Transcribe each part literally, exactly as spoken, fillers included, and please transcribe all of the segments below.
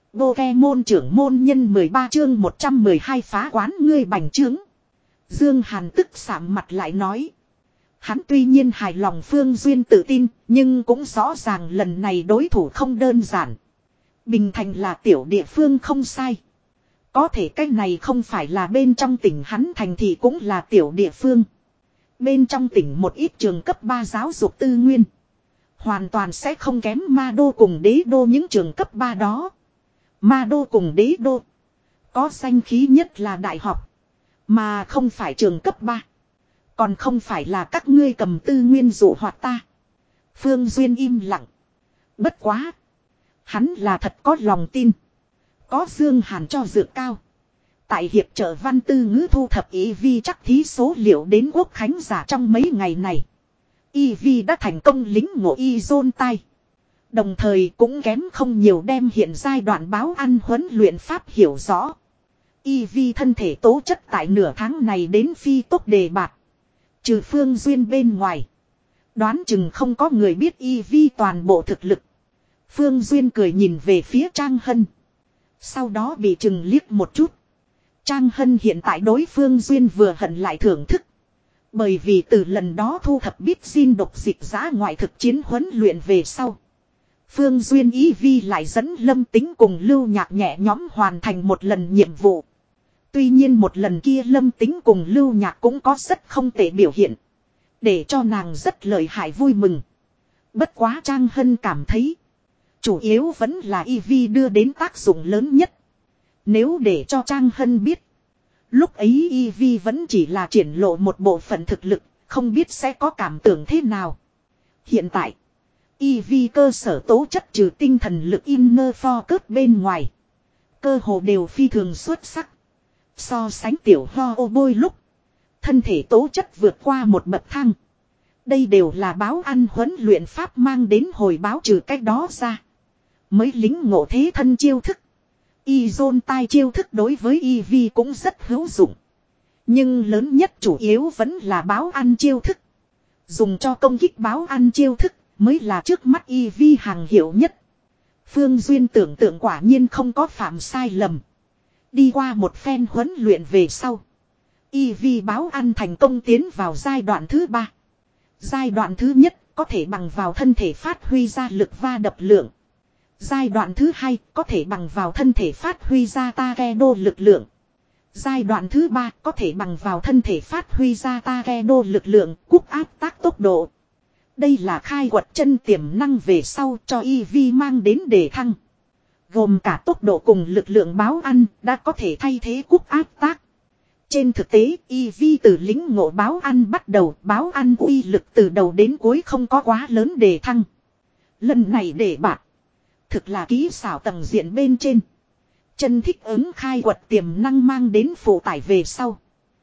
Pokemon trưởng môn nhân mười ba chương một trăm mười hai phá quán ngươi bành trướng. Dương Hàn tức sạm mặt lại nói. Hắn tuy nhiên hài lòng Phương Duyên tự tin, nhưng cũng rõ ràng lần này đối thủ không đơn giản. Bình Thành là tiểu địa phương không sai. Có thể cái này không phải là bên trong tỉnh hắn thành thì cũng là tiểu địa phương. Bên trong tỉnh một ít trường cấp ba giáo dục tư nguyên. Hoàn toàn sẽ không kém Ma Đô cùng Đế Đô những trường cấp ba đó. Ma Đô cùng Đế Đô có danh khí nhất là đại học, mà không phải trường cấp ba. Còn không phải là các ngươi cầm tư nguyên dụ hoạt ta. Phương Duyên im lặng. Bất quá, hắn là thật có lòng tin. Có Dương Hàn cho dược cao. Tại hiệp trợ văn tư ngữ thu thập E V chắc thí số liệu đến quốc khánh giả trong mấy ngày này. E V đã thành công lính ngộ Izon tai. Đồng thời cũng kém không nhiều đem hiện giai đoạn báo ăn huấn luyện pháp hiểu rõ. E V thân thể tố chất tại nửa tháng này đến phi tốc đề bạt. Trừ Phương Duyên bên ngoài. Đoán chừng không có người biết E V toàn bộ thực lực. Phương Duyên cười nhìn về phía Trang Hân. Sau đó bị chừng liếc một chút. Trang Hân hiện tại đối Phương Duyên vừa hận lại thưởng thức. Bởi vì từ lần đó thu thập biết xin độc dịch giã ngoại thực chiến huấn luyện về sau. Phương Duyên E V lại dẫn Lâm Tính cùng Lưu Nhạc nhẹ nhóm hoàn thành một lần nhiệm vụ. Tuy nhiên một lần kia Lâm Tính cùng Lưu Nhạc cũng có rất không tệ biểu hiện. Để cho nàng rất lợi hại vui mừng. Bất quá Trang Hân cảm thấy. Chủ yếu vẫn là E V đưa đến tác dụng lớn nhất. Nếu để cho Trang Hân biết. Lúc ấy E V vẫn chỉ là triển lộ một bộ phận thực lực. Không biết sẽ có cảm tưởng thế nào. Hiện tại. E V cơ sở tố chất trừ tinh thần lực inner focus bên ngoài. Cơ hồ đều phi thường xuất sắc. So sánh tiểu ho ô bôi lúc. Thân thể tố chất vượt qua một bậc thang. Đây đều là báo ăn huấn luyện pháp mang đến hồi báo trừ cách đó ra. Mới lính ngộ thế thân chiêu thức. Izon tai chiêu thức đối với E V cũng rất hữu dụng. Nhưng lớn nhất chủ yếu vẫn là báo ăn chiêu thức. Dùng cho công kích báo ăn chiêu thức mới là trước mắt E V hàng hiệu nhất. Phương Duyên tưởng tượng quả nhiên không có phạm sai lầm. Đi qua một phen huấn luyện về sau. E V báo ăn thành công tiến vào giai đoạn thứ ba. Giai đoạn thứ nhất có thể bằng vào thân thể phát huy ra lực va đập lượng. Giai đoạn thứ hai có thể bằng vào thân thể phát huy ra Taekwondo lực lượng. Giai đoạn thứ ba có thể bằng vào thân thể phát huy ra Taekwondo lực lượng, quốc áp tác tốc độ. Đây là khai quật chân tiềm năng về sau cho E V mang đến đề thăng. Gồm cả tốc độ cùng lực lượng báo ăn đã có thể thay thế quốc áp tác. Trên thực tế E V từ lính ngộ báo ăn bắt đầu, báo ăn uy lực từ đầu đến cuối không có quá lớn đề thăng. Lần này để bạc. Thực là kỹ xảo tầng diện bên trên. Chân thích ứng khai quật tiềm năng mang đến phụ tải về sau.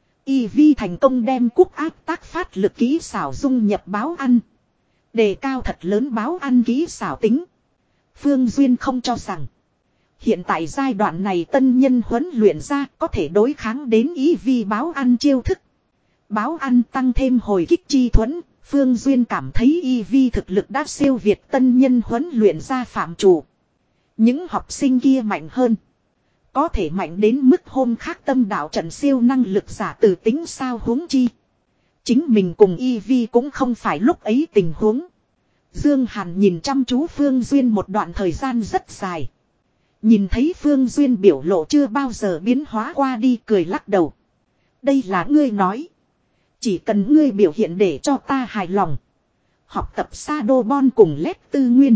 E V thành công đem quốc áp tác phát lực kỹ xảo dung nhập báo ăn. Đề cao thật lớn báo ăn kỹ xảo tính. Phương Duyên không cho rằng. Hiện tại giai đoạn này tân nhân huấn luyện ra có thể đối kháng đến E V báo ăn chiêu thức. Báo ăn tăng thêm hồi kích chi thuẫn. Phương Duyên cảm thấy E V thực lực đã siêu việt tân nhân huấn luyện ra phạm chủ. Những học sinh kia mạnh hơn. Có thể mạnh đến mức hôm khác tâm đạo trận siêu năng lực giả từ tính sao huống chi. Chính mình cùng E V cũng không phải lúc ấy tình huống. Dương Hàn nhìn chăm chú Phương Duyên một đoạn thời gian rất dài. Nhìn thấy Phương Duyên biểu lộ chưa bao giờ biến hóa qua đi cười lắc đầu. Đây là ngươi nói. Chỉ cần ngươi biểu hiện để cho ta hài lòng. Học tập Shadowbon cùng lét tư nguyên.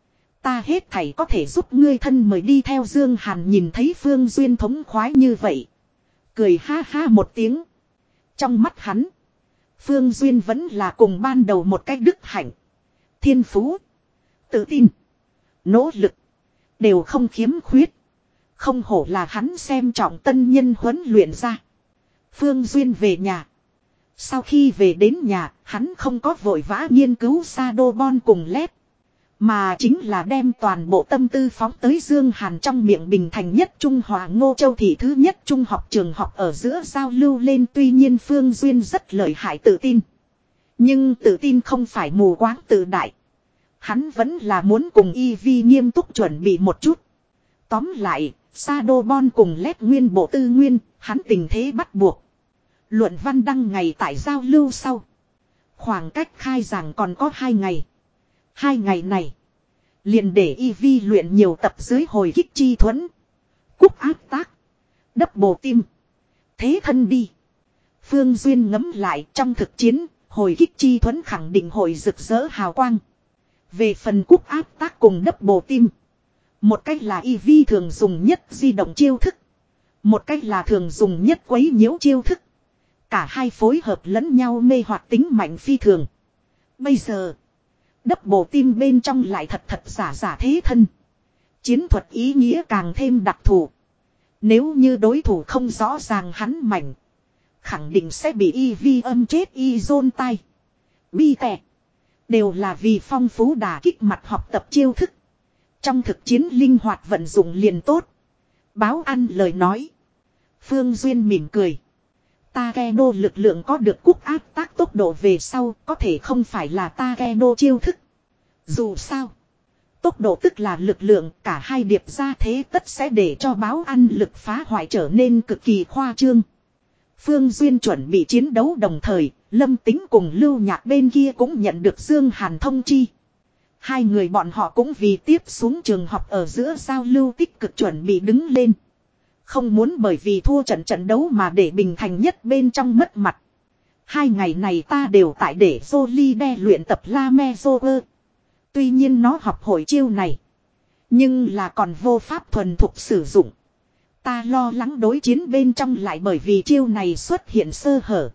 Ta hết thảy có thể giúp ngươi thân mời đi theo Dương Hàn nhìn thấy Phương Duyên thống khoái như vậy. Cười ha ha một tiếng. Trong mắt hắn. Phương Duyên vẫn là cùng ban đầu một cách đức hạnh. Thiên phú. Tự tin. Nỗ lực. Đều không khiếm khuyết. Không hổ là hắn xem trọng tân nhân huấn luyện ra. Phương Duyên về nhà. Sau khi về đến nhà, hắn không có vội vã nghiên cứu Shadowbon cùng lét. Mà chính là đem toàn bộ tâm tư phóng tới Dương Hàn trong miệng Bình Thành nhất Trung Hòa Ngô Châu thị thứ nhất trung học trường học ở giữa giao lưu lên. Tuy nhiên Phương Duyên rất lợi hại tự tin. Nhưng tự tin không phải mù quáng tự đại. Hắn vẫn là muốn cùng E V nghiêm túc chuẩn bị một chút. Tóm lại, Sadobon cùng Lét Nguyên bộ tư nguyên, hắn tình thế bắt buộc. Luận văn đăng ngày tại giao lưu sau. Khoảng cách khai giảng còn có hai ngày. Hai ngày này. Liền để y vi luyện nhiều tập dưới hồi kích chi thuẫn. Cúc áp tác. Đắp bồ tim. Thế thân đi. Phương Duyên ngấm lại trong thực chiến. Hồi kích chi thuẫn khẳng định hồi rực rỡ hào quang. Về phần cúc áp tác cùng đắp bồ tim. Một cách là y vi thường dùng nhất di động chiêu thức. Một cách là thường dùng nhất quấy nhiễu chiêu thức. Cả hai phối hợp lẫn nhau mê hoặc tính mạnh phi thường. Bây giờ. Đắp bồ tim bên trong lại thật thật giả giả thế thân. Chiến thuật ý nghĩa càng thêm đặc thù. Nếu như đối thủ không rõ ràng hắn mạnh. Khẳng định sẽ bị y vi âm chết y dôn tay. Bi tè. Đều là vì phong phú đả kích mặt học tập chiêu thức. Trong thực chiến linh hoạt vận dụng liền tốt. Báo ăn lời nói. Phương Duyên mỉm cười. Takedo lực lượng có được cúc áp tác tốc độ về sau có thể không phải là Takedo chiêu thức. Dù sao. Tốc độ tức là lực lượng cả hai điệp ra thế tất sẽ để cho báo ăn lực phá hoại trở nên cực kỳ khoa trương. Phương Duyên chuẩn bị chiến đấu đồng thời, Lâm Tính cùng Lưu Nhạc bên kia cũng nhận được Dương Hàn thông chi. Hai người bọn họ cũng vì tiếp xuống trường học ở giữa giao lưu tích cực chuẩn bị đứng lên. Không muốn bởi vì thua trận trận đấu mà để Bình Thành nhất bên trong mất mặt. Hai ngày này ta đều tại để Jolide luyện tập La Me Joker. Tuy nhiên nó học hội chiêu này. Nhưng là còn vô pháp thuần thục sử dụng. Ta lo lắng đối chiến bên trong lại bởi vì chiêu này xuất hiện sơ hở.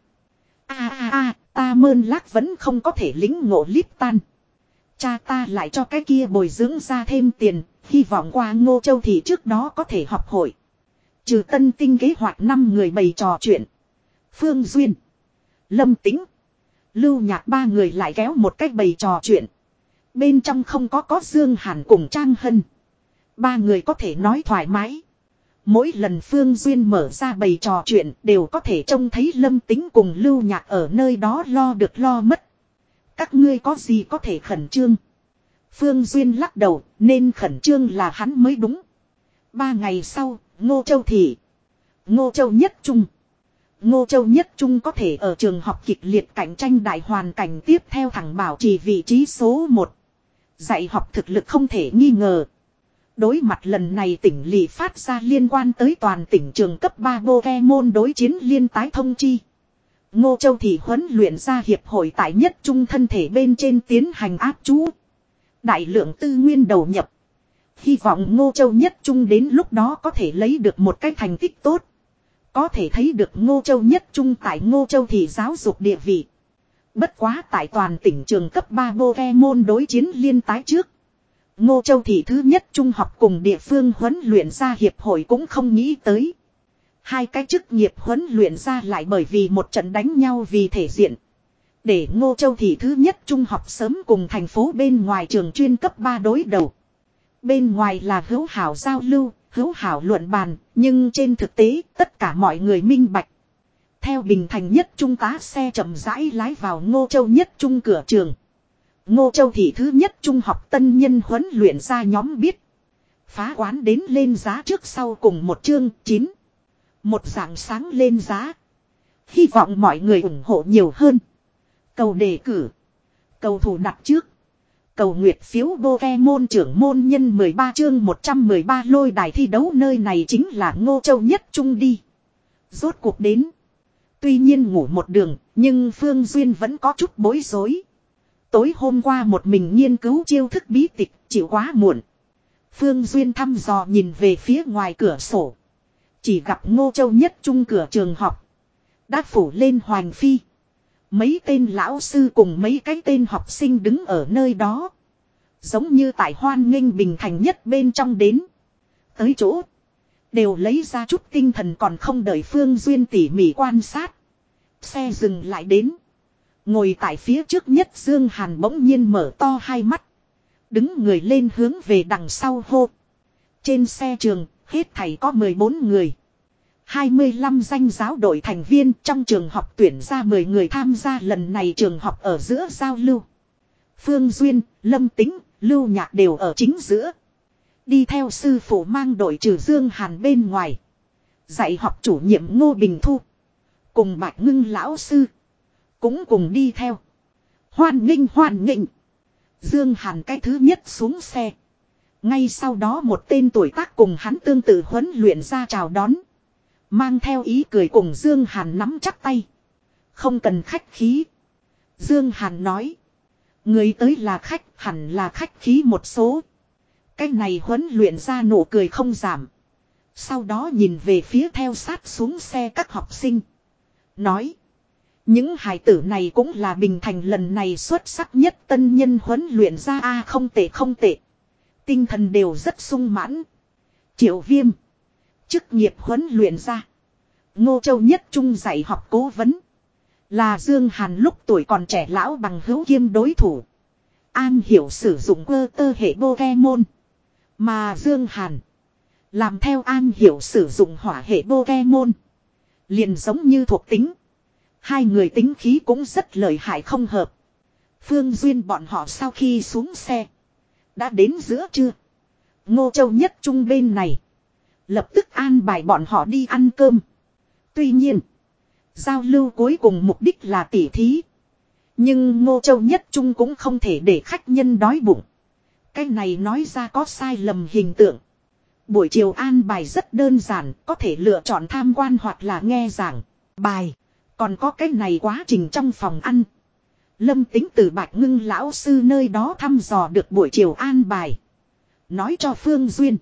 A a a, ta mơn lác vẫn không có thể lính ngộ líp tan. Cha ta lại cho cái kia bồi dưỡng ra thêm tiền, hy vọng qua Ngô Châu thì trước đó có thể học hội. Trừ tân tinh kế hoạch năm người bày trò chuyện. Phương Duyên, Lâm Tĩnh, Lưu Nhạc ba người lại kéo một cách bày trò chuyện. Bên trong không có có Dương Hàn cùng Trang Hân. Ba người có thể nói thoải mái. Mỗi lần Phương Duyên mở ra bày trò chuyện đều có thể trông thấy Lâm Tĩnh cùng Lưu Nhạc ở nơi đó lo được lo mất. Các ngươi có gì có thể khẩn trương? Phương Duyên lắc đầu, nên khẩn trương là hắn mới đúng. Ba ngày sau, Ngô Châu Thị. Ngô Châu Nhất Trung. Ngô Châu Nhất Trung có thể ở trường học kịch liệt cạnh tranh đại hoàn cảnh tiếp theo thẳng bảo trì vị trí số một. Dạy học thực lực không thể nghi ngờ. Đối mặt lần này tỉnh lỵ phát ra liên quan tới toàn tỉnh trường cấp ba Pokemon đối chiến liên tái thông chi. Ngô Châu Thị huấn luyện ra hiệp hội tại Nhất Trung thân thể bên trên tiến hành áp chú. Đại lượng tư nguyên đầu nhập. Hy vọng Ngô Châu Nhất Trung đến lúc đó có thể lấy được một cái thành tích tốt. Có thể thấy được Ngô Châu Nhất Trung tại Ngô Châu Thị giáo dục địa vị. Bất quá tại toàn tỉnh trường cấp ba Pokemon đối chiến liên tái trước. Ngô Châu Thị thứ nhất trung học cùng địa phương huấn luyện ra hiệp hội cũng không nghĩ tới. Hai cái chức nghiệp huấn luyện ra lại bởi vì một trận đánh nhau vì thể diện. Để Ngô Châu Thị thứ nhất trung học sớm cùng thành phố bên ngoài trường chuyên cấp ba đối đầu. Bên ngoài là hữu hảo giao lưu, hữu hảo luận bàn, nhưng trên thực tế tất cả mọi người minh bạch. Theo Bình Thành nhất trung tá xe chậm rãi lái vào Ngô Châu nhất trung cửa trường. Ngô Châu Thị thứ nhất trung học tân nhân huấn luyện ra nhóm biết. Phá quán đến lên giá trước sau cùng một chương chín. Một dạng sáng lên giá. Hy vọng mọi người ủng hộ nhiều hơn. Cầu đề cử. Cầu thủ đặt trước. Cầu nguyệt phiếu Pokemon trưởng môn nhân mười ba chương một trăm mười ba lôi đài thi đấu nơi này chính là Ngô Châu nhất trung đi. Rốt cuộc đến. Tuy nhiên ngủ một đường, nhưng Phương Duyên vẫn có chút bối rối. Tối hôm qua một mình nghiên cứu chiêu thức bí tịch, chịu quá muộn. Phương Duyên thăm dò nhìn về phía ngoài cửa sổ. Chỉ gặp Ngô Châu nhất trung cửa trường học. Đã phủ lên hoành phi. Mấy tên lão sư cùng mấy cái tên học sinh đứng ở nơi đó. Giống như tại hoan nghênh Bình Thành nhất bên trong đến. Tới chỗ. Đều lấy ra chút tinh thần còn không đợi Phương Duyên tỉ mỉ quan sát. Xe dừng lại đến. Ngồi tại phía trước nhất Dương Hàn bỗng nhiên mở to hai mắt. Đứng người lên hướng về đằng sau hô. Trên xe trường, hết thảy có mười bốn người. hai mươi lăm danh giáo đội thành viên trong trường học tuyển ra mười người tham gia lần này trường học ở giữa giao lưu. Phương Duyên, Lâm Tĩnh, Lưu Nhạc đều ở chính giữa. Đi theo sư phụ mang đội trừ Dương Hàn bên ngoài. Dạy học chủ nhiệm Ngô Bình Thu. Cùng Bạch Ngưng lão sư. Cũng cùng đi theo. Hoan nghênh hoan nghênh. Dương Hàn cái thứ nhất xuống xe. Ngay sau đó một tên tuổi tác cùng hắn tương tự huấn luyện ra chào đón. Mang theo ý cười cùng Dương Hàn nắm chắc tay. Không cần khách khí. Dương Hàn nói. Người tới là khách, hẳn là khách khí một số. Cái này huấn luyện ra nụ cười không giảm. Sau đó nhìn về phía theo sát xuống xe các học sinh. Nói. Những hài tử này cũng là Bình Thành lần này xuất sắc nhất tân nhân huấn luyện ra a à, không tệ không tệ. Tinh thần đều rất sung mãn. Triệu Viêm. Chức nghiệp huấn luyện ra. Ngô Châu Nhất Trung dạy học cố vấn. Là Dương Hàn lúc tuổi còn trẻ lão bằng hữu kiêm đối thủ. An hiểu sử dụng cơ tơ hệ Pokemon. Mà Dương Hàn. Làm theo An hiểu sử dụng hỏa hệ Pokemon. Liền giống như thuộc tính. Hai người tính khí cũng rất lợi hại không hợp. Phương Duyên bọn họ sau khi xuống xe. Đã đến giữa trưa. Ngô Châu Nhất Trung bên này. Lập tức an bài bọn họ đi ăn cơm. Tuy nhiên. Giao lưu cuối cùng mục đích là tỉ thí. Nhưng Ngô Châu Nhất Trung cũng không thể để khách nhân đói bụng. Cái này nói ra có sai lầm hình tượng. Buổi chiều an bài rất đơn giản. Có thể lựa chọn tham quan hoặc là nghe giảng. Bài. Còn có cái này quá trình trong phòng ăn. Lâm Tính từ Bạch Ngưng lão sư nơi đó thăm dò được buổi chiều an bài. Nói cho Phương Duyên.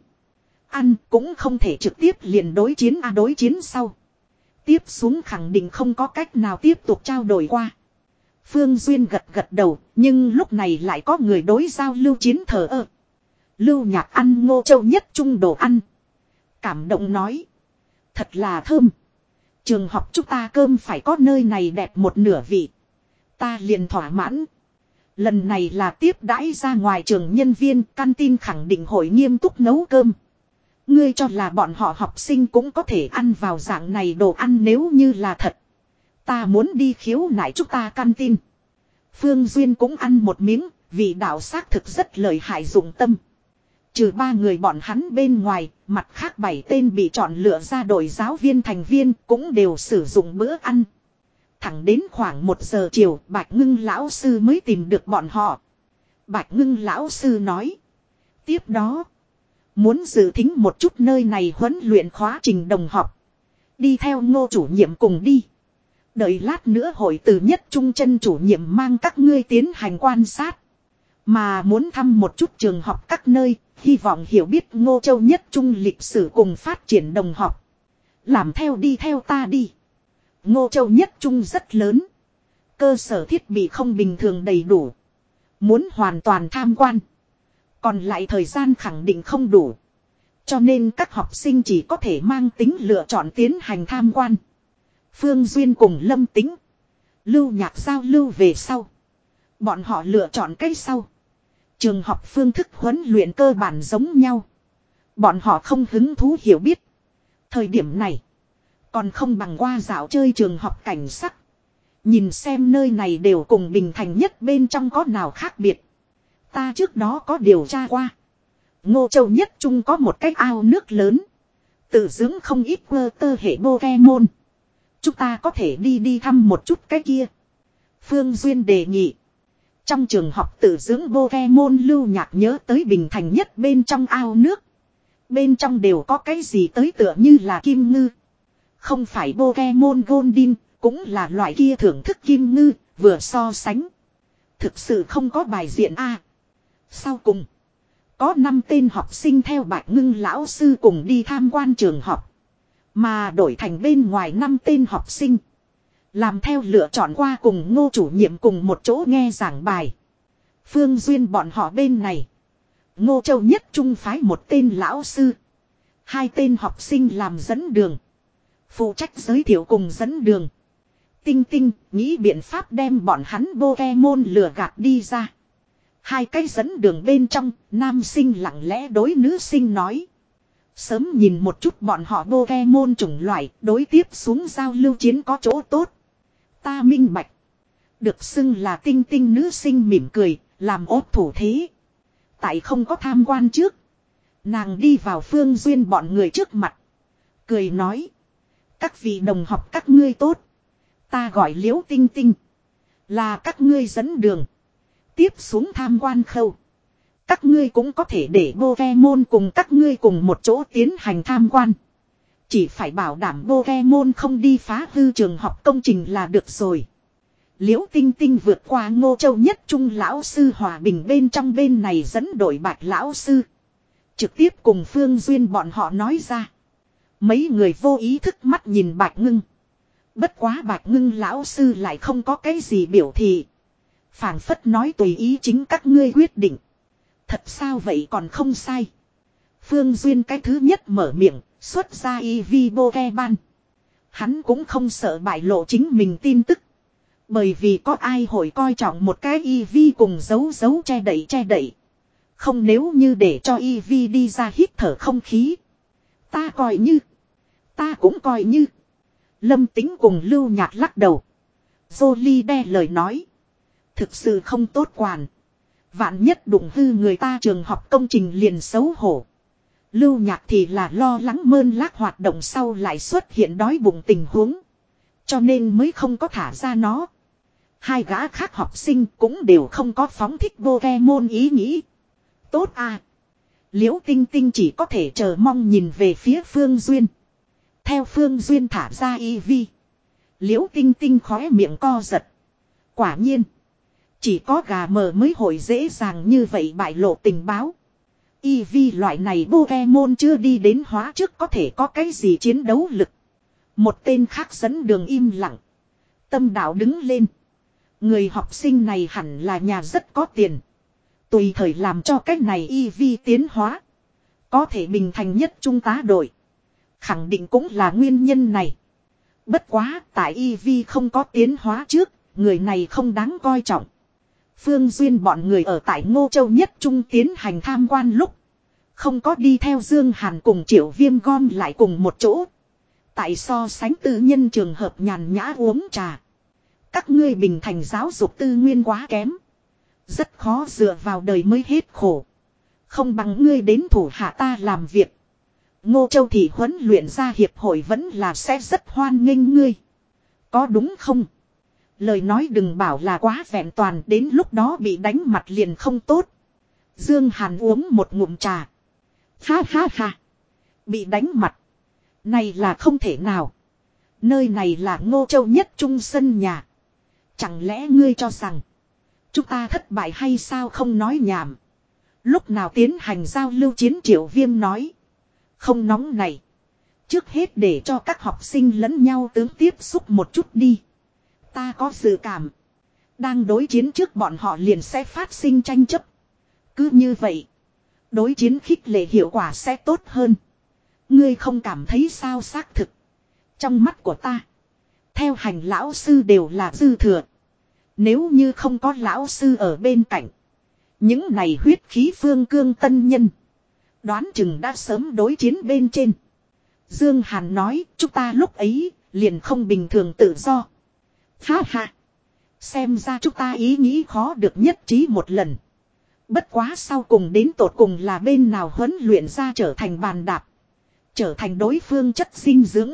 Ăn cũng không thể trực tiếp liền đối chiến à đối chiến sau. Tiếp xuống khẳng định không có cách nào tiếp tục trao đổi qua. Phương Duyên gật gật đầu. Nhưng lúc này lại có người đối giao lưu chiến thờ ơ. Lưu Nhạc ăn Ngô Châu Nhất Trung đồ ăn. Cảm động nói. Thật là thơm. Trường học chúng ta cơm phải có nơi này đẹp một nửa vị. Ta liền thỏa mãn. Lần này là tiếp đãi ra ngoài trường nhân viên, căn tin khẳng định hội nghiêm túc nấu cơm. Ngươi cho là bọn họ học sinh cũng có thể ăn vào dạng này đồ ăn nếu như là thật. Ta muốn đi khiếu nại chúng ta căn tin. Phương Duyên cũng ăn một miếng, vì đạo xác thực rất lợi hại dụng tâm. Trừ ba người bọn hắn bên ngoài, mặt khác bảy tên bị chọn lựa ra đội giáo viên thành viên cũng đều sử dụng bữa ăn. Thẳng đến khoảng một giờ chiều, Bạch Ngưng lão sư mới tìm được bọn họ. Bạch Ngưng lão sư nói. Tiếp đó, muốn dự thính một chút nơi này huấn luyện khóa trình đồng học. Đi theo Ngô chủ nhiệm cùng đi. Đợi lát nữa hội từ Nhất Trung chân chủ nhiệm mang các ngươi tiến hành quan sát. Mà muốn thăm một chút trường học các nơi, hy vọng hiểu biết Ngô Châu Nhất Trung lịch sử cùng phát triển đồng học. Làm theo đi theo ta đi. Ngô Châu Nhất Trung rất lớn. Cơ sở thiết bị không bình thường đầy đủ. Muốn hoàn toàn tham quan. Còn lại thời gian khẳng định không đủ. Cho nên các học sinh chỉ có thể mang tính lựa chọn tiến hành tham quan. Phương Duyên cùng Lâm Tính. Lưu Nhạc giao lưu về sau. Bọn họ lựa chọn cái sau. Trường học phương thức huấn luyện cơ bản giống nhau. Bọn họ không hứng thú hiểu biết. Thời điểm này. Còn không bằng qua dạo chơi trường học cảnh sắc. Nhìn xem nơi này đều cùng Bình Thành nhất bên trong có nào khác biệt. Ta trước đó có điều tra qua. Ngô Châu Nhất Trung có một cái ao nước lớn. Tự dưỡng không ít quơ tơ hệ Pokemon. Chúng ta có thể đi đi thăm một chút cái kia. Phương Duyên đề nghị. Trong trường học tự dưỡng Pokemon Lưu Nhạc nhớ tới Bình Thành nhất bên trong ao nước. Bên trong đều có cái gì tới tựa như là kim ngư. Không phải Pokemon Goldin, cũng là loại kia thưởng thức kim ngư, vừa so sánh. Thực sự không có bài diện a. Sau cùng, có năm tên học sinh theo Bạch Ngưng lão sư cùng đi tham quan trường học. Mà đổi thành bên ngoài năm tên học sinh. Làm theo lựa chọn qua cùng Ngô chủ nhiệm cùng một chỗ nghe giảng bài. Phương Duyên bọn họ bên này. Ngô Châu Nhất Trung phái một tên lão sư. Hai tên học sinh làm dẫn đường. Phụ trách giới thiệu cùng dẫn đường. Tinh Tinh nghĩ biện pháp đem bọn hắn Pokemon lừa gạt đi ra. Hai cái dẫn đường bên trong, nam sinh lặng lẽ đối nữ sinh nói. Sớm nhìn một chút bọn họ Pokemon chủng loại, đối tiếp xuống giao lưu chiến có chỗ tốt. Ta minh bạch. Được xưng là Tinh Tinh nữ sinh mỉm cười, làm ốt thủ thế. Tại không có tham quan trước. Nàng đi vào Phương Duyên bọn người trước mặt. Cười nói. Các vị đồng học các ngươi tốt. Ta gọi Liễu Tinh Tinh. Là các ngươi dẫn đường. Tiếp xuống tham quan khâu. Các ngươi cũng có thể để Pokemon cùng các ngươi cùng một chỗ tiến hành tham quan. Chỉ phải bảo đảm Pokemon không đi phá hư trường học công trình là được rồi. Liễu Tinh Tinh vượt qua Ngô Châu Nhất Trung lão sư hòa bình bên trong bên này dẫn đội Bạch lão sư. Trực tiếp cùng Phương Duyên bọn họ nói ra. Mấy người vô ý thức mắt nhìn Bạch Ngưng. Bất quá Bạch Ngưng lão sư lại không có cái gì biểu thị. Phảng phất nói tùy ý chính các ngươi quyết định. Thật sao vậy còn không sai. Phương Duyên cái thứ nhất mở miệng, xuất ra Eevee Pokemon. Hắn cũng không sợ bại lộ chính mình tin tức. Bởi vì có ai hội coi trọng một cái Eevee cùng giấu giấu che đậy che đậy. Không nếu như để cho Eevee đi ra hít thở không khí. Ta coi như. Ta cũng coi như. Lâm Tính cùng Lưu Nhạc lắc đầu. Jolie đe lời nói. Thực sự không tốt quản. Vạn nhất đụng hư người ta trường học công trình liền xấu hổ. Lưu Nhạc thì là lo lắng mơn lác hoạt động sau lại xuất hiện đói bụng tình huống. Cho nên mới không có thả ra nó. Hai gã khác học sinh cũng đều không có phóng thích Pokemon ý nghĩ. Tốt à. Liễu Tinh Tinh chỉ có thể chờ mong nhìn về phía Phương Duyên. Theo Phương Duyên thả ra Eevee. Liễu Tinh Tinh khóe miệng co giật. Quả nhiên. Chỉ có gà mờ mới hội dễ dàng như vậy bại lộ tình báo. Eevee loại này Pokemon chưa đi đến hóa trước có thể có cái gì chiến đấu lực. Một tên khác dẫn đường im lặng. Tâm đạo đứng lên. Người học sinh này hẳn là nhà rất có tiền. Tùy thời làm cho cái này Eevee tiến hóa. Có thể bình thành nhất trung tá đội. Khẳng định cũng là nguyên nhân này. Bất quá tại Eevee không có tiến hóa trước. Người này không đáng coi trọng. Phương Duyên bọn người ở tại Ngô Châu Nhất Trung tiến hành tham quan lúc. Không có đi theo Dương Hàn cùng Triệu Viêm gom lại cùng một chỗ. Tại so sánh tư nhân trường hợp nhàn nhã uống trà. Các ngươi bình thành giáo dục tư nguyên quá kém. Rất khó dựa vào đời mới hết khổ. Không bằng ngươi đến thủ hạ ta làm việc. Ngô Châu thị huấn luyện ra hiệp hội vẫn là sẽ rất hoan nghênh ngươi. Có đúng không? Lời nói đừng bảo là quá vẹn toàn đến lúc đó bị đánh mặt liền không tốt. Dương Hàn uống một ngụm trà. Ha ha ha. Bị đánh mặt. Này là không thể nào. Nơi này là Ngô Châu Nhất Trung sân nhà. Chẳng lẽ ngươi cho rằng chúng ta thất bại hay sao không nói nhảm. Lúc nào tiến hành giao lưu chiến Triệu Viêm nói. Không nóng này. Trước hết để cho các học sinh lẫn nhau tướng tiếp xúc một chút đi. Ta có dự cảm. Đang đối chiến trước bọn họ liền sẽ phát sinh tranh chấp. Cứ như vậy. Đối chiến khích lệ hiệu quả sẽ tốt hơn. Ngươi không cảm thấy sao xác thực. Trong mắt của ta. Theo hành lão sư đều là dư thừa. Nếu như không có lão sư ở bên cạnh. Những này huyết khí phương cương tân nhân. Đoán chừng đã sớm đối chiến bên trên. Dương Hàn nói chúng ta lúc ấy liền không bình thường tự do. Ha ha. Xem ra chúng ta ý nghĩ khó được nhất trí một lần. Bất quá sau cùng đến tột cùng là bên nào huấn luyện ra trở thành bàn đạp. Trở thành đối phương chất dinh dưỡng.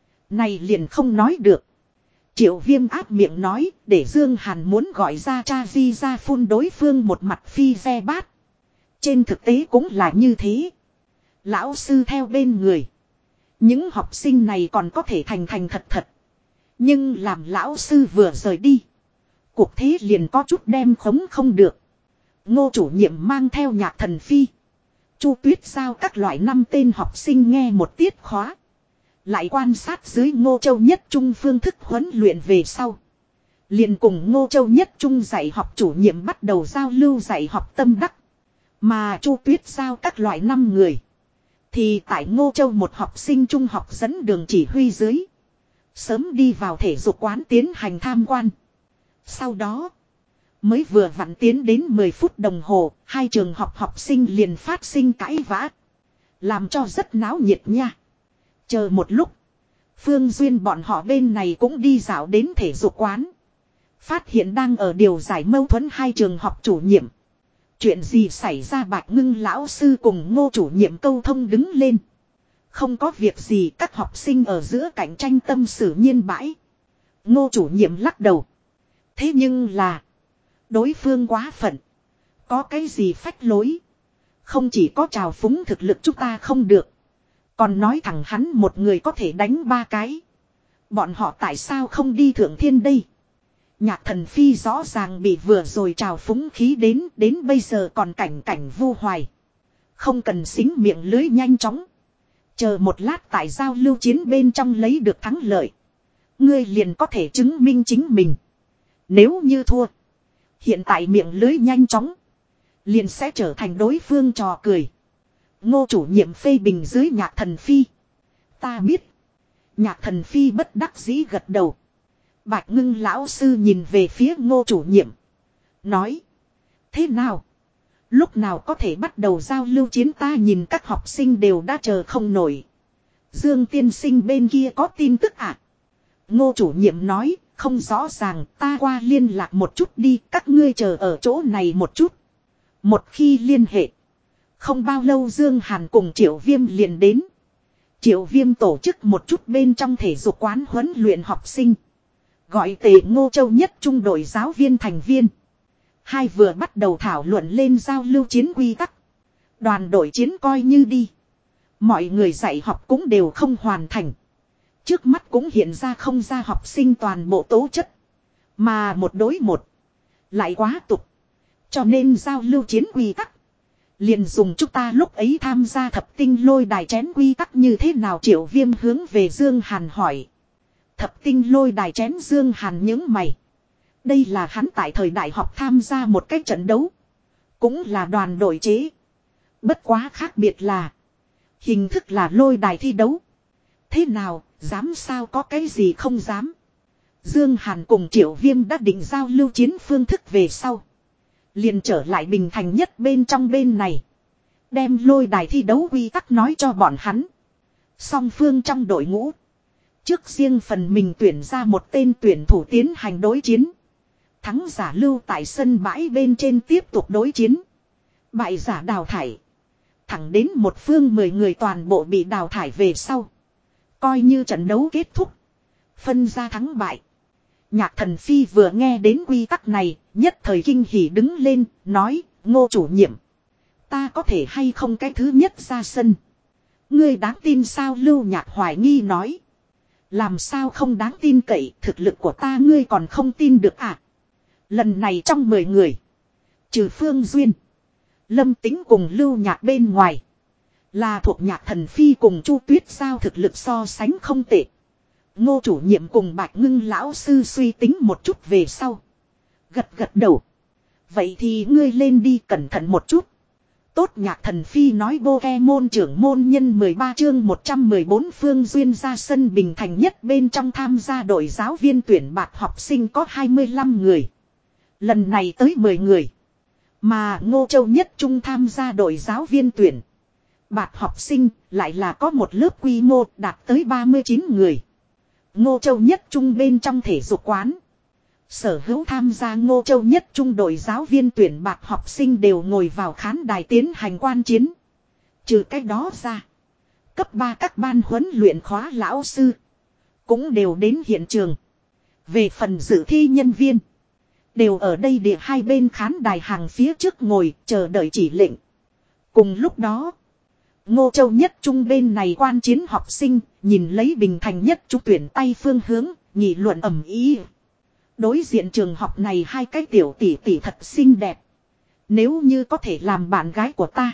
Này liền không nói được. Triệu Viêm áp miệng nói để Dương Hàn muốn gọi ra cha vi ra phun đối phương một mặt phi ve bát. Trên thực tế cũng là như thế. Lão sư theo bên người. Những học sinh này còn có thể thành thành thật thật. Nhưng làm lão sư vừa rời đi. Cuộc thế liền có chút đem khống không được. Ngô chủ nhiệm mang theo Nhạc Thần Phi. Chu Tuyết Giao các loại năm tên học sinh nghe một tiết khóa. Lại quan sát dưới Ngô Châu Nhất Trung phương thức huấn luyện về sau. Liền cùng Ngô Châu Nhất Trung dạy học chủ nhiệm bắt đầu giao lưu dạy học tâm đắc. Mà Chu Tuyết Giao các loại năm người. Thì tại Ngô Châu một học sinh trung học dẫn đường chỉ huy dưới. Sớm đi vào thể dục quán tiến hành tham quan. Sau đó. Mới vừa vặn tiến đến mười phút đồng hồ. Hai trường học học sinh liền phát sinh cãi vã. Làm cho rất náo nhiệt nha. Chờ một lúc. Phương Duyên bọn họ bên này cũng đi dạo đến thể dục quán. Phát hiện đang ở điều giải mâu thuẫn hai trường học chủ nhiệm. Chuyện gì xảy ra? Bạch Ngưng lão sư cùng Ngô chủ nhiệm câu thông đứng lên. Không có việc gì, các học sinh ở giữa cạnh tranh tâm sự nhiên bãi. Ngô chủ nhiệm lắc đầu. Thế nhưng là. Đối phương quá phận. Có cái gì phách lối. Không chỉ có trào phúng thực lực chúng ta không được. Còn nói thẳng hắn một người có thể đánh ba cái. Bọn họ tại sao không đi thượng thiên đây? Nhạc Thần Phi rõ ràng bị vừa rồi trào phúng khí đến. Đến bây giờ còn cảnh cảnh vu hoài. Không cần xính miệng lưới nhanh chóng. Chờ một lát tại giao lưu chiến bên trong lấy được thắng lợi. Ngươi liền có thể chứng minh chính mình. Nếu như thua. Hiện tại miệng lưới nhanh chóng. Liền sẽ trở thành đối phương trò cười. Ngô chủ nhiệm phê bình dưới Nhạc Thần Phi. Ta biết. Nhạc Thần Phi bất đắc dĩ gật đầu. Bạch Ngưng lão sư nhìn về phía Ngô chủ nhiệm. Nói. Thế nào? Lúc nào có thể bắt đầu giao lưu chiến? Ta nhìn các học sinh đều đã chờ không nổi. Dương tiên sinh bên kia có tin tức à? Ngô chủ nhiệm nói. Không rõ ràng, ta qua liên lạc một chút đi. Các ngươi chờ ở chỗ này một chút. Một khi liên hệ. Không bao lâu Dương Hàn cùng Triệu Viêm liền đến. Triệu Viêm tổ chức một chút bên trong thể dục quán huấn luyện học sinh. Gọi Tề Ngô Châu Nhất trung đội giáo viên thành viên. Hai vừa bắt đầu thảo luận lên giao lưu chiến quy tắc. Đoàn đội chiến coi như đi. Mọi người dạy học cũng đều không hoàn thành. Trước mắt cũng hiện ra không ra học sinh toàn bộ tố chất. Mà một đối một. Lại quá tục. Cho nên giao lưu chiến quy tắc. Liền dùng chúng ta lúc ấy tham gia thập tinh lôi đài chén quy tắc như thế nào? Triệu Viêm hướng về Dương Hàn hỏi. Thập tinh lôi đài chén? Dương Hàn nhướng mày. Đây là hắn tại thời đại học tham gia một cái trận đấu. Cũng là đoàn đội chế. Bất quá khác biệt là. Hình thức là lôi đài thi đấu. Thế nào, dám sao? Có cái gì không dám? Dương Hàn cùng Triệu Viêm đã định giao lưu chiến phương thức về sau. Liền trở lại Bình Thành Nhất bên trong bên này. Đem lôi đài thi đấu quy tắc nói cho bọn hắn. Song phương trong đội ngũ. Trước riêng phần mình tuyển ra một tên tuyển thủ tiến hành đối chiến. Thắng giả lưu tại sân bãi bên trên tiếp tục đối chiến. Bại giả đào thải. Thẳng đến một phương mười người toàn bộ bị đào thải về sau. Coi như trận đấu kết thúc. Phân ra thắng bại. Nhạc Thần Phi vừa nghe đến quy tắc này, nhất thời kinh hỉ đứng lên, nói, Ngô chủ nhiệm. Ta có thể hay không cái thứ nhất ra sân? Ngươi đáng tin sao? Lưu Nhạc hoài nghi nói. Làm sao không đáng tin cậy? Thực lực của ta ngươi còn không tin được à? Lần này trong mười người. Trừ Phương Duyên, Lâm Tính cùng Lưu Nhạc bên ngoài. Là thuộc Nhạc Thần Phi cùng Chu Tuyết Giao thực lực so sánh không tệ. Ngô chủ nhiệm cùng Bạch Ngưng lão sư suy tính một chút về sau. Gật gật đầu. Vậy thì ngươi lên đi cẩn thận một chút. Tốt. Nhạc Thần Phi nói. Pokemon trưởng môn nhân mười ba chương một trăm mười bốn Phương Duyên ra sân. Bình Thành Nhất bên trong tham gia đội giáo viên tuyển bạt học sinh có hai mươi lăm người. Lần này tới mười người. Mà Ngô Châu Nhất trung tham gia đội giáo viên tuyển bạt học sinh lại là có một lớp quy mô đạt tới ba mươi chín người. Ngô Châu Nhất trung bên trong thể dục quán. Sở hữu tham gia Ngô Châu Nhất trung đội giáo viên tuyển bạt học sinh đều ngồi vào khán đài tiến hành quan chiến. Trừ cái đó ra. Cấp ba các ban huấn luyện khóa lão sư. Cũng đều đến hiện trường. Về phần dự thi nhân viên. Đều ở đây địa hai bên khán đài hàng phía trước ngồi chờ đợi chỉ lệnh. Cùng lúc đó. Ngô Châu Nhất trung bên này quan chiến học sinh, nhìn lấy Bình Thành Nhất trung tuyển tay phương hướng, nghị luận ầm ĩ. Đối diện trường học này hai cái tiểu tỷ tỷ thật xinh đẹp. Nếu như có thể làm bạn gái của ta,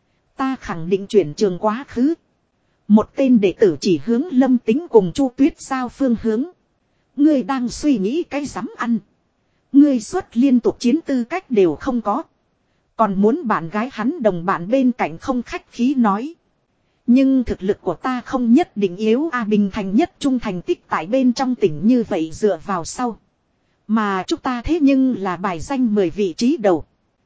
ta khẳng định chuyển trường quá khứ. Một tên đệ tử chỉ hướng Lâm Tính cùng Chu Tuyết Giao phương hướng. Ngươi đang suy nghĩ cái dám ăn. Ngươi xuất liên tục chiến tư cách đều không có. Còn muốn bạn gái? Hắn đồng bạn bên cạnh không khách khí nói. Nhưng thực lực của ta không nhất định yếu a. Bình Thành Nhất trung thành tích tại bên trong tỉnh như vậy dựa vào sau. Mà chúng ta thế nhưng là bài danh mười vị trí đầu.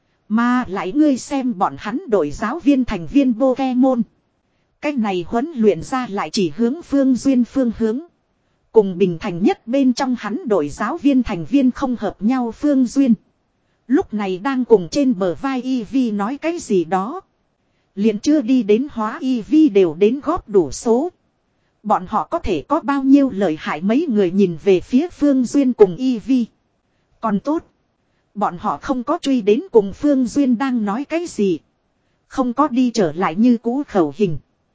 Mà lại ngươi xem bọn hắn đội giáo viên thành viên Pokemon. Cách này huấn luyện ra lại chỉ hướng Phương Duyên phương hướng. Cùng Bình Thành Nhất bên trong hắn đội giáo viên thành viên không hợp nhau. Phương Duyên, Lúc này đang cùng trên bờ vai Ivy nói cái gì đó. Liền chưa đi đến hóa Ivy đều đến góp đủ số. Bọn họ có thể có bao nhiêu lợi hại mấy người nhìn về phía Phương Duyên cùng Ivy. Còn tốt. Bọn họ không có truy đến cùng Phương Duyên đang nói cái gì. Không có đi trở lại như cũ khẩu hình.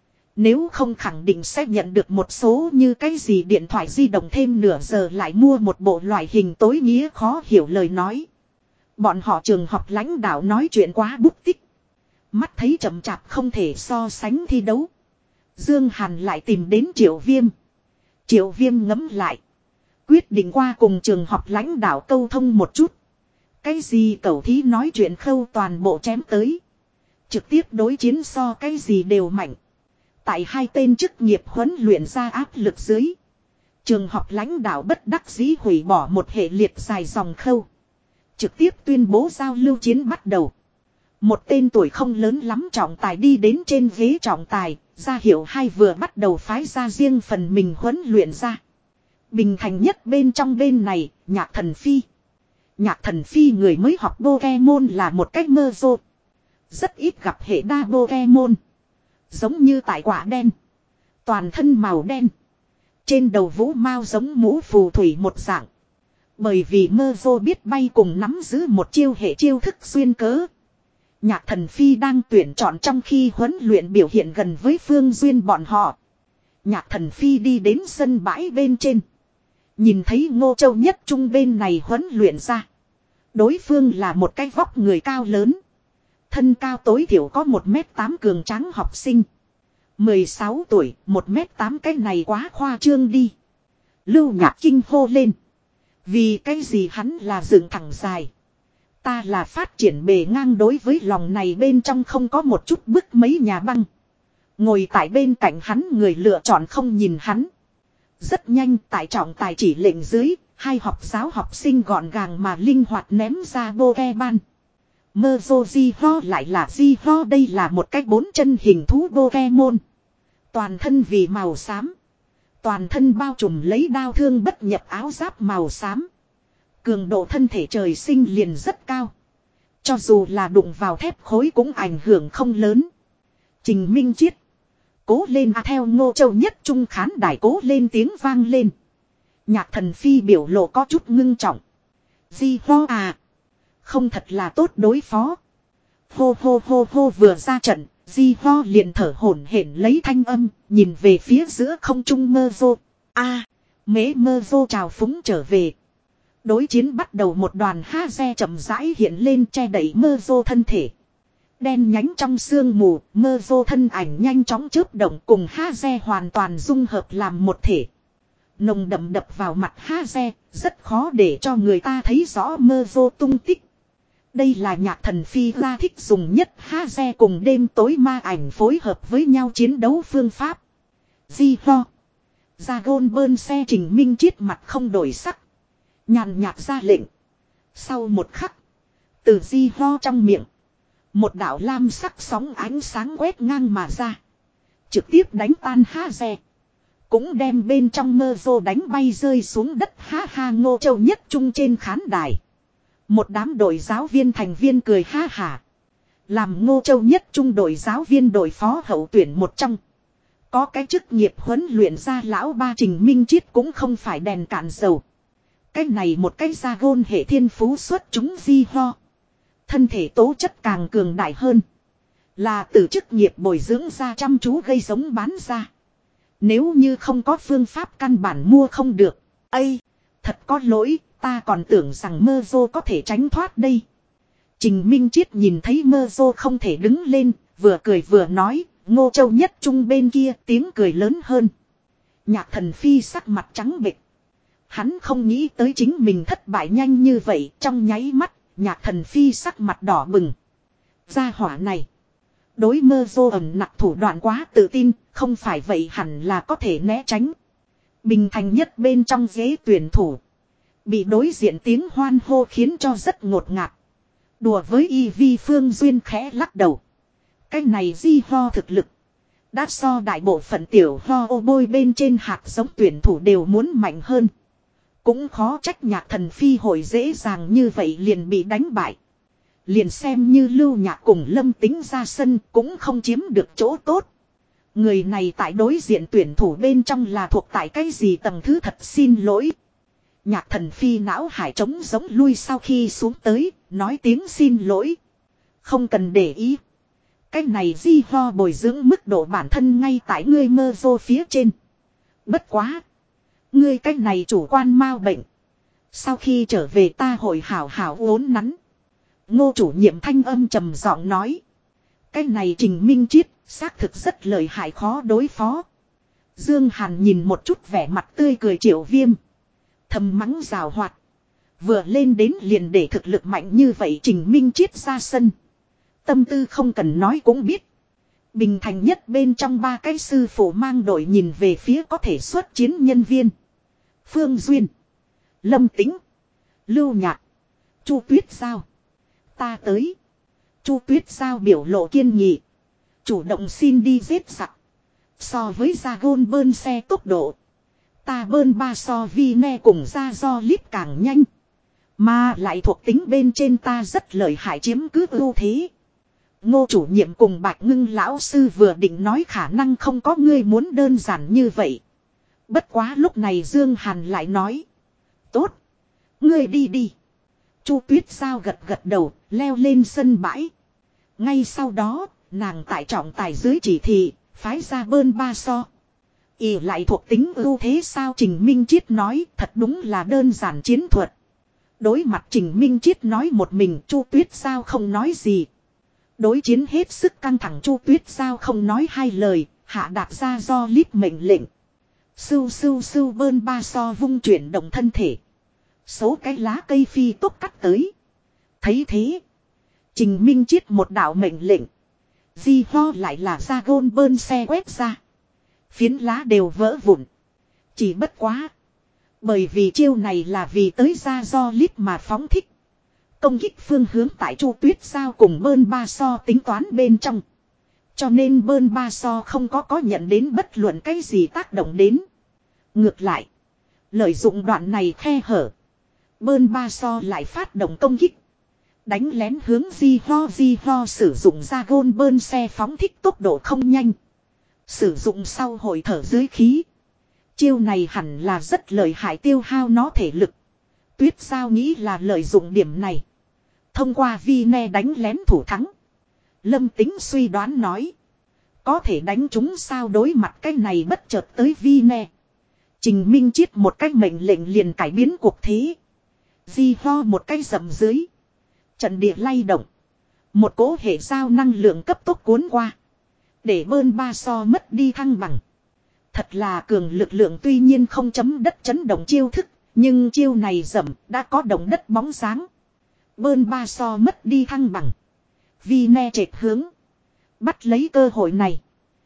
Nếu không khẳng định sẽ nhận được một số như cái gì điện thoại di động thêm nửa giờ lại mua một bộ loại hình tối nghĩa khó hiểu lời nói. Bọn họ trường học lãnh đạo nói chuyện quá bút tích. Mắt thấy chậm chạp không thể so sánh thi đấu. Dương Hàn lại tìm đến Triệu Viêm. Triệu Viêm ngẫm lại. Quyết định qua cùng trường học lãnh đạo câu thông một chút. Cái gì cẩu thí nói chuyện khâu toàn bộ chém tới. Trực tiếp đối chiến so cái gì đều mạnh. Tại hai tên chức nghiệp huấn luyện ra áp lực dưới. Trường học lãnh đạo bất đắc dĩ hủy bỏ một hệ liệt dài dòng khâu. Trực tiếp tuyên bố giao lưu chiến bắt đầu. Một tên tuổi không lớn lắm trọng tài đi đến trên ghế trọng tài, ra hiệu hai vừa bắt đầu phái ra riêng phần mình huấn luyện ra. Bình thành nhất bên trong bên này, Nhạc Thần Phi. Nhạc Thần Phi người mới học Pokemon là một cách mơ rô. Rất ít gặp hệ đa Pokemon. Giống như tại quả đen. Toàn thân màu đen. Trên đầu vũ mao giống mũ phù thủy một dạng. Bởi vì mơ rô biết bay cùng nắm giữ một chiêu hệ chiêu thức xuyên cớ. Nhạc Thần Phi đang tuyển chọn trong khi huấn luyện biểu hiện gần với Phương Duyên bọn họ. Nhạc Thần Phi đi đến sân bãi bên trên. Nhìn thấy Ngô Châu Nhất Trung bên này huấn luyện ra. Đối phương là một cái vóc người cao lớn. Thân cao tối thiểu có một mét tám cường tráng học sinh. mười sáu tuổi, một mét tám cái này quá khoa trương đi. Lưu Nhạc kinh hô lên. Vì cái gì hắn là dựng thẳng dài. Ta là phát triển bề ngang đối với lòng này bên trong không có một chút bức mấy nhà băng. Ngồi tại bên cạnh hắn người lựa chọn không nhìn hắn. Rất nhanh tại trọng tài chỉ lệnh dưới, hai học giáo học sinh gọn gàng mà linh hoạt ném ra Pokemon. Mơ Dô Di Ho lại là Di Ho, đây là một cái bốn chân hình thú Pokemon. Toàn thân vì màu xám. Toàn thân bao trùm lấy đao thương bất nhập áo giáp màu xám. Cường độ thân thể trời sinh liền rất cao. Cho dù là đụng vào thép khối cũng ảnh hưởng không lớn. Trình Minh Chiết. Cố lên à, theo Ngô Châu Nhất Trung khán đài cố lên tiếng vang lên. Nhạc Thần Phi biểu lộ có chút ngưng trọng. Di Ho à. Không thật là tốt đối phó. Hô hô hô hô vừa ra trận. Di Ho liền thở hổn hển lấy thanh âm. Nhìn về phía giữa không trung Mơ Dô. A. Mễ Mơ Dô trào phúng trở về. Đối chiến bắt đầu, một đoàn ha xe chậm rãi hiện lên che đẩy Mơ Dô thân thể. Đen nhánh trong sương mù, Mơ Dô thân ảnh nhanh chóng chớp động cùng ha xe hoàn toàn dung hợp làm một thể. Nồng đậm đập vào mặt ha xe, rất khó để cho người ta thấy rõ Mơ Dô tung tích. Đây là Nhạc Thần Phi ra thích dùng nhất ha xe cùng đêm tối ma ảnh phối hợp với nhau chiến đấu phương pháp. Di Ho. Ra gôn bơn xe Trình Minh Chiết mặt không đổi sắc. Nhàn nhạt ra lệnh. Sau một khắc. Từ Di Ho trong miệng. Một đạo lam sắc sóng ánh sáng quét ngang mà ra. Trực tiếp đánh tan ha xe. Cũng đem bên trong Mơ Dô đánh bay rơi xuống đất. Ha ha. Ngô Châu Nhất Trung trên khán đài. Một đám đội giáo viên thành viên cười ha hả. Làm Ngô Châu Nhất Trung đội giáo viên đội phó hậu tuyển một trong. Có cái chức nghiệp huấn luyện ra lão ba Trình Minh Chiết cũng không phải đèn cạn dầu. Cái này một cái ra gôn hệ thiên phú xuất chúng Di Ho. Thân thể tố chất càng cường đại hơn. Là từ chức nghiệp bồi dưỡng ra chăm chú gây giống bán ra. Nếu như không có phương pháp căn bản mua không được. Ây, thật có lỗi, ta còn tưởng rằng Mơ Dô có thể tránh thoát đây. Trình Minh Chiết nhìn thấy Mơ Dô không thể đứng lên, vừa cười vừa nói, Ngô Châu Nhất Trung bên kia tiếng cười lớn hơn. Nhạc Thần Phi sắc mặt trắng bệch. Hắn không nghĩ tới chính mình thất bại nhanh như vậy, trong nháy mắt, Nhạc Thần Phi sắc mặt đỏ bừng. Gia hỏa này. Đối Mơ Dô ẩn nặc thủ đoạn quá tự tin, không phải vậy hẳn là có thể né tránh. Bình thành nhất bên trong ghế tuyển thủ. Bị đối diện tiếng hoan hô khiến cho rất ngột ngạt. Đùa với y vi Phương Duyên khẽ lắc đầu. Cái này Di Ho thực lực. Đã so đại bộ phận tiểu ho ô bôi bên trên hạt giống tuyển thủ đều muốn mạnh hơn. Cũng khó trách Nhạc Thần Phi hội dễ dàng như vậy liền bị đánh bại. Liền xem như Lưu Nhạc cùng Lâm Tính ra sân cũng không chiếm được chỗ tốt. Người này tại đối diện tuyển thủ bên trong là thuộc tại cái gì tầng thứ thật xin lỗi. Nhạc Thần Phi não hải trống giống lui sau khi xuống tới, nói tiếng xin lỗi. Không cần để ý. Cái này di ho bồi dưỡng mức độ bản thân ngay tại ngươi mơ vô phía trên. Bất quá. Ngươi cái này chủ quan mau bệnh. Sau khi trở về ta hội hảo hảo uốn nắn. Ngô chủ nhiệm thanh âm trầm giọng nói. Cái này Trình Minh Chiết xác thực rất lợi hại khó đối phó. Dương Hàn nhìn một chút vẻ mặt tươi cười Triệu Viêm. Thầm mắng rào hoạt. Vừa lên đến liền để thực lực mạnh như vậy Trình Minh Chiết ra sân. Tâm tư không cần nói cũng biết. Bình thành nhất bên trong ba cái sư phụ mang đội nhìn về phía có thể xuất chiến nhân viên. Phương Duyên. Lâm Tĩnh. Lưu Nhạc. Chu Tuyết Giao. Ta tới. Chu Tuyết Giao biểu lộ kiên nghị. Chủ động xin đi giết giặc. So với ra gôn bơn xe tốc độ. Ta bơn ba so vi ne cùng ra do lít càng nhanh. Mà lại thuộc tính bên trên ta rất lợi hại chiếm cứ ưu thế. Ngô chủ nhiệm cùng Bạch Ngưng lão sư vừa định nói khả năng không có ngươi muốn đơn giản như vậy. Bất quá lúc này Dương Hàn lại nói. Tốt. Ngươi đi đi. Chu Tuyết Giao gật gật đầu, leo lên sân bãi. Ngay sau đó, nàng tại trọng tài dưới chỉ thị, phái ra bơn ba so. ỷ lại thuộc tính ưu thế sao Trình Minh Chiết nói thật đúng là đơn giản chiến thuật. Đối mặt Trình Minh Chiết nói một mình Chu Tuyết Giao không nói gì. Đối chiến hết sức căng thẳng Chu Tuyết Giao không nói hai lời, hạ đạt ra do lít mệnh lệnh. Sưu sưu sưu bơn ba so vung chuyển động thân thể. Số cái lá cây phi tốt cắt tới. Thấy thế. Trình Minh Chiết một đạo mệnh lệnh. Di ho lại là ra gôn bơn xe quét ra. Phiến lá đều vỡ vụn. Chỉ bất quá. Bởi vì chiêu này là vì tới ra do lít mà phóng thích. Công kích phương hướng tại Chu Tuyết Giao cùng bơn ba so tính toán bên trong. Cho nên bơn ba so không có có nhận đến bất luận cái gì tác động đến. Ngược lại. Lợi dụng đoạn này khe hở. Bơn ba so lại phát động công kích. Đánh lén hướng di ho di ho sử dụng ra gôn bơn xe phóng thích tốc độ không nhanh. Sử dụng sau hồi thở dưới khí. Chiêu này hẳn là rất lợi hại tiêu hao nó thể lực. Tuyết Giao nghĩ là lợi dụng điểm này. Thông qua vi ne đánh lén thủ thắng. Lâm Tính suy đoán nói. Có thể đánh chúng sao đối mặt cái này bất chợt tới vi ne. Trình Minh Chiết một cách mệnh lệnh liền cải biến cuộc thế. Di ho một cái dầm dưới. Trận địa lay động. Một cỗ hệ giao năng lượng cấp tốc cuốn qua. Để bơn ba so mất đi thăng bằng. Thật là cường lực lượng tuy nhiên không chấm đất chấn động chiêu thức. Nhưng chiêu này dầm đã có động đất bóng dáng. Bơn ba so mất đi thăng bằng. Vi ne trệt hướng. Bắt lấy cơ hội này.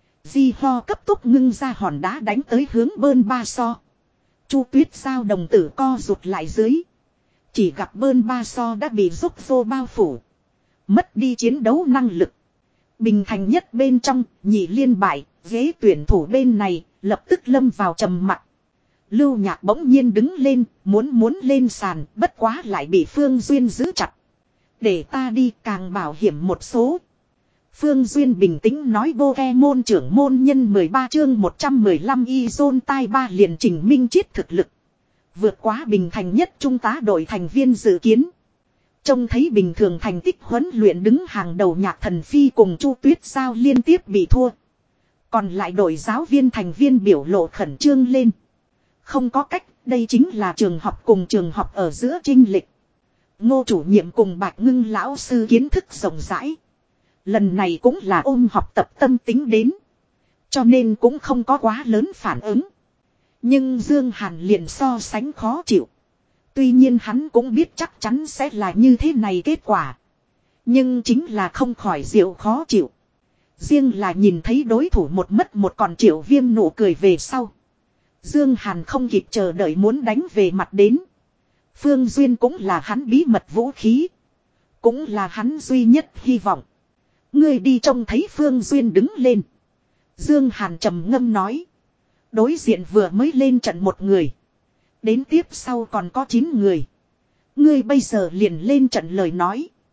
Di ho cấp tốc ngưng ra hòn đá đánh tới hướng bơn ba so. Chu Tuyết Giao đồng tử co rụt lại dưới. Chỉ gặp bơn ba so đã bị rúc vô bao phủ. Mất đi chiến đấu năng lực. Bình thành nhất bên trong, nhị liên bại, ghế tuyển thủ bên này, lập tức lâm vào trầm mặc. Lưu Nhạc bỗng nhiên đứng lên, muốn muốn lên sàn, bất quá lại bị Phương Duyên giữ chặt. Để ta đi càng bảo hiểm một số. Phương Duyên bình tĩnh nói Pokemon trưởng môn nhân mười ba chương một trăm mười lăm y zone tai ba liền Trình Minh Chiết thực lực. Vượt quá bình thành nhất trung tá đội thành viên dự kiến. Trông thấy bình thường thành tích huấn luyện đứng hàng đầu Nhạc Thần Phi cùng Chu Tuyết Giao liên tiếp bị thua. Còn lại đội giáo viên thành viên biểu lộ khẩn trương lên. Không có cách, đây chính là trường học cùng trường học ở giữa chênh lệch. Ngô chủ nhiệm cùng Bạch Ngưng lão sư kiến thức rộng rãi. Lần này cũng là ôm học tập tâm tính đến. Cho nên cũng không có quá lớn phản ứng. Nhưng Dương Hàn liền so sánh khó chịu. Tuy nhiên hắn cũng biết chắc chắn sẽ là như thế này kết quả. Nhưng chính là không khỏi diệu khó chịu. Riêng là nhìn thấy đối thủ một mất một còn Triệu Viêm nụ cười về sau. Dương Hàn không kịp chờ đợi muốn đánh về mặt đến. Phương Duyên cũng là hắn bí mật vũ khí. Cũng là hắn duy nhất hy vọng. Ngươi đi trông thấy Phương Duyên đứng lên. Dương Hàn trầm ngâm nói. Đối diện vừa mới lên trận một người. Đến tiếp sau còn có chín người. Ngươi bây giờ liền lên trận lời nói.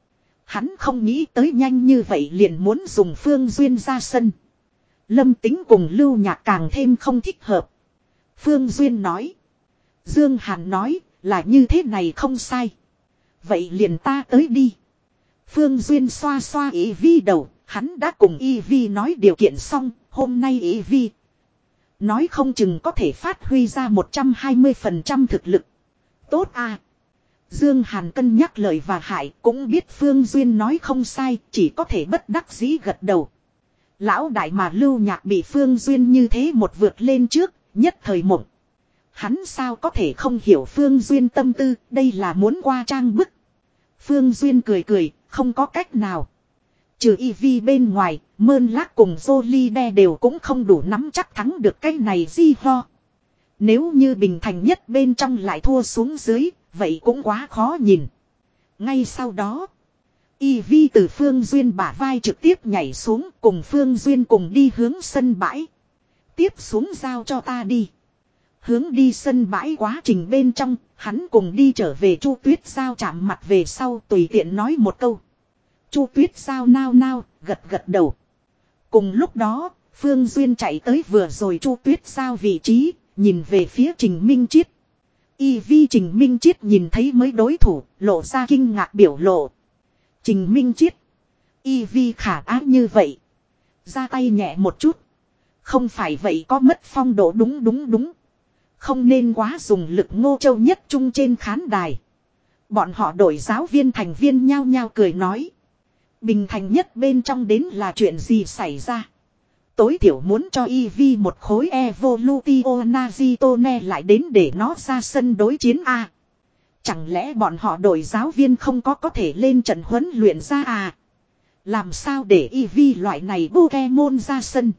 Hắn không nghĩ tới nhanh như vậy liền muốn dùng Phương Duyên ra sân. Lâm Tính cùng Lưu Nhạc càng thêm không thích hợp. Phương Duyên nói. Dương Hàn nói là như thế này không sai. Vậy liền ta tới đi. Phương Duyên xoa xoa Y Vi đầu. Hắn đã cùng Y Vi nói điều kiện xong. Hôm nay Y Vi nói không chừng có thể phát huy ra một trăm hai mươi phần trăm thực lực. Tốt à. Dương Hàn cân nhắc lời và hại, cũng biết Phương Duyên nói không sai, chỉ có thể bất đắc dĩ gật đầu. Lão đại mà Lưu Nhạc bị Phương Duyên như thế một vượt lên trước, nhất thời mộng. Hắn sao có thể không hiểu Phương Duyên tâm tư, đây là muốn qua trang bức. Phương Duyên cười cười, không có cách nào. Trừ Y Vi bên ngoài, Mơn Lác cùng Jolide đều cũng không đủ nắm chắc thắng được cái này Di Ho. Nếu như Bình Thành nhất bên trong lại thua xuống dưới, vậy cũng quá khó nhìn. Ngay sau đó, Y Vi từ Phương Duyên bả vai trực tiếp nhảy xuống cùng Phương Duyên cùng đi hướng sân bãi. Tiếp xuống giao cho ta đi. Hướng đi sân bãi quá trình bên trong, hắn cùng đi trở về Chu Tuyết Giao chạm mặt về sau tùy tiện nói một câu. Chu Tuyết Giao nao nao, gật gật đầu. Cùng lúc đó, Phương Duyên chạy tới vừa rồi Chu Tuyết Giao vị trí, nhìn về phía Trình Minh Chiết. Y Vi Trình Minh Chiết nhìn thấy mấy đối thủ, lộ ra kinh ngạc biểu lộ. Trình Minh Chiết. Y Vi khả ác như vậy. Ra tay nhẹ một chút. Không phải vậy có mất phong độ đúng đúng đúng. Không nên quá dùng lực Ngô Châu Nhất Trung trên khán đài. Bọn họ đổi giáo viên thành viên nhao nhao cười nói. Bình Thành nhất bên trong đến là chuyện gì xảy ra. Tối thiểu muốn cho Y Vi một khối Evolutio Nazitone lại đến để nó ra sân đối chiến A. Chẳng lẽ bọn họ đổi giáo viên không có có thể lên trận huấn luyện ra à? Làm sao để Y Vi loại này Pokemon ra sân?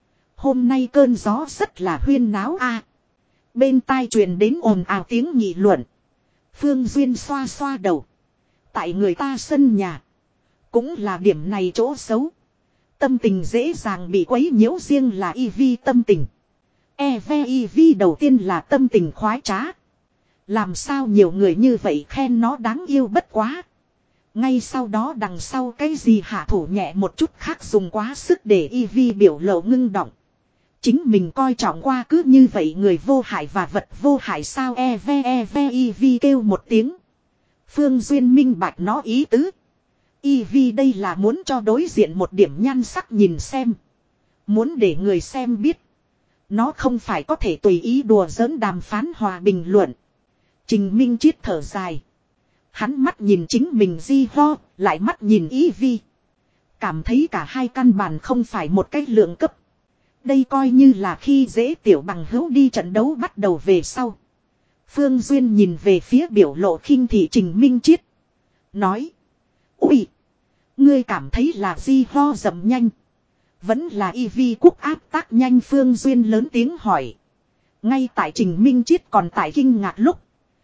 Hôm nay cơn gió rất là huyên náo a. Bên tai truyền đến ồn ào tiếng nghị luận. Phương Duyên xoa xoa đầu. Tại người ta sân nhà. Cũng là điểm này chỗ xấu. Tâm tình dễ dàng bị quấy nhiễu riêng là Y Vi tâm tình. E V Y Vi đầu tiên là tâm tình khoái trá. Làm sao nhiều người như vậy khen nó đáng yêu bất quá. Ngay sau đó đằng sau cái gì hạ thủ nhẹ một chút khác dùng quá sức để Y Vi biểu lộ ngưng động. Chính mình coi trọng qua cứ như vậy người vô hại và vật vô hại sao e v e v Y Vi kêu một tiếng. Phương Duyên minh bạch nó ý tứ. Y Vi đây là muốn cho đối diện một điểm nhan sắc nhìn xem. Muốn để người xem biết. Nó không phải có thể tùy ý đùa giỡn đàm phán hòa bình luận. Trình Minh Chiết thở dài. Hắn mắt nhìn chính mình Di Ho, lại mắt nhìn Y Vi. Cảm thấy cả hai căn bản không phải một cái lượng cấp. Đây coi như là khi dễ tiểu bằng hữu đi trận đấu bắt đầu về sau. Phương Duyên nhìn về phía biểu lộ khinh thị Trình Minh Chiết. Nói. Ui! Ngươi cảm thấy là Di Ho dầm nhanh. Vẫn là Y Vi quốc áp tác nhanh Phương Duyên lớn tiếng hỏi. Ngay tại Trình Minh Chiết còn tại kinh ngạc lúc.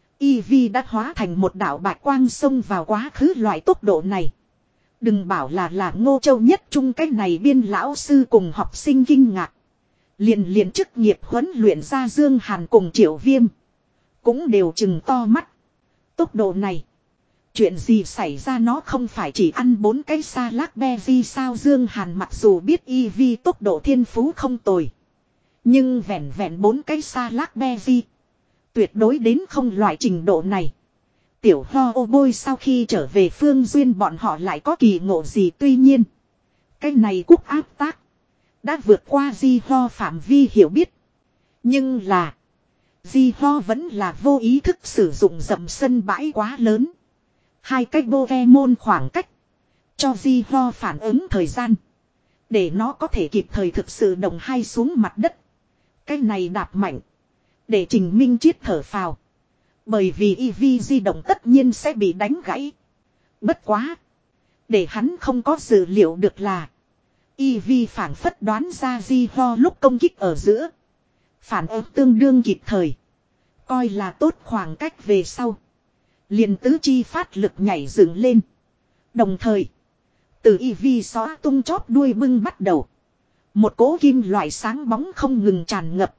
Y Vi đã hóa thành một đạo bạch quang xông vào quá khứ loại tốc độ này. Đừng bảo là là Ngô Châu Nhất Trung cái này biên lão sư cùng học sinh kinh ngạc. Liền liền chức nghiệp huấn luyện ra Dương Hàn cùng Triệu Viêm. Cũng đều chừng to mắt. Tốc độ này. Chuyện gì xảy ra nó không phải chỉ ăn bốn cái salad berry sao Dương Hàn mặc dù biết Y Vi tốc độ thiên phú không tồi. Nhưng vẹn vẹn bốn cái salad berry. Tuyệt đối đến không loại trình độ này. Tiểu Ho ô bôi sau khi trở về Phương Duyên bọn họ lại có kỳ ngộ gì tuy nhiên. Cái này quốc áp tác. Đã vượt qua Di Ho phạm vi hiểu biết. Nhưng là. Di Ho vẫn là vô ý thức sử dụng dầm sân bãi quá lớn. Hai cách Pokemon khoảng cách. Cho Di Ho phản ứng thời gian. Để nó có thể kịp thời thực sự đồng hai xuống mặt đất. Cái này đạp mạnh. Để Trình Minh Chiết thở phào. Bởi vì Y Vi di động tất nhiên sẽ bị đánh gãy. Bất quá. Để hắn không có dự liệu được là. Y Vi phản phất đoán ra Di Ho lúc công kích ở giữa. Phản ứng tương đương kịp thời. Coi là tốt khoảng cách về sau. Liền tứ chi phát lực nhảy dựng lên. Đồng thời. Từ Y Vi xóa tung chóp đuôi bưng bắt đầu. Một cỗ kim loại sáng bóng không ngừng tràn ngập.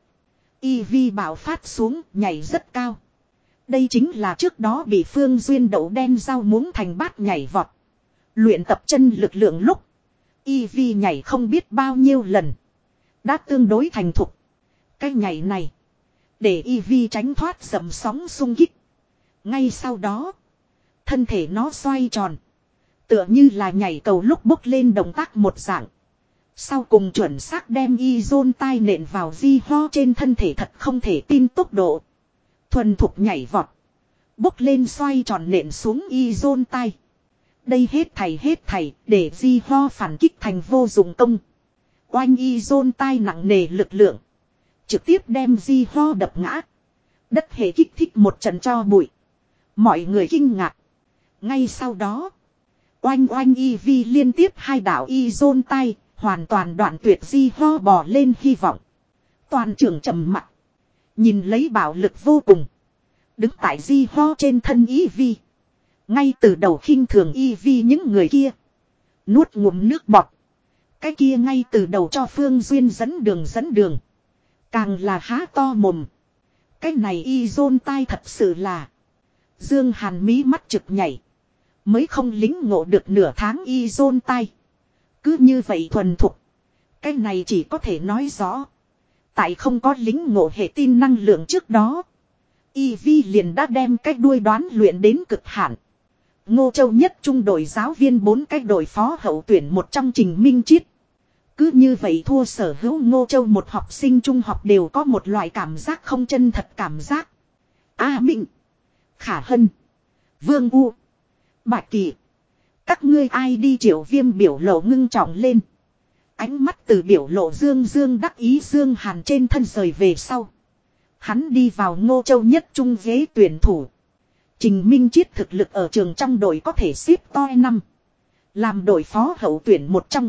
Y Vi bảo phát xuống nhảy rất cao. Đây chính là trước đó bị Phương Duyên đậu đen rau muống thành bát nhảy vọt. Luyện tập chân lực lượng lúc. Eevee nhảy không biết bao nhiêu lần. Đã tương đối thành thục. Cái nhảy này. Để Eevee tránh thoát dầm sóng xung kích. Ngay sau đó. Thân thể nó xoay tròn. Tựa như là nhảy cầu lúc bốc lên động tác một dạng. Sau cùng chuẩn xác đem Izon tai nện vào di ho trên thân thể thật không thể tin tốc độ. Thuần thục nhảy vọt. Bốc lên xoay tròn nện xuống Izon tai. Đây hết thảy hết thảy để di ho phản kích thành vô dụng công. Oanh Izon tai nặng nề lực lượng. Trực tiếp đem di ho đập ngã. Đất hệ kích thích một trận cho bụi. Mọi người kinh ngạc. Ngay sau đó. Oanh oanh Eevee liên tiếp hai đảo Izon tai. Hoàn toàn đoạn tuyệt di ho bò lên hy vọng. Toàn trường trầm mặt. Nhìn lấy bạo lực vô cùng. Đứng tại di ho trên thân Eevee. Ngay từ đầu khinh thường Eevee những người kia. Nuốt ngụm nước bọt. Cái kia ngay từ đầu cho Phương Duyên dẫn đường dẫn đường. Càng là há to mồm. Cái này Izon tai thật sự là. Dương Hàn mí mắt trực nhảy. Mới không lính ngộ được nửa tháng Izon tai. Cứ như vậy thuần thục. Cái này chỉ có thể nói rõ. Tại không có lính ngộ hệ tin năng lượng trước đó. Eevee liền đã đem cái đuôi đoán luyện đến cực hạn. Ngô Châu nhất trung đội giáo viên bốn cái đội phó hậu tuyển một trong Trình Minh Chiết. Cứ như vậy thua sở hữu Ngô Châu một học sinh trung học đều có một loại cảm giác không chân thật cảm giác. A Minh, Khả Hân, Vương U, Bạch Kỳ. Các ngươi ai đi Triệu Viêm biểu lộ ngưng trọng lên. Ánh mắt từ biểu lộ dương dương đắc ý Dương Hàn trên thân rời về sau. Hắn đi vào Ngô Châu nhất trung ghế tuyển thủ. Trình Minh Chiết thực lực ở trường trong đội có thể xếp toi năm. Làm đội phó hậu tuyển một trong.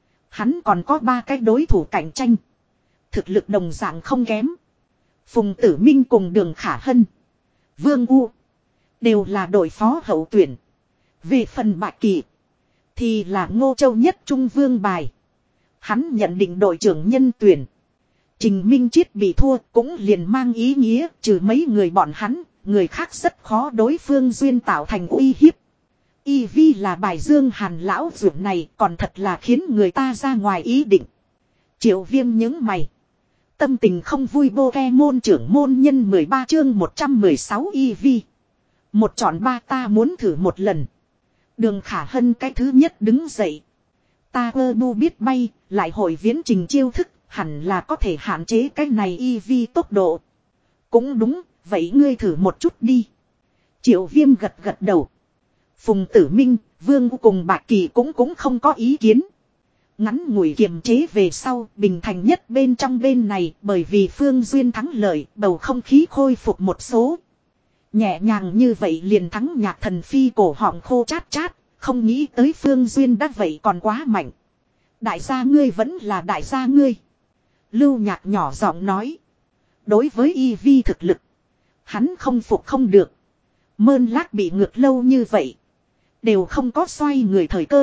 Hắn còn có ba cái đối thủ cạnh tranh. Thực lực đồng dạng không kém. Phùng Tử Minh cùng Đường Khả Hân, Vương U đều là đội phó hậu tuyển. Về phần Bạch Kỳ thì là Ngô Châu nhất trung vương bài. Hắn nhận định đội trưởng nhân tuyển. Trình Minh Chiết bị thua cũng liền mang ý nghĩa trừ mấy người bọn hắn, người khác rất khó đối phương duyên tạo thành uy hiếp. Eevee là bài Dương Hàn lão dưỡng này còn thật là khiến người ta ra ngoài ý định. Triệu Viêm những mày. Tâm tình không vui Pokemon trưởng môn nhân mười ba chương một trăm mười sáu Eevee. Một chọn ba ta muốn thử một lần. Đường Khả Hân cái thứ nhất đứng dậy. Ta ơ bu biết bay, lại hồi viễn trình chiêu thức, hẳn là có thể hạn chế cái này Eevee tốc độ. Cũng đúng, vậy ngươi thử một chút đi. Triệu Viêm gật gật đầu. Phùng Tử Minh, Vương U cùng Bạch Kỳ cũng cũng không có ý kiến. Ngắn ngủi kiềm chế về sau, bình thành nhất bên trong bên này bởi vì Phương Duyên thắng lợi, bầu không khí khôi phục một số. Nhẹ nhàng như vậy liền thắng Nhạc Thần Phi cổ họng khô chát chát, không nghĩ tới Phương Duyên đã vậy còn quá mạnh. Đại gia ngươi vẫn là đại gia ngươi. Lưu Nhạc nhỏ giọng nói. Đối với Eevee thực lực, hắn không phục không được. Mơn lát bị ngược lâu như vậy, đều không có xoay người thời cơ.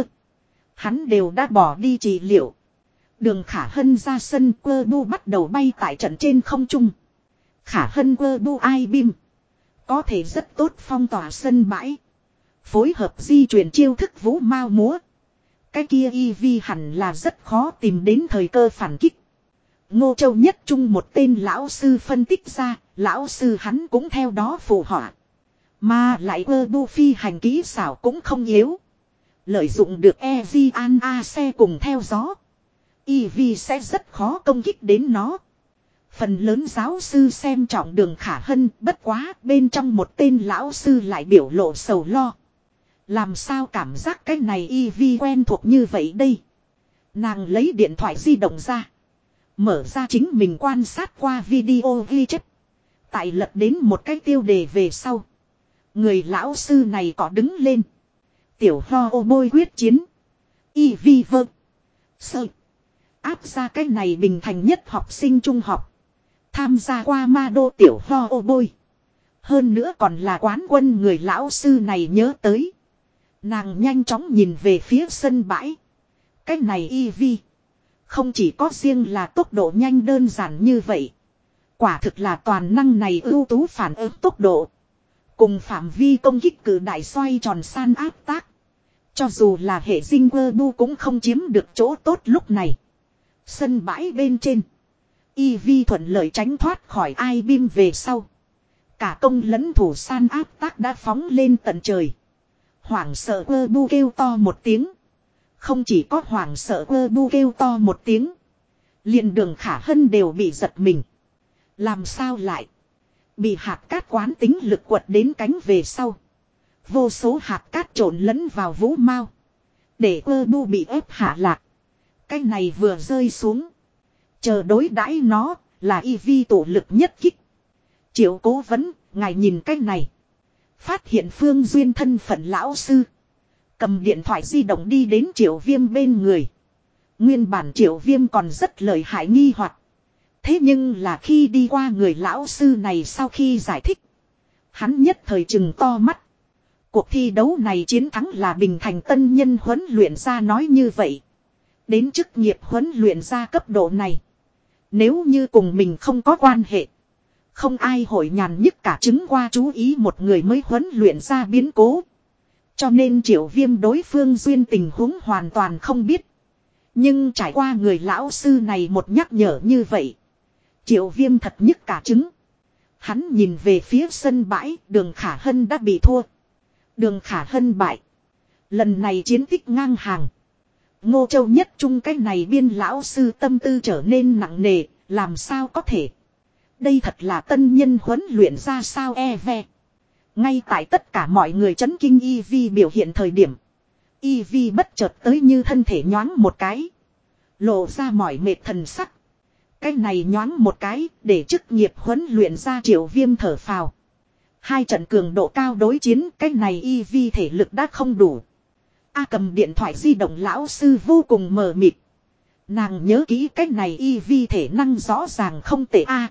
Hắn đều đã bỏ đi trị liệu. Đường Khả Hân ra sân quơ bu bắt đầu bay tại trận trên không trung. Khả Hân quơ bu ai bim. Có thể rất tốt phong tỏa sân bãi. Phối hợp di chuyển chiêu thức vũ mao múa. Cái kia Eevee hẳn là rất khó tìm đến thời cơ phản kích. Ngô Châu nhất trung một tên lão sư phân tích ra. Lão sư hắn cũng theo đó phù họa. Mà lại ơ bu phi hành kỹ xảo cũng không yếu. Lợi dụng được Evian A xe cùng theo gió. Eevee sẽ rất khó công kích đến nó. Phần lớn giáo sư xem trọng Đường Khả Hân, bất quá bên trong một tên lão sư lại biểu lộ sầu lo. Làm sao cảm giác cái này Eevee quen thuộc như vậy đây? Nàng lấy điện thoại di động ra. Mở ra chính mình quan sát qua video ghi chép. Tại lật đến một cái tiêu đề về sau. Người lão sư này có đứng lên. Tiểu ho ô bôi quyết chiến. Eevee vơ. Sơ. Áp ra cái này bình thành nhất học sinh trung học. Tham gia qua ma đô tiểu ho ô bôi. Hơn nữa còn là quán quân người lão sư này nhớ tới. Nàng nhanh chóng nhìn về phía sân bãi. Cái này Eevee. Không chỉ có riêng là tốc độ nhanh đơn giản như vậy. Quả thực là toàn năng này ưu tú phản ứng tốc độ. Cùng phạm vi công kích cử đại xoay tròn san áp tác. Cho dù là hệ dinh quơ bu cũng không chiếm được chỗ tốt lúc này. Sân bãi bên trên. Eevee thuận lợi tránh thoát khỏi ai bim về sau. Cả công lẫn thủ san áp tác đã phóng lên tận trời. Hoảng sợ quơ bu kêu to một tiếng. Không chỉ có hoảng sợ quơ bu kêu to một tiếng. Liền Đường Khả Hân đều bị giật mình. Làm sao lại? Bị hạt cát quán tính lực quật đến cánh về sau. Vô số hạt cát trộn lẫn vào vũ mao. Để quơ bu bị ép hạ lạc. Cái này vừa rơi xuống. Chờ đối đãi nó là Eevee tổ lực nhất kích. Triệu Cố Vấn, ngài nhìn cái này. Phát hiện Phương Duyên thân phận lão sư. Cầm điện thoại di động đi đến Triệu Viêm bên người. Nguyên bản Triệu Viêm còn rất lợi hại nghi hoặc. Thế nhưng là khi đi qua người lão sư này sau khi giải thích. Hắn nhất thời trừng to mắt. Cuộc thi đấu này chiến thắng là Bình Thành tân nhân huấn luyện ra nói như vậy. Đến chức nghiệp huấn luyện ra cấp độ này. Nếu như cùng mình không có quan hệ. Không ai hội nhàn nhức cả chứng qua chú ý một người mới huấn luyện ra biến cố. Cho nên Triệu Viêm đối phương Duyên tình huống hoàn toàn không biết. Nhưng trải qua người lão sư này một nhắc nhở như vậy. Triệu Viêm thật nhức cả chứng. Hắn nhìn về phía sân bãi, Đường Khả Hân đã bị thua. Đường Khả Hân bại. Lần này chiến tích ngang hàng. Ngô Châu Nhất Trung cái này biên lão sư tâm tư trở nên nặng nề, làm sao có thể. Đây thật là tân nhân huấn luyện ra sao e ve. Ngay tại tất cả mọi người chấn kinh Eevee biểu hiện thời điểm. Eevee bất chợt tới như thân thể nhoáng một cái. Lộ ra mỏi mệt thần sắc. Cái này nhoáng một cái để chức nghiệp huấn luyện ra Triệu Viêm thở phào. Hai trận cường độ cao đối chiến cái này Eevee thể lực đã không đủ. A cầm điện thoại di động lão sư vô cùng mờ mịt. Nàng nhớ kỹ cái này Eevee thể năng rõ ràng không tệ a.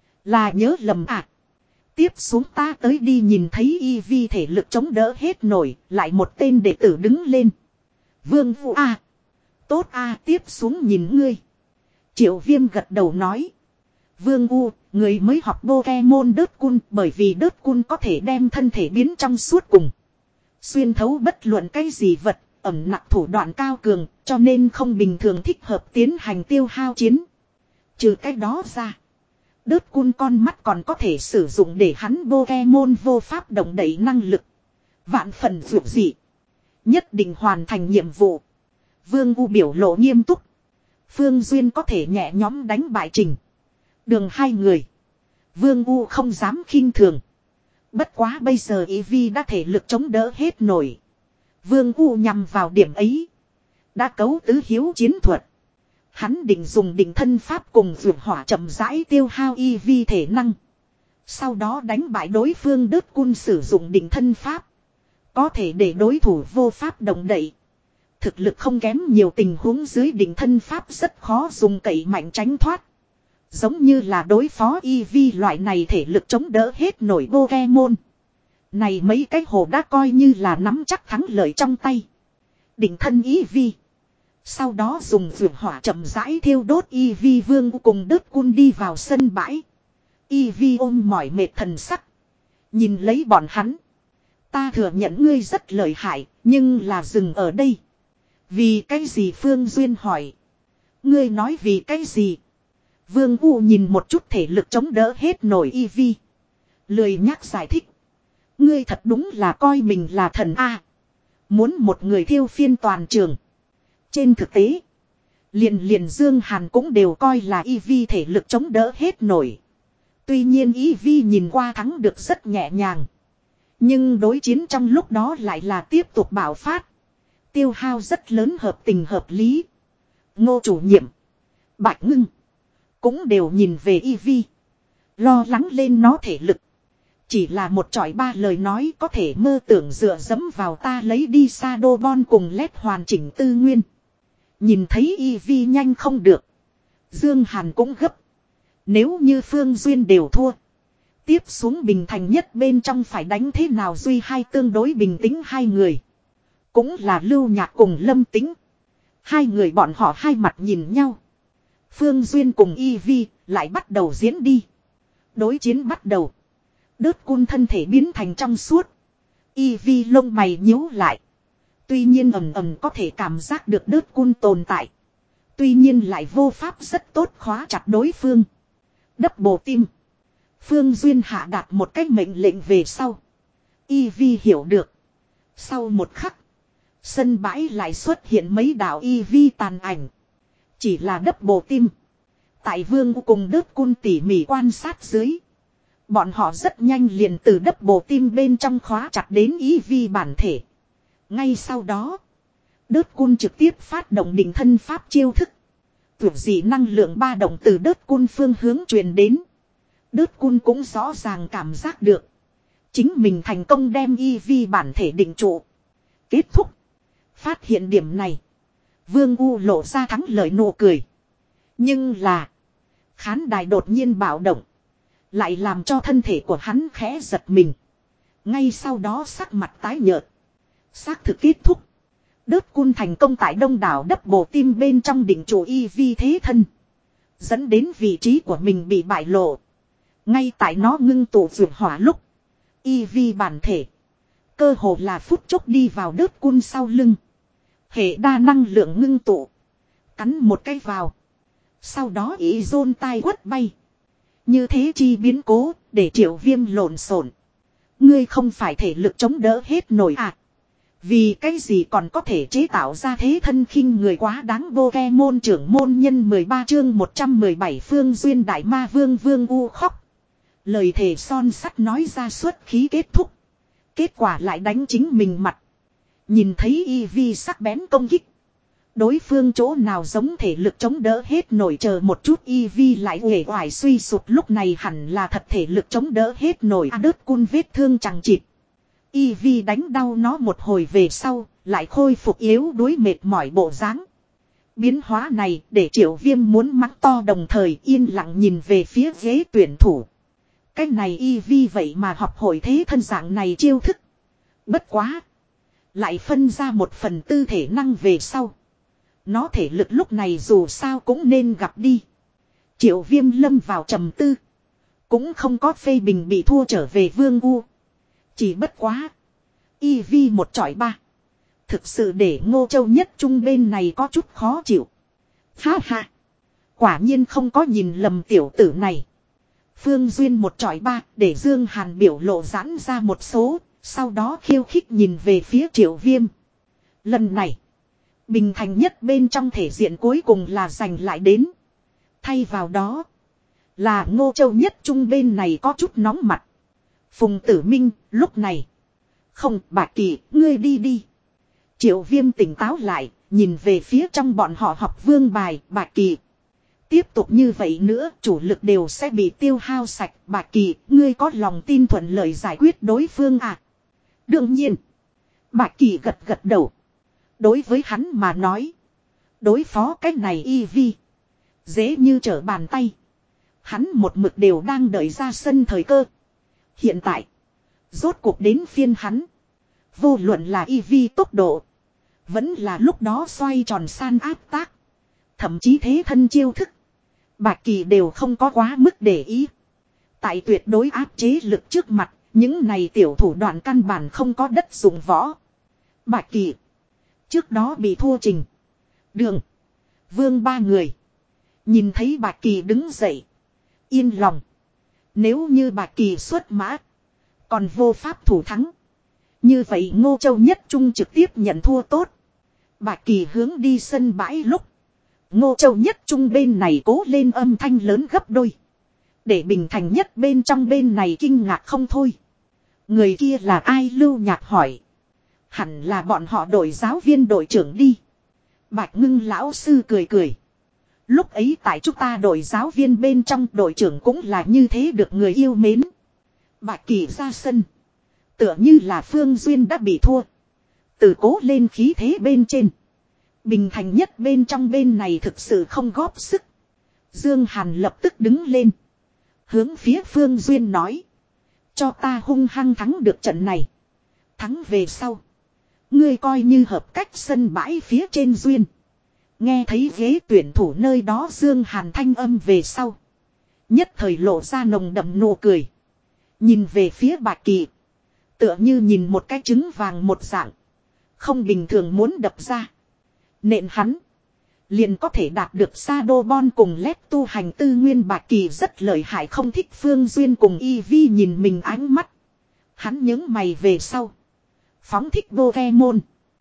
Là nhớ lầm à. Tiếp xuống ta tới đi nhìn thấy Eevee thể lực chống đỡ hết nổi. Lại một tên đệ tử đứng lên. Vương Vũ a. Tốt a tiếp xuống nhìn ngươi. Triệu Viêm gật đầu nói. Vương U, người mới học Pokemon đớt cun bởi vì đớt cun có thể đem thân thể biến trong suốt cùng. Xuyên thấu bất luận cái gì vật, ẩm nặng thủ đoạn cao cường, cho nên không bình thường thích hợp tiến hành tiêu hao chiến. Trừ cái đó ra. Đớt cun con mắt còn có thể sử dụng để hắn Pokemon vô pháp động đẩy năng lực. Vạn phần dụ dị. Nhất định hoàn thành nhiệm vụ. Vương U biểu lộ nghiêm túc. Phương Duyên có thể nhẹ nhóm đánh bại Trình. Đường hai người. Vương U không dám khinh thường. Bất quá bây giờ Eevee đã thể lực chống đỡ hết nổi. Vương U nhằm vào điểm ấy. Đã cấu tứ hiếu chiến thuật. Hắn định dùng định thân pháp cùng vượt hỏa chậm rãi tiêu hao Eevee thể năng. Sau đó đánh bại đối phương đớt cun sử dụng định thân pháp. Có thể để đối thủ vô pháp động đậy. Thực lực không kém nhiều tình huống dưới định thân pháp rất khó dùng cậy mạnh tránh thoát. Giống như là đối phó Eevee loại này thể lực chống đỡ hết nổi Pokemon. Này mấy cái hồ đã coi như là nắm chắc thắng lợi trong tay. Định thân Eevee. Sau đó dùng vượt hỏa chậm rãi thiêu đốt Eevee vương cùng đớt cun đi vào sân bãi. Eevee ôm mỏi mệt thần sắc. Nhìn lấy bọn hắn. Ta thừa nhận ngươi rất lợi hại, nhưng là dừng ở đây. Vì cái gì Phương Duyên hỏi. Ngươi nói vì cái gì? Vương U nhìn một chút thể lực chống đỡ hết nổi Eevee. Lười nhắc giải thích. Ngươi thật đúng là coi mình là thần A. Muốn một người thiêu phiên toàn trường. Trên thực tế. Liền liền Dương Hàn cũng đều coi là Eevee thể lực chống đỡ hết nổi. Tuy nhiên Eevee nhìn qua thắng được rất nhẹ nhàng. Nhưng đối chiến trong lúc đó lại là tiếp tục bạo phát. Tiêu hao rất lớn hợp tình hợp lý. Ngô chủ nhiệm. Bạch Ngưng. Cũng đều nhìn về Eevee. Lo lắng lên nó thể lực. Chỉ là một chọi ba lời nói có thể mơ tưởng dựa dẫm vào ta lấy đi Shadow Ball cùng led hoàn chỉnh tư nguyên. Nhìn thấy Eevee nhanh không được. Dương Hàn cũng gấp. Nếu như Phương Duyên đều thua. Tiếp xuống Bình Thành nhất bên trong phải đánh thế nào duy hai tương đối bình tĩnh hai người. Cũng là Lưu Nhạc cùng Lâm Tĩnh. Hai người bọn họ hai mặt nhìn nhau. Phương Duyên cùng Eevee lại bắt đầu diễn đi. Đối chiến bắt đầu. Đớt cun thân thể biến thành trong suốt. Eevee lông mày nhíu lại. Tuy nhiên ầm ầm có thể cảm giác được đớt cun tồn tại. Tuy nhiên lại vô pháp rất tốt khóa chặt đối phương. Đấp bồ tim. Phương Duyên hạ đạt một cách mệnh lệnh về sau. Y Vi hiểu được. Sau một khắc. Sân bãi lại xuất hiện mấy đạo Y Vi tàn ảnh. Chỉ là đấp bồ tim. Tại Vương cùng đớt cun tỉ mỉ quan sát dưới. Bọn họ rất nhanh liền từ đấp bồ tim bên trong khóa chặt đến Y Vi bản thể. Ngay sau đó. Đớt cun trực tiếp phát động định thân pháp chiêu thức. Tuyệt dị năng lượng ba động từ đớt cun phương hướng truyền đến. Đớt cun cũng rõ ràng cảm giác được. Chính mình thành công đem Y Vi bản thể định trụ. Kết thúc. Phát hiện điểm này. Vương U lộ ra thắng lợi nụ cười. Nhưng là. Khán đài đột nhiên bạo động. Lại làm cho thân thể của hắn khẽ giật mình. Ngay sau đó sắc mặt tái nhợt. Xác thực kết thúc. Đớt cun thành công tại đông đảo đấp bồ tim bên trong đỉnh trụ Y Vi thế thân. Dẫn đến vị trí của mình bị bại lộ. Ngay tại nó ngưng tụ vượt hỏa lúc. Y Vi bản thể. Cơ hồ là phút chốc đi vào đớt cun sau lưng. Hệ đa năng lượng ngưng tụ. Cắn một cái vào. Sau đó ý dôn tai quất bay. Như thế chi biến cố để Triệu Viêm lộn xộn. Ngươi không phải thể lực chống đỡ hết nổi à. Vì cái gì còn có thể chế tạo ra thế thân khinh người quá đáng vô ke môn trưởng môn nhân mười ba chương một trăm mười bảy Phương Duyên Đại Ma Vương Vương U khóc. Lời thề son sắt nói ra suốt khí kết thúc. Kết quả lại đánh chính mình mặt. Nhìn thấy Y Vi sắc bén công kích. Đối phương chỗ nào giống thể lực chống đỡ hết nổi chờ một chút Y Vi lại uể oải suy sụp lúc này hẳn là thật thể lực chống đỡ hết nổi a đớt cun vết thương chẳng chịt. Y Vi đánh đau nó một hồi về sau, lại khôi phục yếu đuối mệt mỏi bộ dáng. Biến hóa này để Triệu Viêm muốn mắng to đồng thời yên lặng nhìn về phía ghế tuyển thủ. Cái này Y Vi vậy mà học hội thế thân dạng này chiêu thức. Bất quá. Lại phân ra một phần tư thể năng về sau. Nó thể lực lúc này dù sao cũng nên gặp đi. Triệu Viêm lâm vào trầm tư. Cũng không có phê bình bị thua trở về Vương U. Chỉ bất quá. Y Vi một chọi ba. Thực sự để Ngô Châu Nhất Trung bên này có chút khó chịu. Ha ha. Quả nhiên không có nhìn lầm tiểu tử này. Phương Duyên một chọi ba để Dương Hàn biểu lộ giãn ra một số. Sau đó khiêu khích nhìn về phía Triệu Viêm. Lần này. Bình thành nhất bên trong thể diện cuối cùng là giành lại đến. Thay vào đó. Là Ngô Châu Nhất Trung bên này có chút nóng mặt. Phùng Tử Minh lúc này. Không Bạch Kỳ ngươi đi đi. Triệu Viêm tỉnh táo lại. Nhìn về phía trong bọn họ học vương bài Bạch Kỳ. Tiếp tục như vậy nữa chủ lực đều sẽ bị tiêu hao sạch. Bạch Kỳ ngươi có lòng tin thuận lợi giải quyết đối phương à. Đương nhiên. Bạch Kỳ gật gật đầu. Đối với hắn mà nói. Đối phó cách này Y Vi. Dễ như trở bàn tay. Hắn một mực đều đang đợi ra sân thời cơ. Hiện tại. Rốt cuộc đến phiên hắn. Vô luận là Y Vi tốc độ. Vẫn là lúc đó xoay tròn san áp tác. Thậm chí thế thân chiêu thức. Bạch Kỳ đều không có quá mức để ý. Tại tuyệt đối áp chế lực trước mặt. Những này tiểu thủ đoạn căn bản không có đất dụng võ. Bạch Kỳ. Trước đó bị thua Trình. Đường. Vương ba người. Nhìn thấy Bạch Kỳ đứng dậy. Yên lòng. Nếu như Bạch Kỳ xuất mã. Còn vô pháp thủ thắng. Như vậy Ngô Châu Nhất Trung trực tiếp nhận thua tốt. Bạch Kỳ hướng đi sân bãi lúc. Ngô Châu Nhất Trung bên này cố lên âm thanh lớn gấp đôi. Để Bình Thành Nhất bên trong bên này kinh ngạc không thôi. Người kia là ai Lưu Nhạc hỏi. Hẳn là bọn họ đội giáo viên đội trưởng đi. Bạch Ngưng lão sư cười cười. Lúc ấy tại chúng ta đội giáo viên bên trong đội trưởng cũng là như thế được người yêu mến. Bạch Kỳ ra sân. Tựa như là Phương Duyên đã bị thua. Từ cố lên khí thế bên trên. Bình Thành Nhất bên trong bên này thực sự không góp sức. Dương Hàn lập tức đứng lên. Hướng phía Phương Duyên nói. Cho ta hung hăng thắng được trận này. Thắng về sau. Ngươi coi như hợp cách sân bãi phía trên Duyên. Nghe thấy ghế tuyển thủ nơi đó Dương Hàn thanh âm về sau. Nhất thời lộ ra nồng đậm nụ cười. Nhìn về phía Bạch Kỳ. Tựa như nhìn một cái trứng vàng một dạng. Không bình thường muốn đập ra. Nện hắn. Liền có thể đạt được Shadow Ball cùng lét tu hành tư nguyên bạc kỳ rất lợi hại không thích Phương Duyên cùng Eevee nhìn mình ánh mắt. Hắn nhướng mày về sau. Phóng thích Pokemon.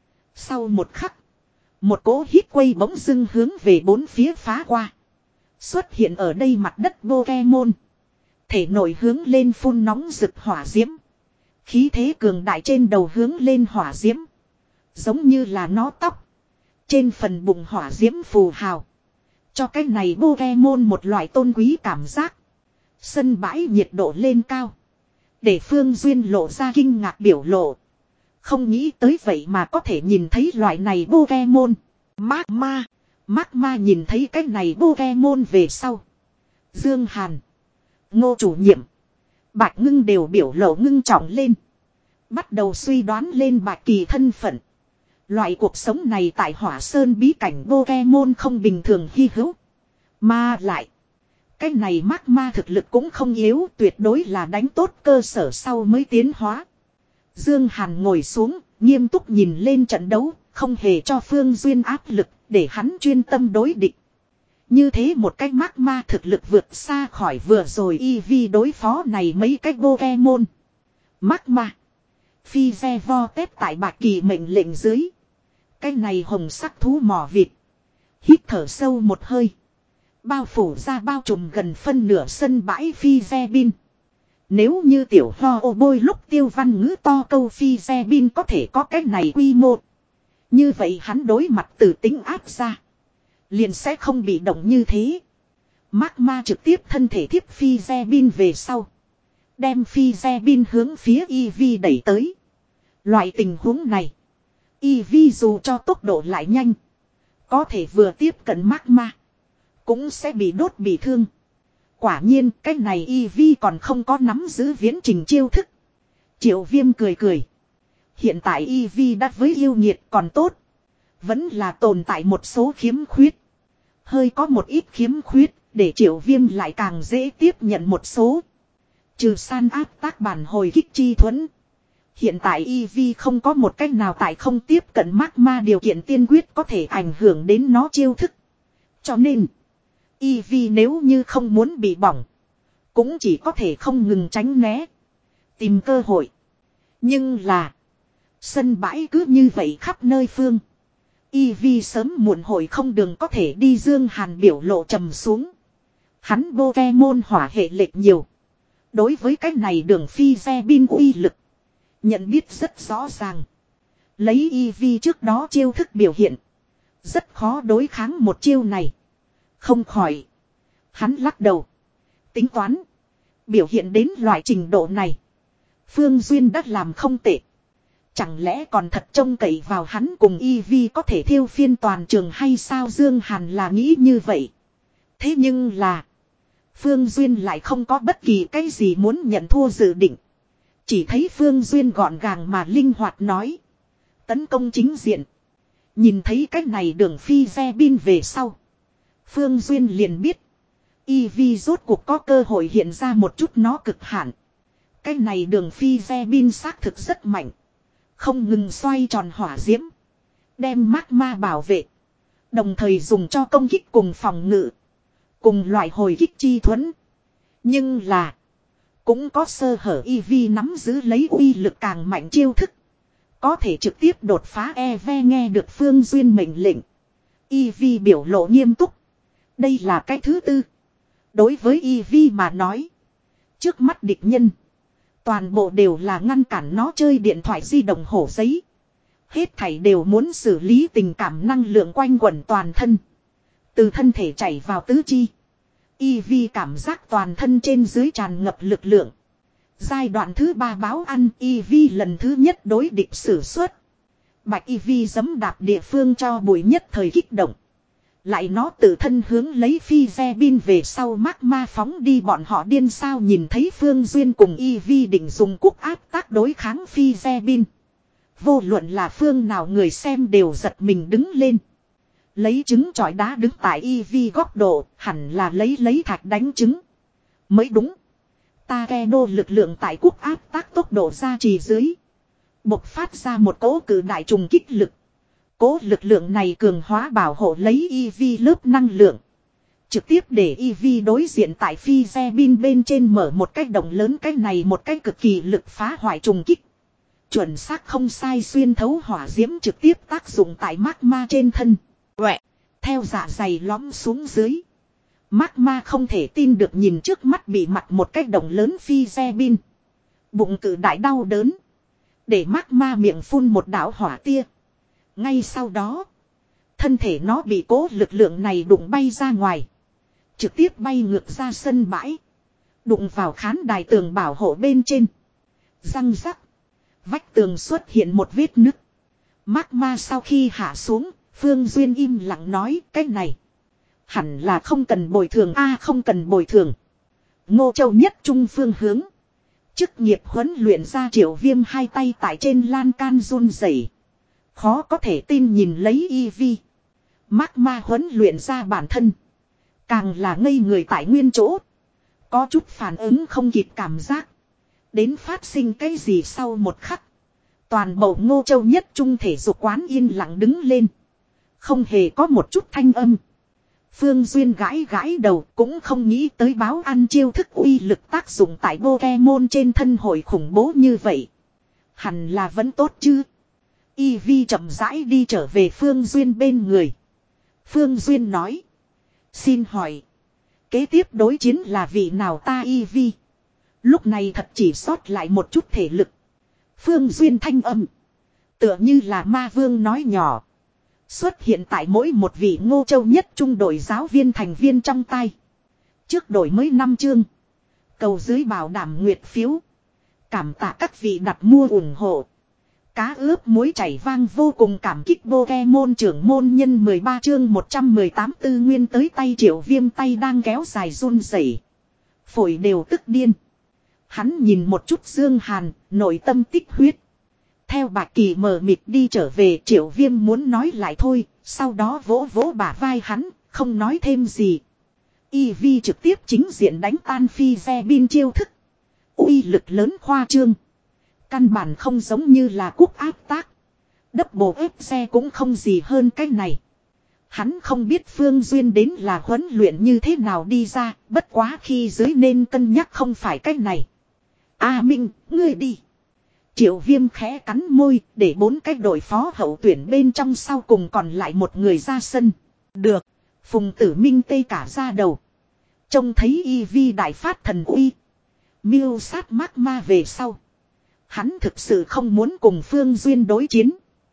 Sau một khắc. Một cỗ hít quay bỗng dưng hướng về bốn phía phá qua. Xuất hiện ở đây mặt đất Pokemon. Thể nổi hướng lên phun nóng rực hỏa diễm. Khí thế cường đại trên đầu hướng lên hỏa diễm. Giống như là nó tóc. Trên phần bụng hỏa diễm phù hào. Cho cái này Pokemon một loại tôn quý cảm giác. Sân bãi nhiệt độ lên cao. Để Phương Duyên lộ ra kinh ngạc biểu lộ. Không nghĩ tới vậy mà có thể nhìn thấy loại này Pokemon. Magma. Magma nhìn thấy cái này Pokemon về sau. Dương Hàn. Ngô chủ nhiệm. Bạch Ngưng đều biểu lộ ngưng trọng lên. Bắt đầu suy đoán lên Bạch Kỳ thân phận. Loại cuộc sống này tại Hỏa Sơn bí cảnh Pokemon không bình thường hy hữu. Mà lại. Cái này Magma thực lực cũng không yếu, tuyệt đối là đánh tốt cơ sở sau mới tiến hóa. Dương Hàn ngồi xuống, nghiêm túc nhìn lên trận đấu, không hề cho Phương Duyên áp lực, để hắn chuyên tâm đối địch. Như thế một cái Magma thực lực vượt xa khỏi vừa rồi Eevee đối phó này mấy cái Pokemon. Magma. Phi xe vo tép tại Bạch Kỳ mệnh lệnh dưới. Cái này hồng sắc thú mỏ vịt. Hít thở sâu một hơi. Bao phủ ra bao trùm gần phân nửa sân bãi phi xe bin. Nếu như tiểu ho ô bôi lúc tiêu văn ngữ to câu phi xe bin có thể có cái này quy mô. Như vậy hắn đối mặt từ tính áp ra. Liền sẽ không bị động như thế. Magma trực tiếp thân thể thiếp phi xe bin về sau. Đem phi xe bin hướng phía Eevee đẩy tới. Loại tình huống này. Eevee dù cho tốc độ lại nhanh. Có thể vừa tiếp cận Magma. Cũng sẽ bị đốt bị thương. Quả nhiên cái này Eevee còn không có nắm giữ viễn trình chiêu thức. Triệu Viêm cười cười. Hiện tại Eevee đã với yêu nghiệt còn tốt. Vẫn là tồn tại một số khiếm khuyết. Hơi có một ít khiếm khuyết. Để Triệu Viêm lại càng dễ tiếp nhận một số. Trừ san áp tác bản hồi kích chi thuẫn. Hiện tại Eevee không có một cách nào tại không tiếp cận Magma điều kiện tiên quyết có thể ảnh hưởng đến nó chiêu thức. Cho nên Eevee nếu như không muốn bị bỏng. Cũng chỉ có thể không ngừng tránh né. Tìm cơ hội. Nhưng là. Sân bãi cứ như vậy khắp nơi phương. Eevee sớm muộn hội không đường có thể đi. Dương Hàn biểu lộ trầm xuống. Hắn Pokemon hỏa hệ lệch nhiều. Đối với cái này đường phi xe bin uy lực. Nhận biết rất rõ ràng. Lấy Eevee trước đó chiêu thức biểu hiện. Rất khó đối kháng một chiêu này. Không khỏi. Hắn lắc đầu. Tính toán. Biểu hiện đến loại trình độ này. Phương Duyên đã làm không tệ. Chẳng lẽ còn thật trông cậy vào hắn cùng Eevee có thể thiêu phiên toàn trường hay sao? Dương Hàn là nghĩ như vậy. Thế nhưng là. Phương Duyên lại không có bất kỳ cái gì muốn nhận thua dự định. Chỉ thấy Phương Duyên gọn gàng mà linh hoạt nói. Tấn công chính diện. Nhìn thấy cách này đường phi xe bin về sau. Phương Duyên liền biết. Eevee rốt cuộc có cơ hội hiện ra một chút nó cực hạn. Cái này đường phi xe bin xác thực rất mạnh. Không ngừng xoay tròn hỏa diễm. Đem Magma bảo vệ. Đồng thời dùng cho công kích cùng phòng ngự. Cùng loại hồi kích chi thuẫn. Nhưng là. Cũng có sơ hở Eevee nắm giữ lấy uy lực càng mạnh chiêu thức. Có thể trực tiếp đột phá e vê nghe được Phương Duyên mệnh lệnh. Eevee biểu lộ nghiêm túc. Đây là cái thứ tư. Đối với Eevee mà nói. Trước mắt địch nhân. Toàn bộ đều là ngăn cản nó chơi điện thoại di động hổ giấy. Hết thảy đều muốn xử lý tình cảm năng lượng quanh quẩn toàn thân. Từ thân thể chảy vào tứ chi. Eevee cảm giác toàn thân trên dưới tràn ngập lực lượng. Giai đoạn thứ ba báo ăn Eevee lần thứ nhất đối địch sử xuất. Bạch Eevee giẫm đạp địa phương cho bụi nhất thời kích động. Lại nó tự thân hướng lấy phi xe bin về sau Magma phóng đi bọn họ điên sao nhìn thấy Phương Duyên cùng Eevee định dùng cúc áp tác đối kháng phi xe bin. Vô luận là phương nào người xem đều giật mình đứng lên. Lấy trứng chọi đá đứng tại Eevee góc độ hẳn là lấy lấy thạch đánh trứng. Mới đúng. Takeno lực lượng tại cúc áp tác tốc độ ra trì dưới. bộc phát ra một cỗ cử đại trùng kích lực. Cỗ lực lượng này cường hóa bảo hộ lấy e vê lớp năng lượng. Trực tiếp để e vê đối diện tại phi xe bin bên trên mở một cái động lớn, cái này một cái cực kỳ lực phá hoại trùng kích. Chuẩn xác không sai, xuyên thấu hỏa diễm trực tiếp tác dụng tại magma trên thân. Quẹ, theo dạ dày lõm xuống dưới. Magma không thể tin được nhìn trước mắt bị mặt một cái động lớn phi xe bin. Bụng cự đại đau đớn. Để magma miệng phun một đạo hỏa tia. Ngay sau đó, thân thể nó bị cố lực lượng này đụng bay ra ngoài. Trực tiếp bay ngược ra sân bãi. Đụng vào khán đài tường bảo hộ bên trên. Răng rắc. Vách tường xuất hiện một vết nứt. Magma sau khi hạ xuống, Phương Duyên im lặng nói cái này. Hẳn là không cần bồi thường a không cần bồi thường. Ngô Châu nhất trung phương hướng. Chức nghiệp huấn luyện ra Triệu Viêm hai tay tại trên lan can run rẩy. Khó có thể tin nhìn lấy e vê. Magma huấn luyện ra bản thân. Càng là ngây người tại nguyên chỗ. Có chút phản ứng không kịp cảm giác. Đến phát sinh cái gì sau một khắc. Toàn bộ Ngô Châu nhất trung thể dục quán yên lặng đứng lên. Không hề có một chút thanh âm. Phương Duyên gãi gãi đầu cũng không nghĩ tới báo ăn chiêu thức uy lực tác dụng tại Pokemon trên thân hội khủng bố như vậy. Hẳn là vẫn tốt chứ. E vê chậm rãi đi trở về Phương Duyên bên người. Phương Duyên nói. Xin hỏi. Kế tiếp đối chiến là vị nào ta e vê? Lúc này thật chỉ sót lại một chút thể lực. Phương Duyên thanh âm. Tựa như là ma vương nói nhỏ. Xuất hiện tại mỗi một vị Ngô Châu nhất trung đội giáo viên thành viên trong tay. Trước đổi mới năm chương. Cầu dưới bảo đảm nguyệt phiếu. Cảm tạ các vị đặt mua ủng hộ. Cá ướp muối chảy vang vô cùng cảm kích Pokemon trưởng môn nhân mười ba chương một trăm mười tám tư nguyên tới tay Triệu Viêm tay đang kéo dài run rẩy. Phổi đều tức điên. Hắn nhìn một chút Dương Hàn, nội tâm tích huyết. Theo Bạch Kỳ mờ mịt đi trở về, Triệu Viêm muốn nói lại thôi, sau đó vỗ vỗ bả vai hắn, không nói thêm gì. e vê trực tiếp chính diện đánh tan phi xe bin chiêu thức. Uy lực lớn khoa trương. Căn bản không giống như là quốc áp tác. Double ép xe cũng không gì hơn cái này. Hắn không biết Phương Duyên đến là huấn luyện như thế nào đi ra, bất quá khi dưới nên cân nhắc không phải cái này. A Minh, ngươi đi. Triệu Viêm khẽ cắn môi, để bốn cái đội phó hậu tuyển bên trong sau cùng còn lại một người ra sân. Được. Phùng Tử Minh tê cả ra đầu. Trông thấy e vê đại phát thần uy. Miêu sát magma về sau. Hắn thực sự không muốn cùng Phương Duyên đối chiến.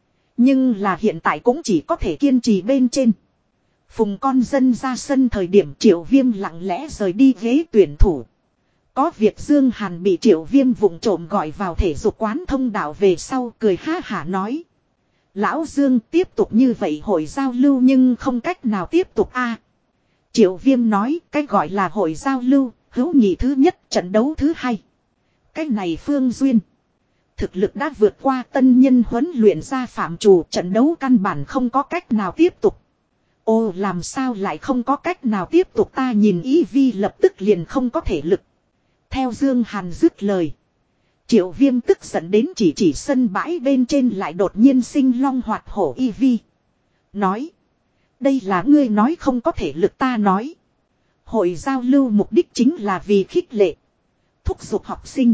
Nhưng là hiện tại cũng chỉ có thể kiên trì bên trên. Phùng con dân ra sân thời điểm Triệu Viêm lặng lẽ rời đi ghế tuyển thủ. Có việc Dương Hàn bị Triệu Viêm vụng trộm gọi vào thể dục quán thông đạo về sau cười ha hả nói. Lão Dương tiếp tục như vậy hội giao lưu nhưng không cách nào tiếp tục a. Triệu Viêm nói cái gọi là hội giao lưu, hữu nghị thứ nhất trận đấu thứ hai. Cái này Phương Duyên. Thực lực đã vượt qua tân nhân huấn luyện ra phạm trù, trận đấu căn bản không có cách nào tiếp tục. Ồ, làm sao lại không có cách nào tiếp tục, ta nhìn e vê lập tức liền không có thể lực. Theo Dương Hàn dứt lời. Triệu Viêm tức giận đến chỉ chỉ sân bãi bên trên lại đột nhiên sinh long hoạt hổ e vê. Nói. Đây là ngươi nói không có thể lực, ta nói. Hội giao lưu mục đích chính là vì khích lệ. Thúc giục học sinh.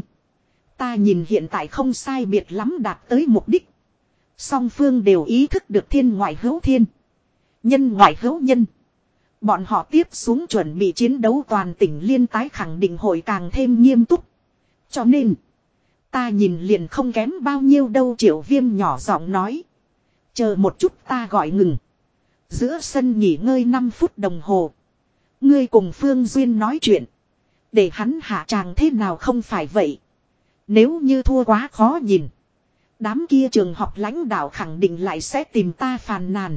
Ta nhìn hiện tại không sai biệt lắm đạt tới mục đích. Song phương đều ý thức được thiên ngoại hữu thiên. Nhân ngoại hữu nhân. Bọn họ tiếp xuống chuẩn bị chiến đấu toàn tỉnh liên tái khẳng định hội càng thêm nghiêm túc. Cho nên. Ta nhìn liền không kém bao nhiêu đâu, Triệu Viêm nhỏ giọng nói. Chờ một chút, ta gọi ngừng. Giữa sân nghỉ ngơi năm phút đồng hồ. Ngươi cùng Phương Duyên nói chuyện. Để hắn hạ tràng thế nào không phải vậy. Nếu như thua quá khó nhìn. Đám kia trường học lãnh đạo khẳng định lại sẽ tìm ta phàn nàn.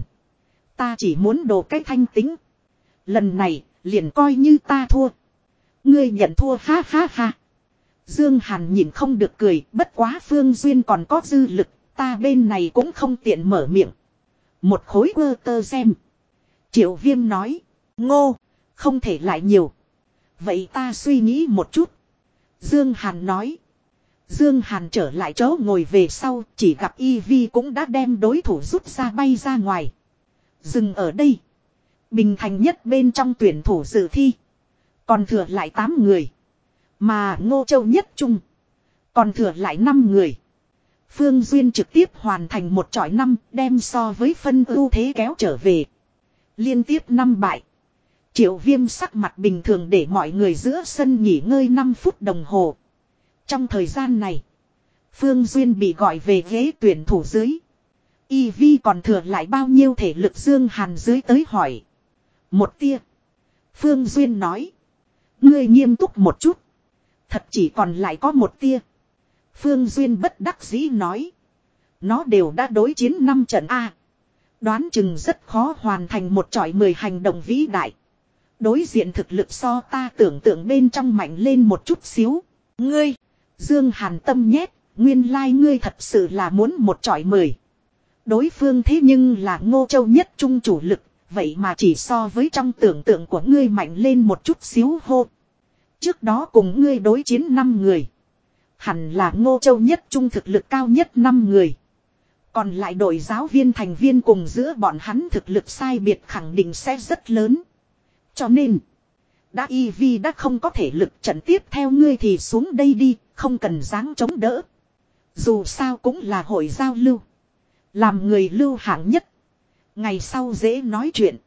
Ta chỉ muốn đồ cái thanh tính. Lần này liền coi như ta thua. Ngươi nhận thua ha ha ha. Dương Hàn nhìn không được cười, bất quá Phương Duyên còn có dư lực, ta bên này cũng không tiện mở miệng. Một khối quơ tơ xem. Triệu Viêm nói, ngô, không thể lại nhiều. Vậy ta suy nghĩ một chút. Dương Hàn nói, Dương Hàn trở lại chỗ ngồi về sau, chỉ gặp Y Vi cũng đã đem đối thủ rút ra bay ra ngoài. Dừng ở đây. Bình thành nhất bên trong tuyển thủ dự thi. Còn thừa lại tám người. Mà Ngô Châu nhất trung. Còn thừa lại năm người. Phương Duyên trực tiếp hoàn thành một chọi năm, đem so với phân ưu thế kéo trở về. Liên tiếp năm bại. Triệu Viêm sắc mặt bình thường để mọi người giữa sân nghỉ ngơi năm phút đồng hồ. Trong thời gian này, Phương Duyên bị gọi về ghế tuyển thủ dưới. Y Vi còn thừa lại bao nhiêu thể lực Dương Hàn dưới tới hỏi. Một tia. Phương Duyên nói. Ngươi nghiêm túc một chút. Thật chỉ còn lại có một tia. Phương Duyên bất đắc dĩ nói. Nó đều đã đối chiến năm trận A. Đoán chừng rất khó hoàn thành một chọi mười hành động vĩ đại. Đối diện thực lực so ta tưởng tượng bên trong mạnh lên một chút xíu. Ngươi. Dương Hàn tâm nhét. Nguyên lai like ngươi thật sự là muốn một chọi mười. Đối phương thế nhưng là Ngô Châu nhất trung chủ lực. Vậy mà chỉ so với trong tưởng tượng của ngươi mạnh lên một chút xíu hô. Trước đó cùng ngươi đối chiến năm người. Hẳn là Ngô Châu nhất trung thực lực cao nhất năm người. Còn lại đội giáo viên thành viên cùng giữa bọn hắn thực lực sai biệt khẳng định sẽ rất lớn. Cho nên, đã Y Vi đã không có thể lực trận tiếp theo ngươi thì xuống đây đi, không cần dáng chống đỡ. Dù sao cũng là hội giao lưu. Làm người lưu hạng nhất. Ngày sau dễ nói chuyện.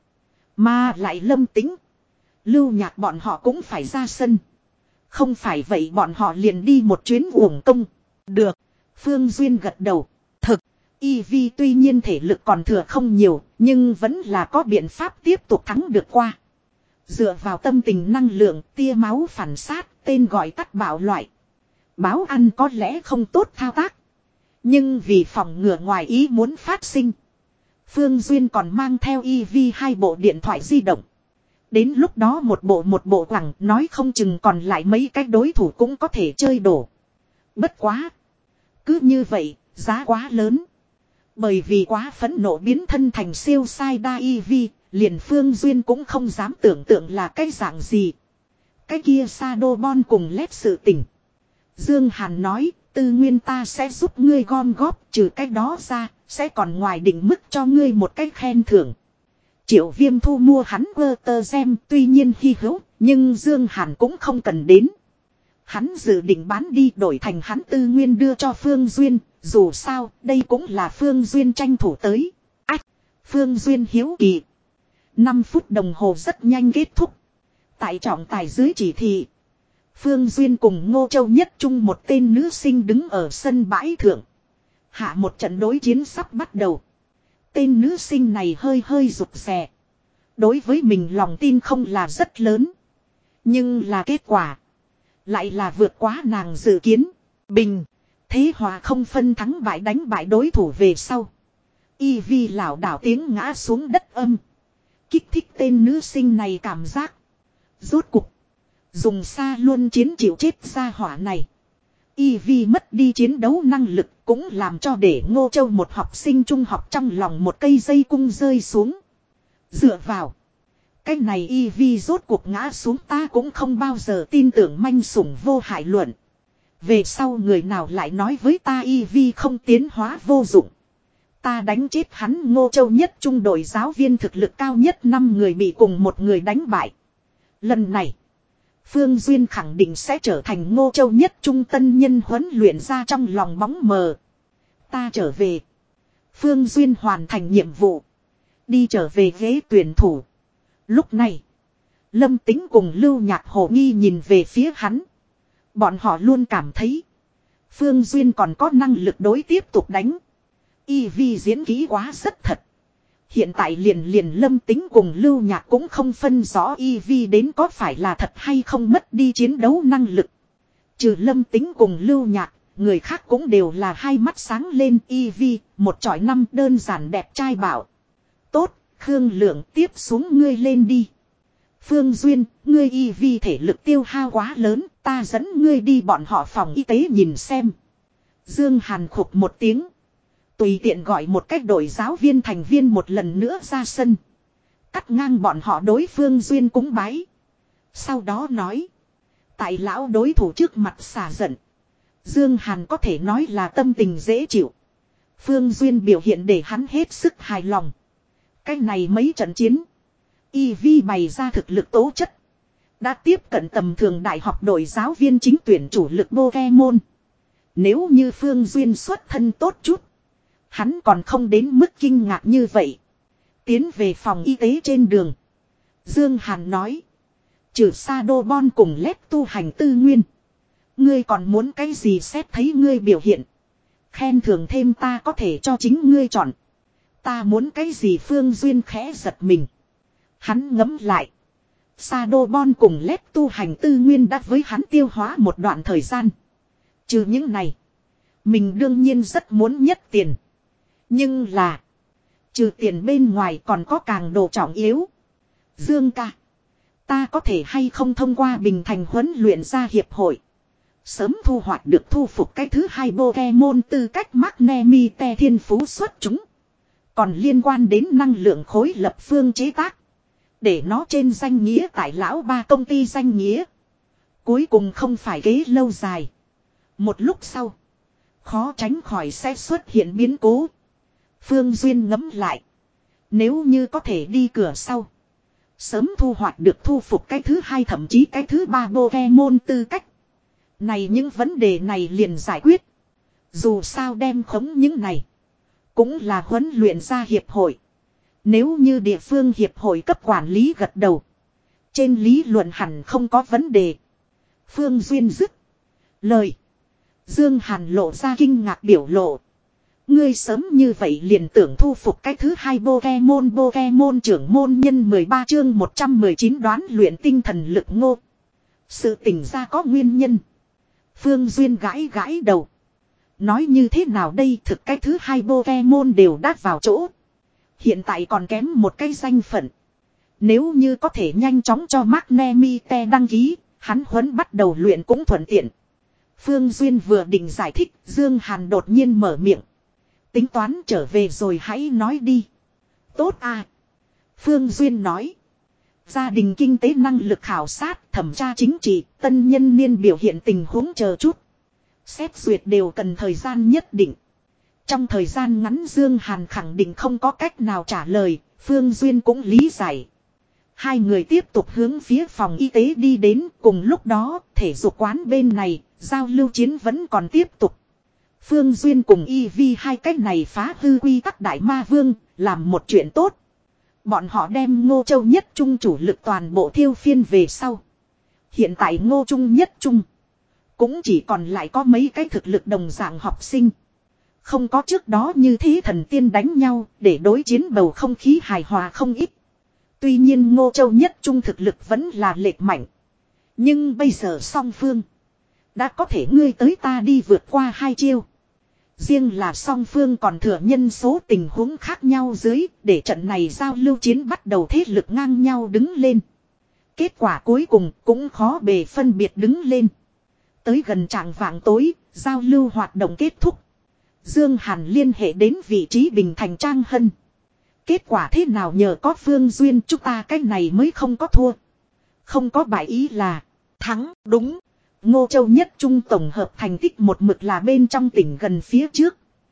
Mà lại Lâm Tính. Lưu Nhạc bọn họ cũng phải ra sân. Không phải vậy bọn họ liền đi một chuyến uổng công. Được. Phương Duyên gật đầu. Thực. Y Vi tuy nhiên thể lực còn thừa không nhiều. Nhưng vẫn là có biện pháp tiếp tục thắng được qua. Dựa vào tâm tình năng lượng tia máu phản sát. Tên gọi tắt bảo loại. Báo ăn có lẽ không tốt thao tác. Nhưng vì phòng ngừa ngoài ý muốn phát sinh. Phương Duyên còn mang theo Y Vi hai bộ điện thoại di động. Đến lúc đó một bộ một bộ quẳng nói không chừng còn lại mấy cái đối thủ cũng có thể chơi đổ. Bất quá. Cứ như vậy, giá quá lớn. Bởi vì quá phẫn nộ biến thân thành siêu sai đa Y Vi, liền Phương Duyên cũng không dám tưởng tượng là cái dạng gì. Cái kia Shadow Bon cùng lép sự tình. Dương Hàn nói, tư nguyên ta sẽ giúp ngươi gom góp, trừ cái đó ra, sẽ còn ngoài định mức cho ngươi một cái khen thưởng. Triệu Viêm thu mua hắn quơ tơ gem tuy nhiên hy hữu, nhưng Dương Hàn cũng không cần đến. Hắn dự định bán đi đổi thành hắn tư nguyên đưa cho Phương Duyên, dù sao, đây cũng là Phương Duyên tranh thủ tới. Ách! Phương Duyên hiếu kỳ. năm phút đồng hồ rất nhanh kết thúc. Tại trọng tài dưới chỉ thị. Phương Duyên cùng Ngô Châu nhất trung một tên nữ sinh đứng ở sân bãi thượng. Hạ một trận đối chiến sắp bắt đầu. Tên nữ sinh này hơi hơi rụt rè. Đối với mình lòng tin không là rất lớn. Nhưng là kết quả. Lại là vượt quá nàng dự kiến. Bình. Thế hòa không phân thắng bại đánh bại đối thủ về sau. Y Vi lảo đảo tiếng ngã xuống đất âm. Kích thích tên nữ sinh này cảm giác. Rốt cục. Dùng xa luôn chiến chịu chết ra hỏa này. Y Vi mất đi chiến đấu năng lực cũng làm cho để Ngô Châu một học sinh trung học trong lòng một cây dây cung rơi xuống. Dựa vào. Cái này Y Vi rốt cuộc ngã xuống ta cũng không bao giờ tin tưởng manh sủng vô hại luận. Về sau người nào lại nói với ta Y Vi không tiến hóa vô dụng. Ta đánh chết hắn Ngô Châu nhất trung đội giáo viên thực lực cao nhất năm người bị cùng một người đánh bại. Lần này. Phương Duyên khẳng định sẽ trở thành Ngô Châu nhất trung tân nhân huấn luyện ra trong lòng bóng mờ. Ta trở về. Phương Duyên hoàn thành nhiệm vụ. Đi trở về ghế tuyển thủ. Lúc này. Lâm Tính cùng Lưu Nhạc Hồ nghi nhìn về phía hắn. Bọn họ luôn cảm thấy. Phương Duyên còn có năng lực đối tiếp tục đánh. Y Vi diễn kỹ quá rất thật. Hiện tại liền liền Lâm Tính cùng Lưu Nhạc cũng không phân rõ Y Vi đến có phải là thật hay không mất đi chiến đấu năng lực. Trừ Lâm Tính cùng Lưu Nhạc, người khác cũng đều là hai mắt sáng lên Y Vi, một chọi năm đơn giản đẹp trai bảo. Tốt, Khương Lượng tiếp xuống ngươi lên đi. Phương Duyên, ngươi Y Vi thể lực tiêu hao quá lớn, ta dẫn ngươi đi bọn họ phòng y tế nhìn xem. Dương Hàn khục một tiếng. Tùy tiện gọi một cách đội giáo viên thành viên một lần nữa ra sân. Cắt ngang bọn họ đối Phương Duyên cúng bái. Sau đó nói. Tại lão đối thủ trước mặt xả giận. Dương Hàn có thể nói là tâm tình dễ chịu. Phương Duyên biểu hiện để hắn hết sức hài lòng. Cái này mấy trận chiến. i vê bày ra thực lực tố chất. Đã tiếp cận tầm thường đại học đội giáo viên chính tuyển chủ lực Pokemon. Nếu như Phương Duyên xuất thân tốt chút. Hắn còn không đến mức kinh ngạc như vậy. Tiến về phòng y tế trên đường. Dương Hàn nói. Trừ Shadowbone cùng lét tu hành tư nguyên. Ngươi còn muốn cái gì xét thấy ngươi biểu hiện. Khen thưởng thêm ta có thể cho chính ngươi chọn. Ta muốn cái gì Phương Duyên khẽ giật mình. Hắn ngẫm lại. Shadowbone cùng lét tu hành tư nguyên đã với hắn tiêu hóa một đoạn thời gian. Trừ những này. Mình đương nhiên rất muốn nhất tiền. Nhưng là. Trừ tiền bên ngoài còn có càng đồ trọng yếu. Dương ca. Ta có thể hay không thông qua Bình Thành huấn luyện ra hiệp hội. Sớm thu hoạch được thu phục cái thứ hai Pokemon tư cách Magnemite thiên phú xuất chúng. Còn liên quan đến năng lượng khối lập phương chế tác. Để nó trên danh nghĩa tại lão ba công ty danh nghĩa. Cuối cùng không phải kế lâu dài. Một lúc sau. Khó tránh khỏi sẽ xuất hiện biến cố. Phương Duyên ngẫm lại. Nếu như có thể đi cửa sau. Sớm thu hoạch được thu phục cái thứ hai thậm chí cái thứ ba Pokemon tư cách. Này những vấn đề này liền giải quyết. Dù sao đem khống những này. Cũng là huấn luyện ra hiệp hội. Nếu như địa phương hiệp hội cấp quản lý gật đầu. Trên lý luận hẳn không có vấn đề. Phương Duyên dứt. Lời. Dương Hàn lộ ra kinh ngạc biểu lộ. Ngươi sớm như vậy liền tưởng thu phục cái thứ hai Pokemon Pokemon trưởng môn nhân mười ba chương một trăm mười chín đoán luyện tinh thần lực ngô. Sự tỉnh ra có nguyên nhân. Phương Duyên gãi gãi đầu. Nói như thế nào đây thực cái thứ hai Pokemon đều đát vào chỗ. Hiện tại còn kém một cái danh phận. Nếu như có thể nhanh chóng cho Magnemite đăng ký, hắn huấn bắt đầu luyện cũng thuận tiện. Phương Duyên vừa định giải thích, Dương Hàn đột nhiên mở miệng. Tính toán trở về rồi hãy nói đi. Tốt à. Phương Duyên nói. Gia đình kinh tế năng lực khảo sát, thẩm tra chính trị, tân nhân niên biểu hiện tình huống chờ chút. Xét duyệt đều cần thời gian nhất định. Trong thời gian ngắn Dương Hàn khẳng định không có cách nào trả lời, Phương Duyên cũng lý giải. Hai người tiếp tục hướng phía phòng y tế đi đến, cùng lúc đó, thể dục quán bên này, giao lưu chiến vẫn còn tiếp tục. Phương Duyên cùng y vê hai cách này phá hư quy tắc đại ma vương, làm một chuyện tốt. Bọn họ đem Ngô Châu Nhất Trung chủ lực toàn bộ thiêu phiên về sau. Hiện tại Ngô Trung Nhất Trung cũng chỉ còn lại có mấy cái thực lực đồng dạng học sinh. Không có trước đó như thế thần tiên đánh nhau để đối chiến bầu không khí hài hòa không ít. Tuy nhiên Ngô Châu Nhất Trung thực lực vẫn là lệch mạnh. Nhưng bây giờ song phương đã có thể ngươi tới ta đi vượt qua hai chiêu. Riêng là song phương còn thừa nhân số tình huống khác nhau dưới để trận này giao lưu chiến bắt đầu thế lực ngang nhau đứng lên. Kết quả cuối cùng cũng khó bề phân biệt đứng lên. Tới gần trạng vạng tối, giao lưu hoạt động kết thúc. Dương Hàn liên hệ đến vị trí Bình Thành Trang Hân. Kết quả thế nào nhờ có Phương Duyên chúng ta cái này mới không có thua. Không có bại ý là thắng đúng. Ngô Châu Nhất Trung tổng hợp thành tích một mực là bên trong tỉnh gần phía trước.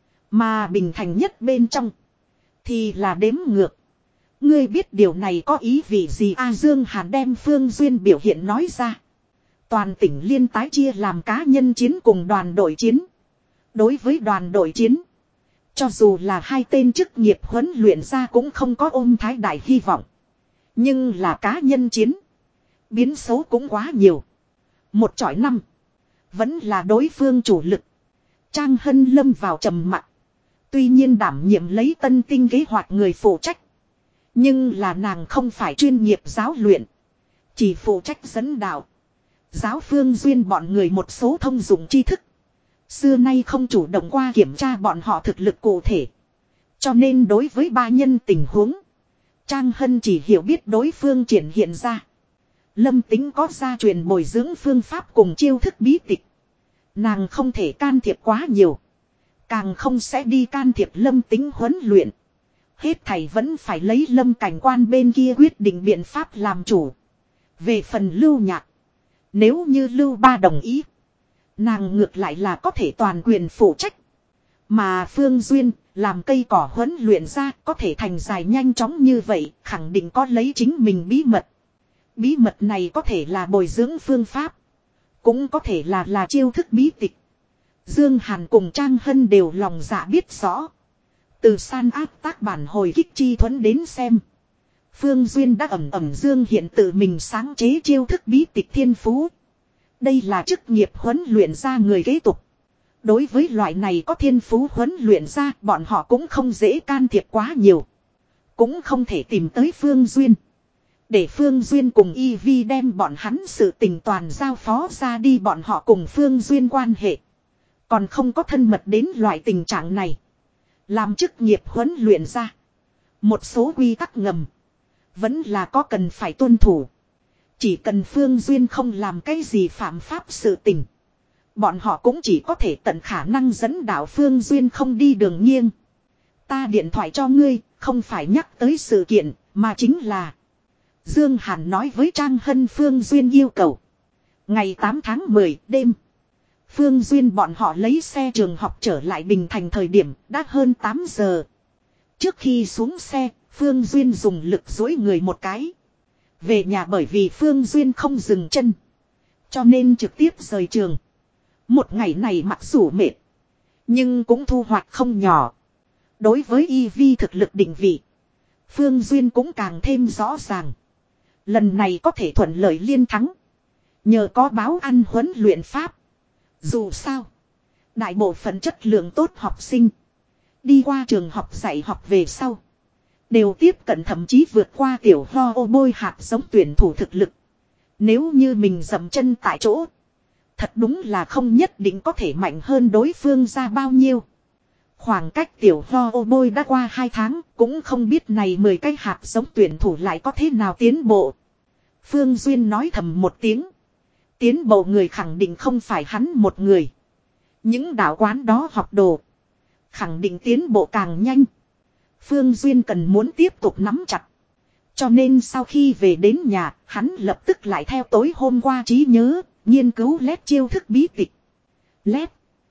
Mà Bình Thành nhất bên trong thì là đếm ngược. Ngươi biết điều này có ý vị gì a? Dương Hàn đem Phương Duyên biểu hiện nói ra. Toàn tỉnh liên tái chia làm cá nhân chiến cùng đoàn đội chiến. Đối với đoàn đội chiến, cho dù là hai tên chức nghiệp huấn luyện ra cũng không có ôm thái đại hy vọng. Nhưng là cá nhân chiến, biến số cũng quá nhiều. Một chọi năm, vẫn là đối phương chủ lực. Trang Hân lâm vào trầm mặc. Tuy nhiên đảm nhiệm lấy tân tinh kế hoạch người phụ trách. Nhưng là nàng không phải chuyên nghiệp giáo luyện. Chỉ phụ trách dẫn đạo. Giáo Phương Duyên bọn người một số thông dụng tri thức. Xưa nay không chủ động qua kiểm tra bọn họ thực lực cụ thể. Cho nên đối với ba nhân tình huống, Trang Hân chỉ hiểu biết đối phương triển hiện ra. Lâm Tính có gia truyền bồi dưỡng phương pháp cùng chiêu thức bí tịch. Nàng không thể can thiệp quá nhiều. Càng không sẽ đi can thiệp Lâm Tính huấn luyện. Hết thảy vẫn phải lấy Lâm Cảnh Quan bên kia quyết định biện pháp làm chủ. Về phần Lưu Nhạc, nếu như Lưu Ba đồng ý, Nàng ngược lại là có thể toàn quyền phụ trách. Mà Phương Duyên, làm cây cỏ huấn luyện ra có thể thành dài nhanh chóng như vậy, khẳng định có lấy chính mình bí mật. Bí mật này có thể là bồi dưỡng phương pháp. Cũng có thể là là chiêu thức bí tịch. Dương Hàn cùng Trang Hân đều lòng dạ biết rõ. Từ san áp tác bản hồi kích chi thuẫn đến xem. Phương Duyên đã ẩm ẩm dương hiện tự mình sáng chế chiêu thức bí tịch thiên phú. Đây là chức nghiệp huấn luyện ra người kế tục. Đối với loại này có thiên phú huấn luyện ra, bọn họ cũng không dễ can thiệp quá nhiều. Cũng không thể tìm tới Phương Duyên. Để Phương Duyên cùng Y Vi đem bọn hắn sự tình toàn giao phó ra đi, bọn họ cùng Phương Duyên quan hệ. Còn không có thân mật đến loại tình trạng này. Làm chức nghiệp huấn luyện ra. Một số quy tắc ngầm. Vẫn là có cần phải tuân thủ. Chỉ cần Phương Duyên không làm cái gì phạm pháp sự tình. Bọn họ cũng chỉ có thể tận khả năng dẫn đạo Phương Duyên không đi đường nghiêng. Ta điện thoại cho ngươi, không phải nhắc tới sự kiện, mà chính là... Dương Hàn nói với Trang Hân Phương Duyên yêu cầu. Ngày tám tháng mười đêm. Phương Duyên bọn họ lấy xe trường học trở lại Bình Thành thời điểm đã hơn tám giờ. Trước khi xuống xe, Phương Duyên dùng lực duỗi người một cái. Về nhà bởi vì Phương Duyên không dừng chân. Cho nên trực tiếp rời trường. Một ngày này mặc dù mệt. Nhưng cũng thu hoạch không nhỏ. Đối với Y Vi thực lực định vị. Phương Duyên cũng càng thêm rõ ràng. Lần này có thể thuận lợi liên thắng. Nhờ có báo ăn huấn luyện pháp. Dù sao. Đại bộ phận chất lượng tốt học sinh. Đi qua trường học dạy học về sau. Đều tiếp cận thậm chí vượt qua tiểu ho ô bôi hạt giống tuyển thủ thực lực. Nếu như mình dậm chân tại chỗ. Thật đúng là không nhất định có thể mạnh hơn đối phương ra bao nhiêu. Khoảng cách tiểu ho ô bôi đã qua hai tháng. Cũng không biết này mười cái hạt giống tuyển thủ lại có thế nào tiến bộ. Phương Duyên nói thầm một tiếng. Tiến bộ người khẳng định không phải hắn một người. Những đạo quán đó học đồ. Khẳng định tiến bộ càng nhanh. Phương Duyên cần muốn tiếp tục nắm chặt. Cho nên sau khi về đến nhà, hắn lập tức lại theo tối hôm qua trí nhớ, nghiên cứu lét chiêu thức bí tịch. Lét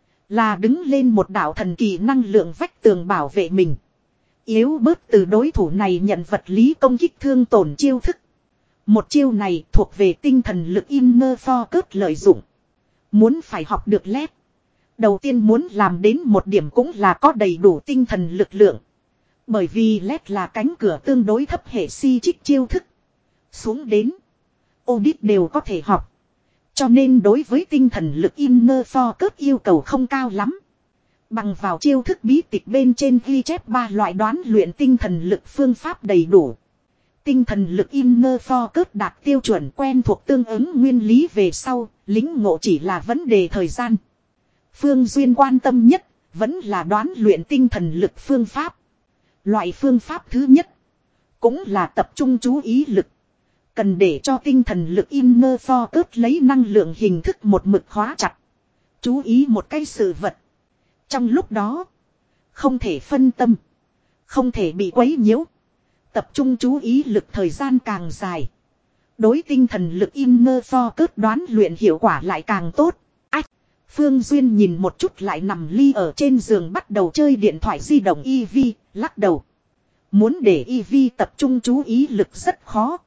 là đứng lên một đạo thần kỳ năng lượng vách tường bảo vệ mình. Yếu bớt từ đối thủ này nhận vật lý công kích thương tổn chiêu thức. Một chiêu này thuộc về tinh thần lực inner focus lợi dụng. Muốn phải học được lét. Đầu tiên muốn làm đến một điểm cũng là có đầy đủ tinh thần lực lượng. Bởi vì lét là cánh cửa tương đối thấp hệ si trích chiêu thức. Xuống đến. Audit đều có thể học. Cho nên đối với tinh thần lực inner focus yêu cầu không cao lắm. Bằng vào chiêu thức bí tịch bên trên ghi chép ba loại đoán luyện tinh thần lực phương pháp đầy đủ. Tinh thần lực inner focus đạt tiêu chuẩn quen thuộc tương ứng nguyên lý về sau, lĩnh ngộ chỉ là vấn đề thời gian. Phương Duyên quan tâm nhất, vẫn là đoán luyện tinh thần lực phương pháp. Loại phương pháp thứ nhất, cũng là tập trung chú ý lực. Cần để cho tinh thần lực inner focus lấy năng lượng hình thức một mực khóa chặt. Chú ý một cái sự vật. Trong lúc đó, không thể phân tâm, không thể bị quấy nhiễu. Tập trung chú ý lực thời gian càng dài. Đối tinh thần lực inner focus đoán luyện hiệu quả lại càng tốt. Ách! Phương Duyên nhìn một chút lại nằm ly ở trên giường bắt đầu chơi điện thoại di động Y Vi, lắc đầu. Muốn để Y Vi tập trung chú ý lực rất khó.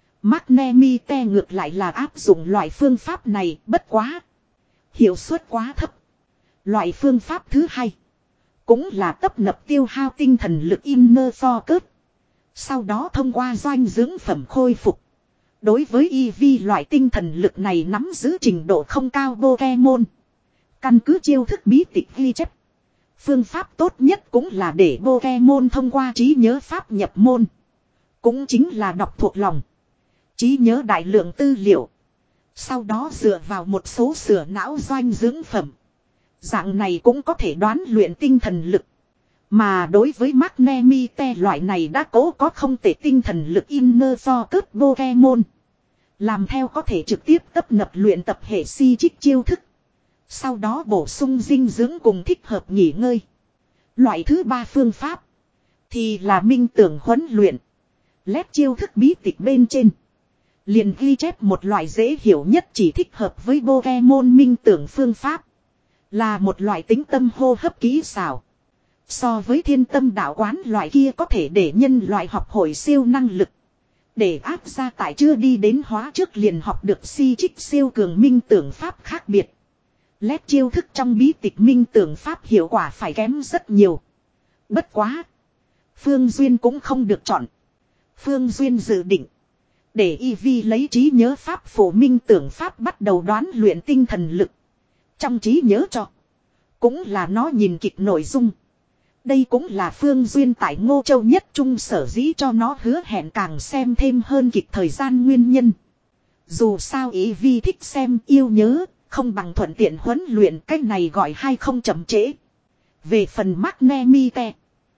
Magnemite ngược lại là áp dụng loại phương pháp này bất quá. Hiệu suất quá thấp. Loại phương pháp thứ hai. Cũng là tấp nập tiêu hao tinh thần lực inner focus. Sau đó thông qua doanh dưỡng phẩm khôi phục. Đối với Y Vi loại tinh thần lực này nắm giữ trình độ không cao Pokemon. Căn cứ chiêu thức bí tịch ghi chép. Phương pháp tốt nhất cũng là để Pokemon thông qua trí nhớ pháp nhập môn. Cũng chính là đọc thuộc lòng. Trí nhớ đại lượng tư liệu. Sau đó dựa vào một số sửa não doanh dưỡng phẩm. Dạng này cũng có thể đoán luyện tinh thần lực. Mà đối với Magnemite loại này đã cố có không thể tinh thần lực inner focus Pokemon. Làm theo có thể trực tiếp tấp nập luyện tập hệ si trích chiêu thức. Sau đó bổ sung dinh dưỡng cùng thích hợp nghỉ ngơi. Loại thứ ba phương pháp. Thì là minh tưởng huấn luyện. Lét chiêu thức bí tịch bên trên. Liền ghi chép một loại dễ hiểu nhất chỉ thích hợp với Pokemon minh tưởng phương pháp. Là một loại tính tâm hô hấp kỹ xảo. So với thiên tâm đạo quán loại kia có thể để nhân loại học hội siêu năng lực. Để áp ra tại chưa đi đến hóa trước liền học được si trích siêu cường minh tưởng pháp khác biệt. Lét chiêu thức trong bí tịch minh tưởng pháp hiệu quả phải kém rất nhiều. Bất quá. Phương Duyên cũng không được chọn. Phương Duyên dự định. Để y vi lấy trí nhớ pháp phổ minh tưởng pháp bắt đầu đoán luyện tinh thần lực. Trong trí nhớ cho. Cũng là nó nhìn kịch nội dung. Đây cũng là Phương Duyên tại Ngô Châu nhất trung sở dĩ cho nó hứa hẹn càng xem thêm hơn kịch thời gian nguyên nhân. Dù sao ý vi thích xem yêu nhớ, không bằng thuận tiện huấn luyện cách này gọi hay không chậm trễ. Về phần Magnemite,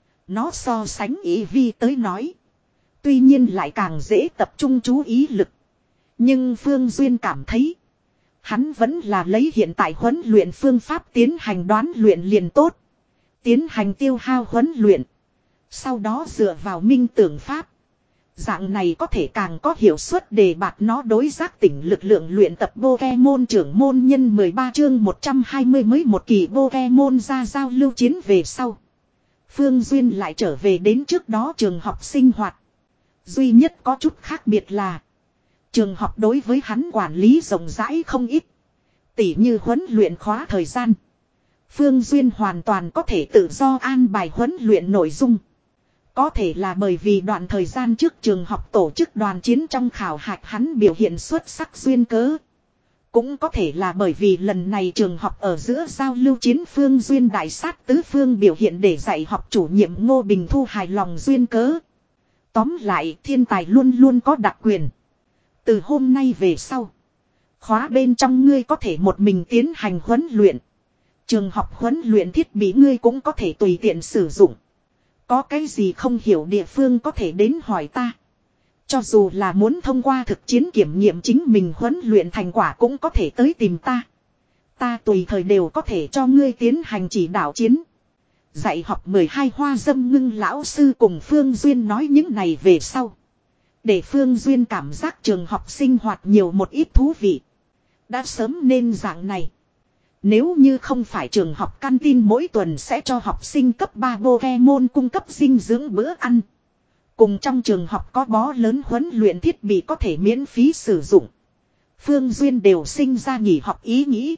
nó so sánh ý vi tới nói. Tuy nhiên lại càng dễ tập trung chú ý lực. Nhưng Phương Duyên cảm thấy, hắn vẫn là lấy hiện tại huấn luyện phương pháp tiến hành đoán luyện liền tốt. Tiến hành tiêu hao huấn luyện. Sau đó dựa vào minh tưởng pháp. Dạng này có thể càng có hiệu suất để bạt nó đối giác tỉnh lực lượng luyện tập Pokemon trưởng môn nhân mười ba chương một trăm hai mươi mới một kỳ Pokemon ra giao lưu chiến về sau. Phương Duyên lại trở về đến trước đó trường học sinh hoạt. Duy nhất có chút khác biệt là trường học đối với hắn quản lý rộng rãi không ít. Tỉ như huấn luyện khóa thời gian. Phương Duyên hoàn toàn có thể tự do an bài huấn luyện nội dung. Có thể là bởi vì đoạn thời gian trước trường học tổ chức đoàn chiến trong khảo hạch hắn biểu hiện xuất sắc duyên cớ. Cũng có thể là bởi vì lần này trường học ở giữa giao lưu chiến Phương Duyên đại sát tứ phương biểu hiện để dạy học chủ nhiệm Ngô Bình Thu hài lòng duyên cớ. Tóm lại thiên tài luôn luôn có đặc quyền. Từ hôm nay về sau. Khóa bên trong ngươi có thể một mình tiến hành huấn luyện. Trường học huấn luyện thiết bị ngươi cũng có thể tùy tiện sử dụng. Có cái gì không hiểu địa phương có thể đến hỏi ta. Cho dù là muốn thông qua thực chiến kiểm nghiệm chính mình huấn luyện thành quả cũng có thể tới tìm ta. Ta tùy thời đều có thể cho ngươi tiến hành chỉ đạo chiến. Dạy học mười hai hoa dâm ngưng lão sư cùng Phương Duyên nói những này về sau. Để Phương Duyên cảm giác trường học sinh hoạt nhiều một ít thú vị. Đã sớm nên dạng này. Nếu như không phải trường học canteen mỗi tuần sẽ cho học sinh cấp ba Pokemon cung cấp dinh dưỡng bữa ăn. Cùng trong trường học có bó lớn huấn luyện thiết bị có thể miễn phí sử dụng. Phương Duyên đều sinh ra nghỉ học ý nghĩ.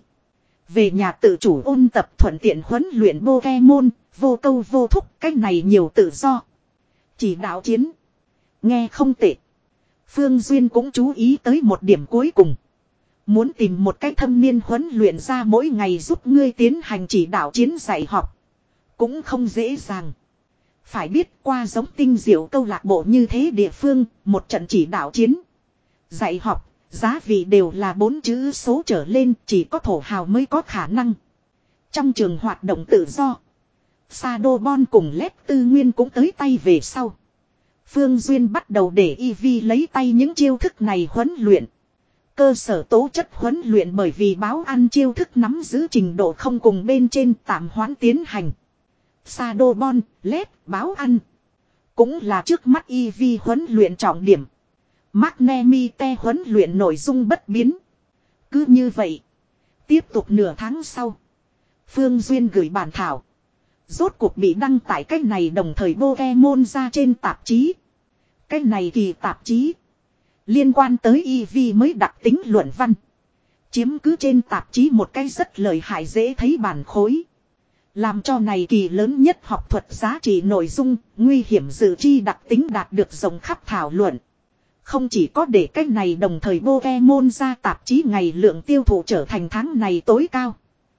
Về nhà tự chủ ôn tập thuận tiện huấn luyện Pokemon, vô câu vô thúc, cách này nhiều tự do. Chỉ đạo chiến. Nghe không tệ. Phương Duyên cũng chú ý tới một điểm cuối cùng. Muốn tìm một cách thâm niên huấn luyện ra mỗi ngày giúp ngươi tiến hành chỉ đạo chiến dạy học. Cũng không dễ dàng. Phải biết qua giống tinh diệu câu lạc bộ như thế địa phương, một trận chỉ đạo chiến. Dạy học, giá vị đều là bốn chữ số trở lên, chỉ có thổ hào mới có khả năng. Trong trường hoạt động tự do, Shadowbon cùng Lép Tư Nguyên cũng tới tay về sau. Phương Duyên bắt đầu để y vi lấy tay những chiêu thức này huấn luyện. Cơ sở tố chất huấn luyện bởi vì báo ăn chiêu thức nắm giữ trình độ không cùng bên trên tạm hoãn tiến hành. Shadowbon, led, báo ăn. Cũng là trước mắt y vi huấn luyện trọng điểm. Magnemite huấn luyện nội dung bất biến. Cứ như vậy. Tiếp tục nửa tháng sau. Phương Duyên gửi bản thảo. Rốt cuộc bị đăng tải cách này đồng thời Pokemon ra trên tạp chí. Cách này kỳ tạp chí. Liên quan tới y vi mới đặc tính luận văn. Chiếm cứ trên tạp chí một cái rất lợi hại dễ thấy bản khối. Làm cho này kỳ lớn nhất học thuật giá trị nội dung, nguy hiểm dự chi đặc tính đạt được rộng khắp thảo luận. Không chỉ có để cách này đồng thời Pokemon ra tạp chí ngày lượng tiêu thụ trở thành tháng này tối cao.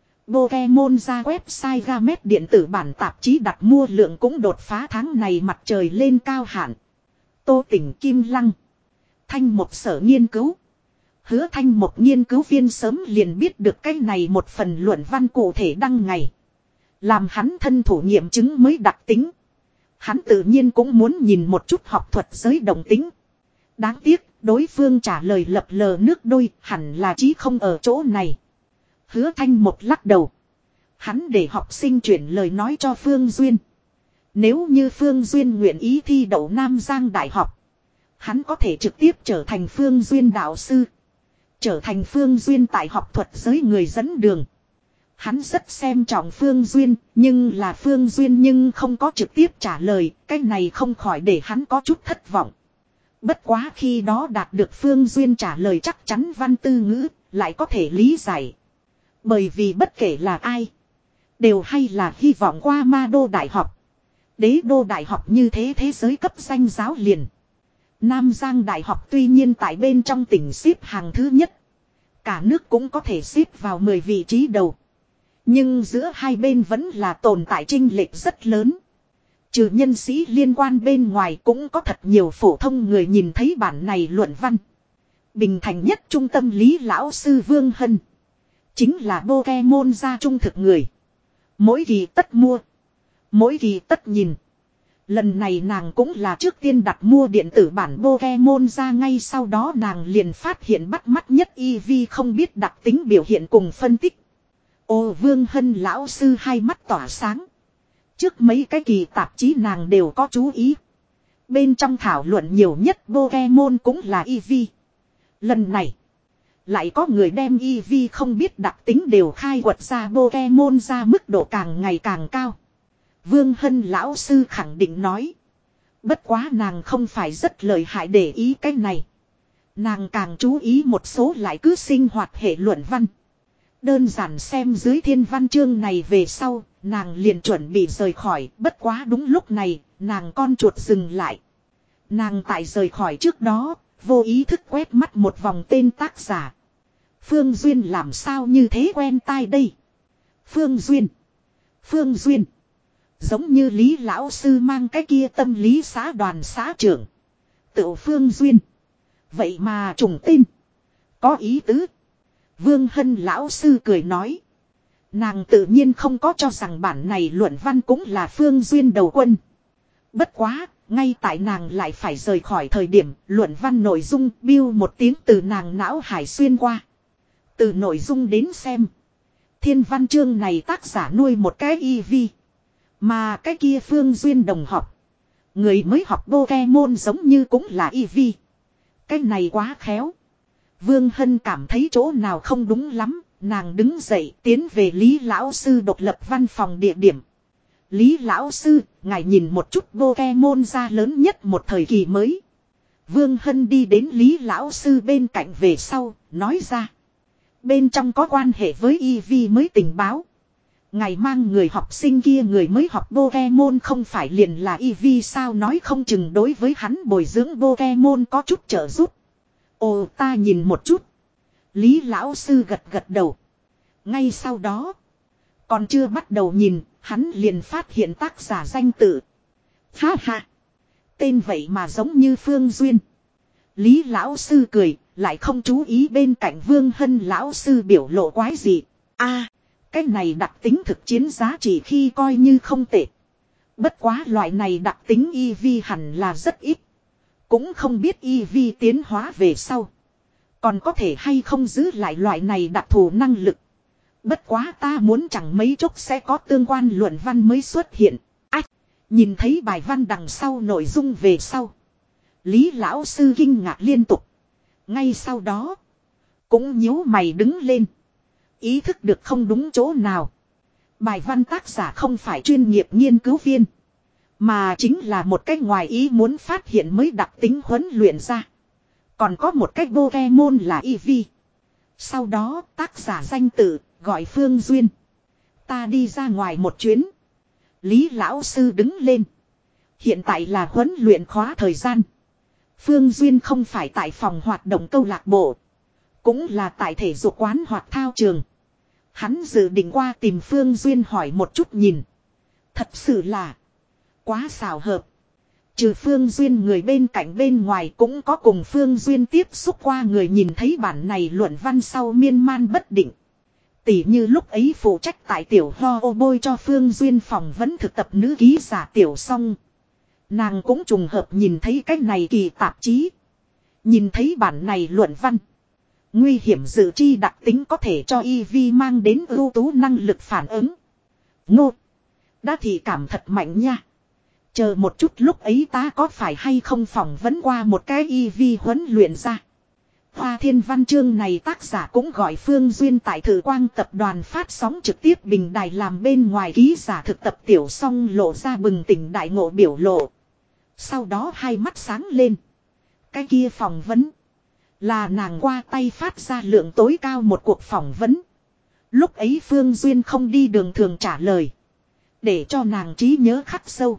Pokemon ra website Gamet điện tử bản tạp chí đặt mua lượng cũng đột phá tháng này mặt trời lên cao hạn. Tô Tỉnh Kim Lăng. Thanh một sở nghiên cứu. Hứa thanh một nghiên cứu viên sớm liền biết được cái này một phần luận văn cụ thể đăng ngày. Làm hắn thân thủ nghiệm chứng mới đặc tính. Hắn tự nhiên cũng muốn nhìn một chút học thuật giới đồng tính. Đáng tiếc, đối phương trả lời lập lờ nước đôi, hẳn là chí không ở chỗ này. Hứa thanh một lắc đầu. Hắn để học sinh chuyển lời nói cho Phương Duyên. Nếu như Phương Duyên nguyện ý thi đậu Nam Giang Đại học. Hắn có thể trực tiếp trở thành Phương Duyên đạo sư. Trở thành Phương Duyên tại học thuật giới người dẫn đường. Hắn rất xem trọng Phương Duyên, nhưng là Phương Duyên nhưng không có trực tiếp trả lời, cái này không khỏi để hắn có chút thất vọng. Bất quá khi đó đạt được Phương Duyên trả lời chắc chắn văn tư ngữ, lại có thể lý giải. Bởi vì bất kể là ai, đều hay là hy vọng qua Ma Đô Đại học. Đế Đô Đại học như thế thế giới cấp danh giáo liền. Nam Giang Đại học tuy nhiên tại bên trong tỉnh xếp hàng thứ nhất. Cả nước cũng có thể xếp vào mười vị trí đầu. Nhưng giữa hai bên vẫn là tồn tại chênh lệch rất lớn. Trừ nhân sĩ liên quan bên ngoài cũng có thật nhiều phổ thông người nhìn thấy bản này luận văn. Bình thành nhất trung tâm lý lão sư Vương Hân. Chính là Pokemon gia trung thực người. Mỗi kỳ tất mua. Mỗi kỳ tất nhìn. Lần này nàng cũng là trước tiên đặt mua điện tử bản Pokemon ra, ngay sau đó nàng liền phát hiện bắt mắt nhất Eevee không biết đặc tính biểu hiện cùng phân tích. Ô Vương Hân lão sư hai mắt tỏa sáng. Trước mấy cái kỳ tạp chí nàng đều có chú ý. Bên trong thảo luận nhiều nhất Pokemon cũng là Eevee. Lần này lại có người đem Eevee không biết đặc tính đều khai quật ra, Pokemon ra mức độ càng ngày càng cao. Vương Hân lão sư khẳng định nói. Bất quá nàng không phải rất lợi hại để ý cái này. Nàng càng chú ý một số lại cứ sinh hoạt hệ luận văn. Đơn giản xem dưới thiên văn chương này về sau, nàng liền chuẩn bị rời khỏi. Bất quá đúng lúc này, nàng con chuột dừng lại. Nàng tại rời khỏi trước đó, vô ý thức quét mắt một vòng tên tác giả. Phương Duyên làm sao như thế quen tai đây? Phương Duyên. Phương Duyên. Giống như Lý lão sư mang cái kia tâm lý xã đoàn xã trưởng. Tự Phương Duyên. Vậy mà trùng tên. Có ý tứ. Vương Hân lão sư cười nói. Nàng tự nhiên không có cho rằng bản này luận văn cũng là Phương Duyên đầu quân. Bất quá, ngay tại nàng lại phải rời khỏi thời điểm luận văn nội dung biêu một tiếng từ nàng não hải xuyên qua. Từ nội dung đến xem. Thiên văn chương này tác giả nuôi một cái Eevee. Mà cái kia Phương Duyên đồng học. Người mới học Pokemon giống như cũng là Eevee. Cái này quá khéo. Vương Hân cảm thấy chỗ nào không đúng lắm. Nàng đứng dậy tiến về Lý lão sư độc lập văn phòng địa điểm. Lý lão sư, ngài nhìn một chút Pokemon ra lớn nhất một thời kỳ mới. Vương Hân đi đến Lý lão sư bên cạnh về sau, nói ra. Bên trong có quan hệ với Eevee mới tình báo. Ngài mang người học sinh kia người mới học Pokemon không phải liền là Eevee sao, nói không chừng đối với hắn bồi dưỡng Pokemon có chút trợ giúp. Ồ, ta nhìn một chút. Lý lão sư gật gật đầu. Ngay sau đó, còn chưa bắt đầu nhìn, hắn liền phát hiện tác giả danh tự. Ha ha, tên vậy mà giống như Phương Duyên. Lý lão sư cười, lại không chú ý bên cạnh Vương Hân lão sư biểu lộ quái gì. A, cái này đặc tính thực chiến giá trị khi coi như không tệ. Bất quá loại này đặc tính Eevee hẳn là rất ít. Cũng không biết Eevee tiến hóa về sau còn có thể hay không giữ lại loại này đặc thù năng lực. Bất quá ta muốn chẳng mấy chốc sẽ có tương quan luận văn mới xuất hiện. Ách, nhìn thấy bài văn đằng sau nội dung về sau. Lý lão sư kinh ngạc liên tục. Ngay sau đó, cũng nhíu mày đứng lên. Ý thức được không đúng chỗ nào. Bài văn tác giả không phải chuyên nghiệp nghiên cứu viên. Mà chính là một cách ngoài ý muốn phát hiện mới đặc tính huấn luyện ra. Còn có một cách Pokemon là Eevee. Sau đó tác giả danh tự gọi Phương Duyên. Ta đi ra ngoài một chuyến. Lý lão sư đứng lên. Hiện tại là huấn luyện khóa thời gian. Phương Duyên không phải tại phòng hoạt động câu lạc bộ. Cũng là tại thể dục quán hoặc thao trường. Hắn dự định qua tìm Phương Duyên hỏi một chút nhìn. Thật sự là quá xào hợp. Trừ Phương Duyên người bên cạnh bên ngoài cũng có cùng Phương Duyên tiếp xúc qua người nhìn thấy bản này luận văn sau miên man bất định. Tỉ như lúc ấy phụ trách tại tiểu ho ô bôi cho Phương Duyên phỏng vấn thực tập nữ ký giả tiểu song. Nàng cũng trùng hợp nhìn thấy cái này kỳ tạp chí. Nhìn thấy bản này luận văn. Nguy hiểm dự tri đặc tính có thể cho Eevee mang đến ưu tú năng lực phản ứng. Ngô. Đã thì cảm thật mạnh nha. Chờ một chút, lúc ấy ta có phải hay không phỏng vấn qua một cái y vi huấn luyện ra. Hoa Thiên Văn chương này tác giả cũng gọi Phương Duyên tại Thử Quang tập đoàn phát sóng trực tiếp bình đài làm bên ngoài ký giả thực tập tiểu song lộ ra bừng tỉnh đại ngộ biểu lộ. Sau đó hai mắt sáng lên. Cái kia phỏng vấn là nàng qua tay phát ra lượng tối cao một cuộc phỏng vấn. Lúc ấy Phương Duyên không đi đường thường trả lời, để cho nàng trí nhớ khắc sâu.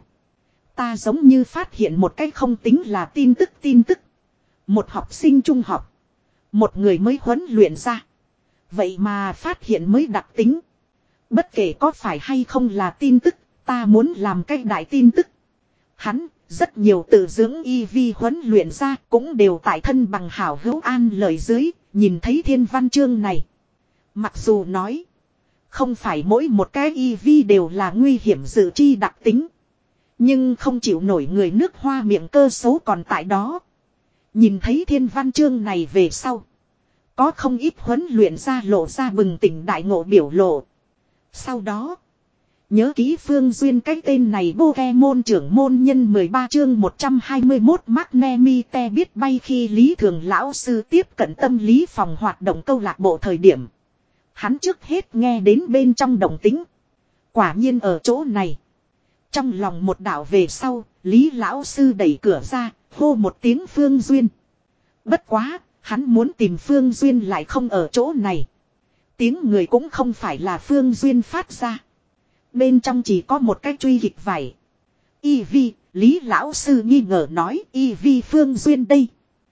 Ta giống như phát hiện một cái không tính là tin tức tin tức. Một học sinh trung học, một người mới huấn luyện ra, vậy mà phát hiện mới đặc tính. Bất kể có phải hay không là tin tức, ta muốn làm cái đại tin tức. Hắn, rất nhiều tự dưỡng y vi huấn luyện ra cũng đều tại thân bằng hảo hữu an lời dưới, nhìn thấy thiên văn chương này. Mặc dù nói, không phải mỗi một cái y vi đều là nguy hiểm dự chi đặc tính, nhưng không chịu nổi người nước Hoa miệng cơ số còn tại đó. Nhìn thấy thiên văn chương này về sau, có không ít huấn luyện ra lộ ra bừng tỉnh đại ngộ biểu lộ. Sau đó, nhớ kỹ Phương Duyên cái tên này Pokemon trưởng môn nhân mười ba chương một trăm hai mươi mốt Magnemite biết bay khi Lý Thường lão sư tiếp cận tâm lý phòng hoạt động câu lạc bộ thời điểm. Hắn trước hết nghe đến bên trong động tính. Quả nhiên ở chỗ này. Trong lòng một đạo về sau, Lý lão sư đẩy cửa ra, hô một tiếng Phương Duyên. Bất quá, hắn muốn tìm Phương Duyên lại không ở chỗ này. Tiếng người cũng không phải là Phương Duyên phát ra. Bên trong chỉ có một cái truy kịch vải. Y vi, Lý lão sư nghi ngờ nói, Y vi Phương Duyên đây.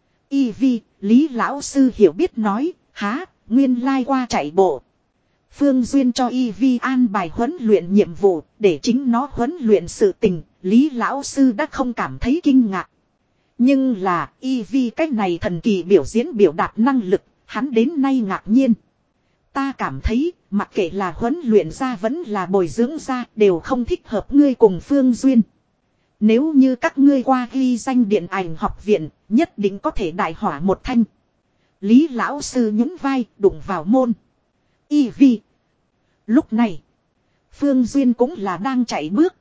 Y vi, Lý lão sư hiểu biết nói, há, nguyên lai qua chạy bộ. Phương Duyên cho Y vi an bài huấn luyện nhiệm vụ, để chính nó huấn luyện sự tình, Lý lão sư đã không cảm thấy kinh ngạc. Nhưng là, Y vi cách này thần kỳ biểu diễn biểu đạt năng lực, hắn đến nay ngạc nhiên. Ta cảm thấy, mặc kệ là huấn luyện ra vẫn là bồi dưỡng ra, đều không thích hợp ngươi cùng Phương Duyên. Nếu như các ngươi qua ghi danh điện ảnh học viện, nhất định có thể đại hỏa một thanh. Lý lão sư nhún vai, đụng vào môn. Y vi. Lúc này, Phương Duyên cũng là đang chạy bước.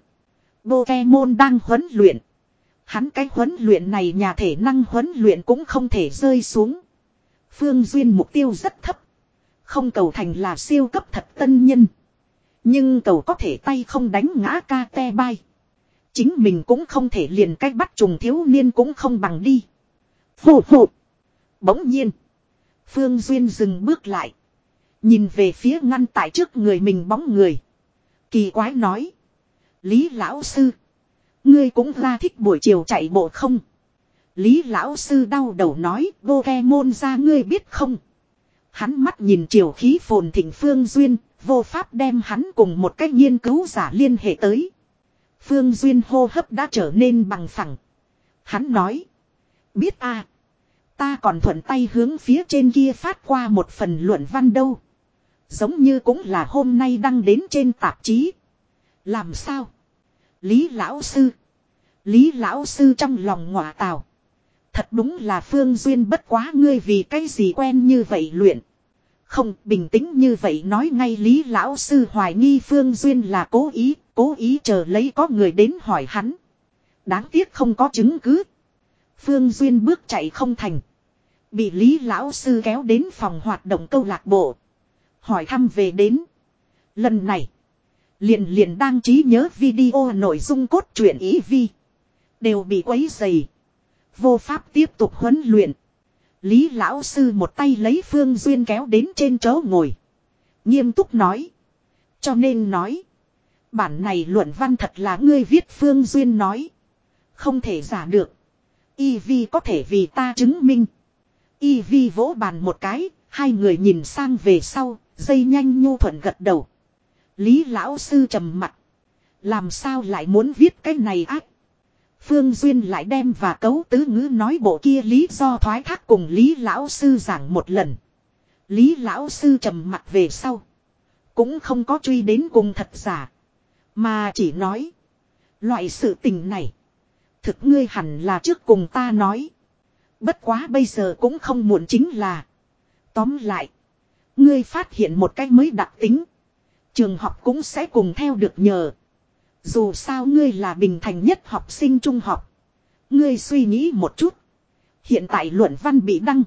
Pokemon đang huấn luyện. Hắn cái huấn luyện này nhà thể năng huấn luyện cũng không thể rơi xuống. Phương Duyên mục tiêu rất thấp. Không cầu thành là siêu cấp thật tân nhân. Nhưng cầu có thể tay không đánh ngã ca te bay. Chính mình cũng không thể liền cách bắt trùng thiếu niên cũng không bằng đi. Phù phù. Bỗng nhiên. Phương Duyên dừng bước lại. Nhìn về phía ngăn tại trước người mình bóng người. Kỳ quái nói. Lý lão sư. Ngươi cũng ra thích buổi chiều chạy bộ không? Lý lão sư đau đầu nói. Pokemon ra ngươi biết không? Hắn mắt nhìn chiều khí phồn thịnh Phương Duyên. Vô pháp đem hắn cùng một cách nghiên cứu giả liên hệ tới. Phương Duyên hô hấp đã trở nên bằng phẳng. Hắn nói. Biết a, à, ta còn thuận tay hướng phía trên kia phát qua một phần luận văn đâu. Giống như cũng là hôm nay đăng đến trên tạp chí. Làm sao? Lý lão sư. Lý lão sư trong lòng ngọa tào. Thật đúng là Phương Duyên bất quá ngươi vì cái gì quen như vậy luyện. Không bình tĩnh như vậy nói ngay Lý lão sư hoài nghi Phương Duyên là cố ý, cố ý chờ lấy có người đến hỏi hắn. Đáng tiếc không có chứng cứ. Phương Duyên bước chạy không thành. Bị Lý lão sư kéo đến phòng hoạt động câu lạc bộ. Hỏi thăm về đến. Lần này. Liền liền đang trí nhớ video nội dung cốt truyện ý vi. Đều bị quấy dày. Vô pháp tiếp tục huấn luyện. Lý lão sư một tay lấy Phương Duyên kéo đến trên chỗ ngồi. Nghiêm túc nói. Cho nên nói. Bản này luận văn thật là ngươi viết Phương Duyên nói. Không thể giả được. Y vi có thể vì ta chứng minh. Y vi vỗ bàn một cái. Hai người nhìn sang về sau. Dây nhanh nhu thuận gật đầu. Lý lão sư trầm mặt. Làm sao lại muốn viết cái này ác. Phương Duyên lại đem và cấu tứ ngữ nói bộ kia lý do thoái thác cùng Lý lão sư giảng một lần. Lý lão sư trầm mặt về sau. Cũng không có truy đến cùng thật giả. Mà chỉ nói. Loại sự tình này. Thực ngươi hẳn là trước cùng ta nói. Bất quá bây giờ cũng không muộn chính là. Tóm lại. Ngươi phát hiện một cách mới đặc tính. Trường học cũng sẽ cùng theo được nhờ. Dù sao ngươi là bình thành nhất học sinh trung học. Ngươi suy nghĩ một chút. Hiện tại luận văn bị đăng.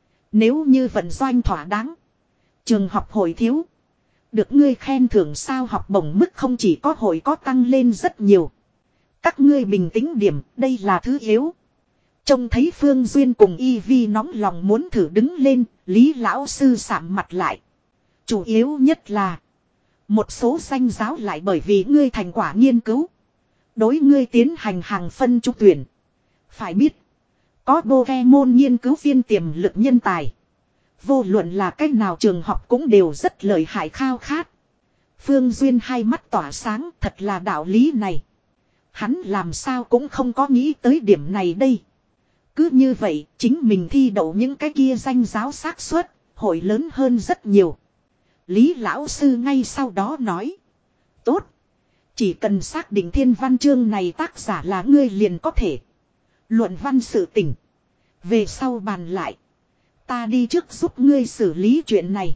Nếu như vận doanh thỏa đáng. Trường học hội thiếu. Được ngươi khen thưởng sao học bổng mức không chỉ có hội có tăng lên rất nhiều. Các ngươi bình tĩnh điểm, đây là thứ yếu. Trông thấy Phương Duyên cùng Y Vi nóng lòng muốn thử đứng lên, Lý lão sư sạm mặt lại. Chủ yếu nhất là một số danh giáo lại bởi vì ngươi thành quả nghiên cứu. Đối ngươi tiến hành hàng phân trúng tuyển. Phải biết, có Pokemon nghiên cứu viên tiềm lực nhân tài. Vô luận là cách nào trường học cũng đều rất lợi hại khao khát. Phương Duyên hai mắt tỏa sáng, thật là đạo lý này. Hắn làm sao cũng không có nghĩ tới điểm này đây. Cứ như vậy, chính mình thi đậu những cái kia danh giáo xác suất, hội lớn hơn rất nhiều. Lý lão sư ngay sau đó nói. Tốt. Chỉ cần xác định thiên văn chương này tác giả là ngươi liền có thể. Luận văn sự tỉnh. Về sau bàn lại. Ta đi trước giúp ngươi xử lý chuyện này.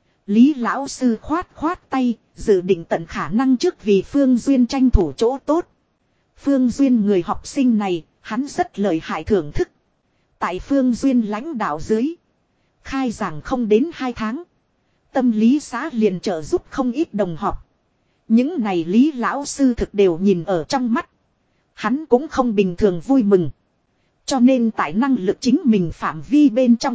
Lý lão sư khoát khoát tay, dự định tận khả năng trước vì Phương Duyên tranh thủ chỗ tốt. Phương Duyên người học sinh này, hắn rất lợi hại thưởng thức. Tại Phương Duyên lãnh đạo dưới. Khai giảng không đến hai tháng. Tâm lý xã liền trợ giúp không ít đồng học. Những này Lý lão sư thực đều nhìn ở trong mắt. Hắn cũng không bình thường vui mừng. Cho nên tại năng lực chính mình phạm vi bên trong.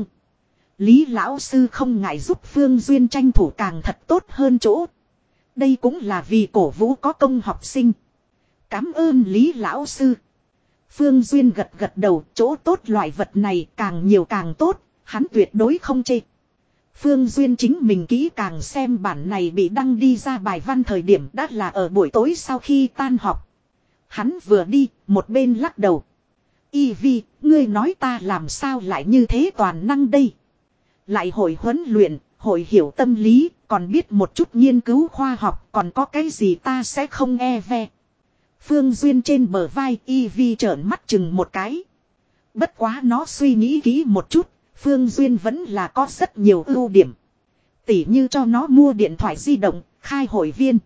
Lý lão sư không ngại giúp Phương Duyên tranh thủ càng thật tốt hơn chỗ. Đây cũng là vì cổ vũ có công học sinh. Cảm ơn Lý lão sư. Phương Duyên gật gật đầu, chỗ tốt loại vật này càng nhiều càng tốt, hắn tuyệt đối không chê. Phương Duyên chính mình kỹ càng xem bản này bị đăng đi ra bài văn thời điểm đã là ở buổi tối sau khi tan học. Hắn vừa đi, một bên lắc đầu. Y Vi, ngươi nói ta làm sao lại như thế toàn năng đây? Lại hội huấn luyện, hội hiểu tâm lý, còn biết một chút nghiên cứu khoa học, còn có cái gì ta sẽ không e ve. Phương Duyên trên bờ vai Y Vi trợn mắt chừng một cái. Bất quá nó suy nghĩ kỹ một chút, Phương Duyên vẫn là có rất nhiều ưu điểm. Tỉ như cho nó mua điện thoại di động, khai hội viên.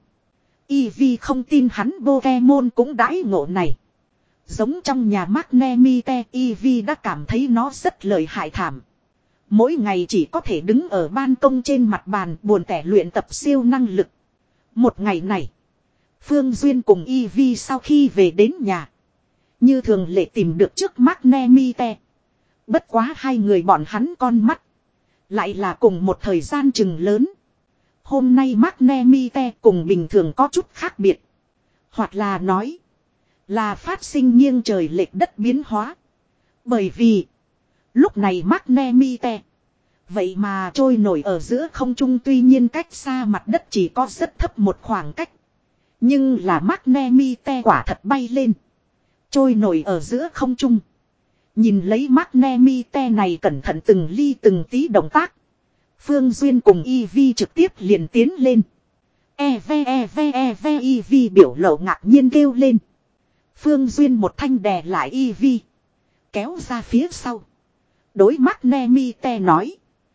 Y Vi không tin hắn Pokemon cũng đãi ngộ này. Giống trong nhà Magnemite, Y Vi đã cảm thấy nó rất lợi hại thảm. Mỗi ngày chỉ có thể đứng ở ban công trên mặt bàn buồn tẻ luyện tập siêu năng lực. Một ngày này, Phương Duyên cùng Y Vi sau khi về đến nhà. Như thường lệ tìm được trước Magnemite. Bất quá hai người bọn hắn con mắt. Lại là cùng một thời gian chừng lớn. Hôm nay Magnemite cùng bình thường có chút khác biệt. Hoặc là nói. Là phát sinh nghiêng trời lệch đất biến hóa. Bởi vì. Lúc này Magnemite. Vậy mà trôi nổi ở giữa không trung tuy nhiên cách xa mặt đất chỉ có rất thấp một khoảng cách. Nhưng là Magnemite quả thật bay lên. Trôi nổi ở giữa không trung. Nhìn lấy Magnemite này cẩn thận từng ly từng tí động tác. Phương Duyên cùng Y Vi trực tiếp liền tiến lên. E ve e ve e ve Y Vi biểu lộ ngạc nhiên kêu lên. Phương Duyên một thanh đè lại Y Vi. Kéo ra phía sau. Đối Magnemite nói.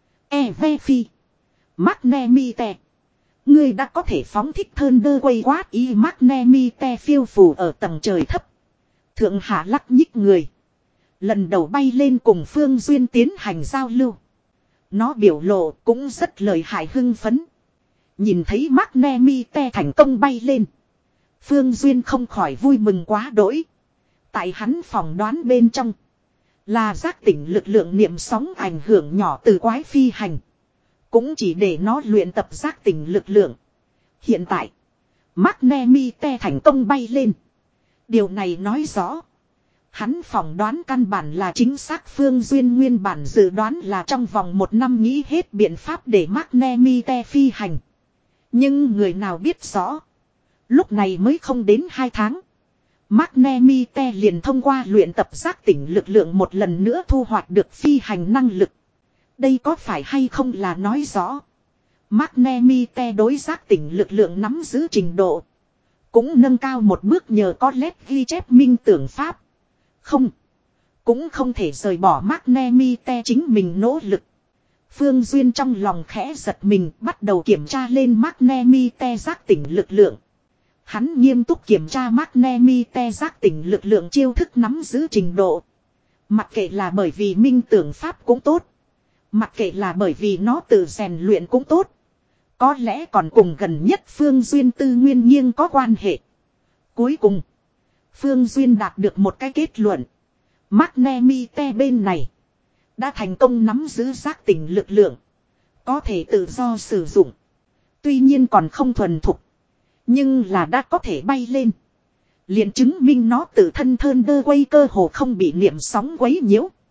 E ve phi. Magnemite. Ngươi đã có thể phóng thích Thunder quay quát y Magnemite phiêu phù ở tầng trời thấp. Thượng hạ lắc nhích người. Lần đầu bay lên cùng Phương Duyên tiến hành giao lưu. Nó biểu lộ cũng rất lợi hại hưng phấn. Nhìn thấy Magnemite thành công bay lên. Phương Duyên không khỏi vui mừng quá đỗi. Tại hắn phỏng đoán bên trong. Là giác tỉnh lực lượng niệm sóng ảnh hưởng nhỏ từ quái phi hành. Cũng chỉ để nó luyện tập giác tỉnh lực lượng. Hiện tại. Magnemite thành công bay lên. Điều này nói rõ. Hắn phỏng đoán căn bản là chính xác. Phương Duyên nguyên bản dự đoán là trong vòng một năm nghĩ hết biện pháp để Magnemite phi hành. Nhưng người nào biết rõ. Lúc này mới không đến hai tháng. Magnemite liền thông qua luyện tập giác tỉnh lực lượng một lần nữa thu hoạch được phi hành năng lực. Đây có phải hay không là nói rõ. Magnemite đối giác tỉnh lực lượng nắm giữ trình độ. Cũng nâng cao một bước nhờ có lét ghi chép minh tưởng pháp. Không. Cũng không thể rời bỏ Magnemite chính mình nỗ lực. Phương Duyên trong lòng khẽ giật mình bắt đầu kiểm tra lên Magnemite giác tỉnh lực lượng. Hắn nghiêm túc kiểm tra Magnemite giác tỉnh lực lượng chiêu thức nắm giữ trình độ. Mặc kệ là bởi vì minh tưởng pháp cũng tốt. Mặc kệ là bởi vì nó tự rèn luyện cũng tốt. Có lẽ còn cùng gần nhất Phương Duyên tư nguyên nghiêng có quan hệ. Cuối cùng, Phương Duyên đạt được một cái kết luận. Magnemite bên này đã thành công nắm giữ giác tỉnh lực lượng. Có thể tự do sử dụng. Tuy nhiên còn không thuần thục. Nhưng là đã có thể bay lên. Liền chứng minh nó tự thân thơn đơ quay cơ hồ không bị niệm sóng quấy nhiễu.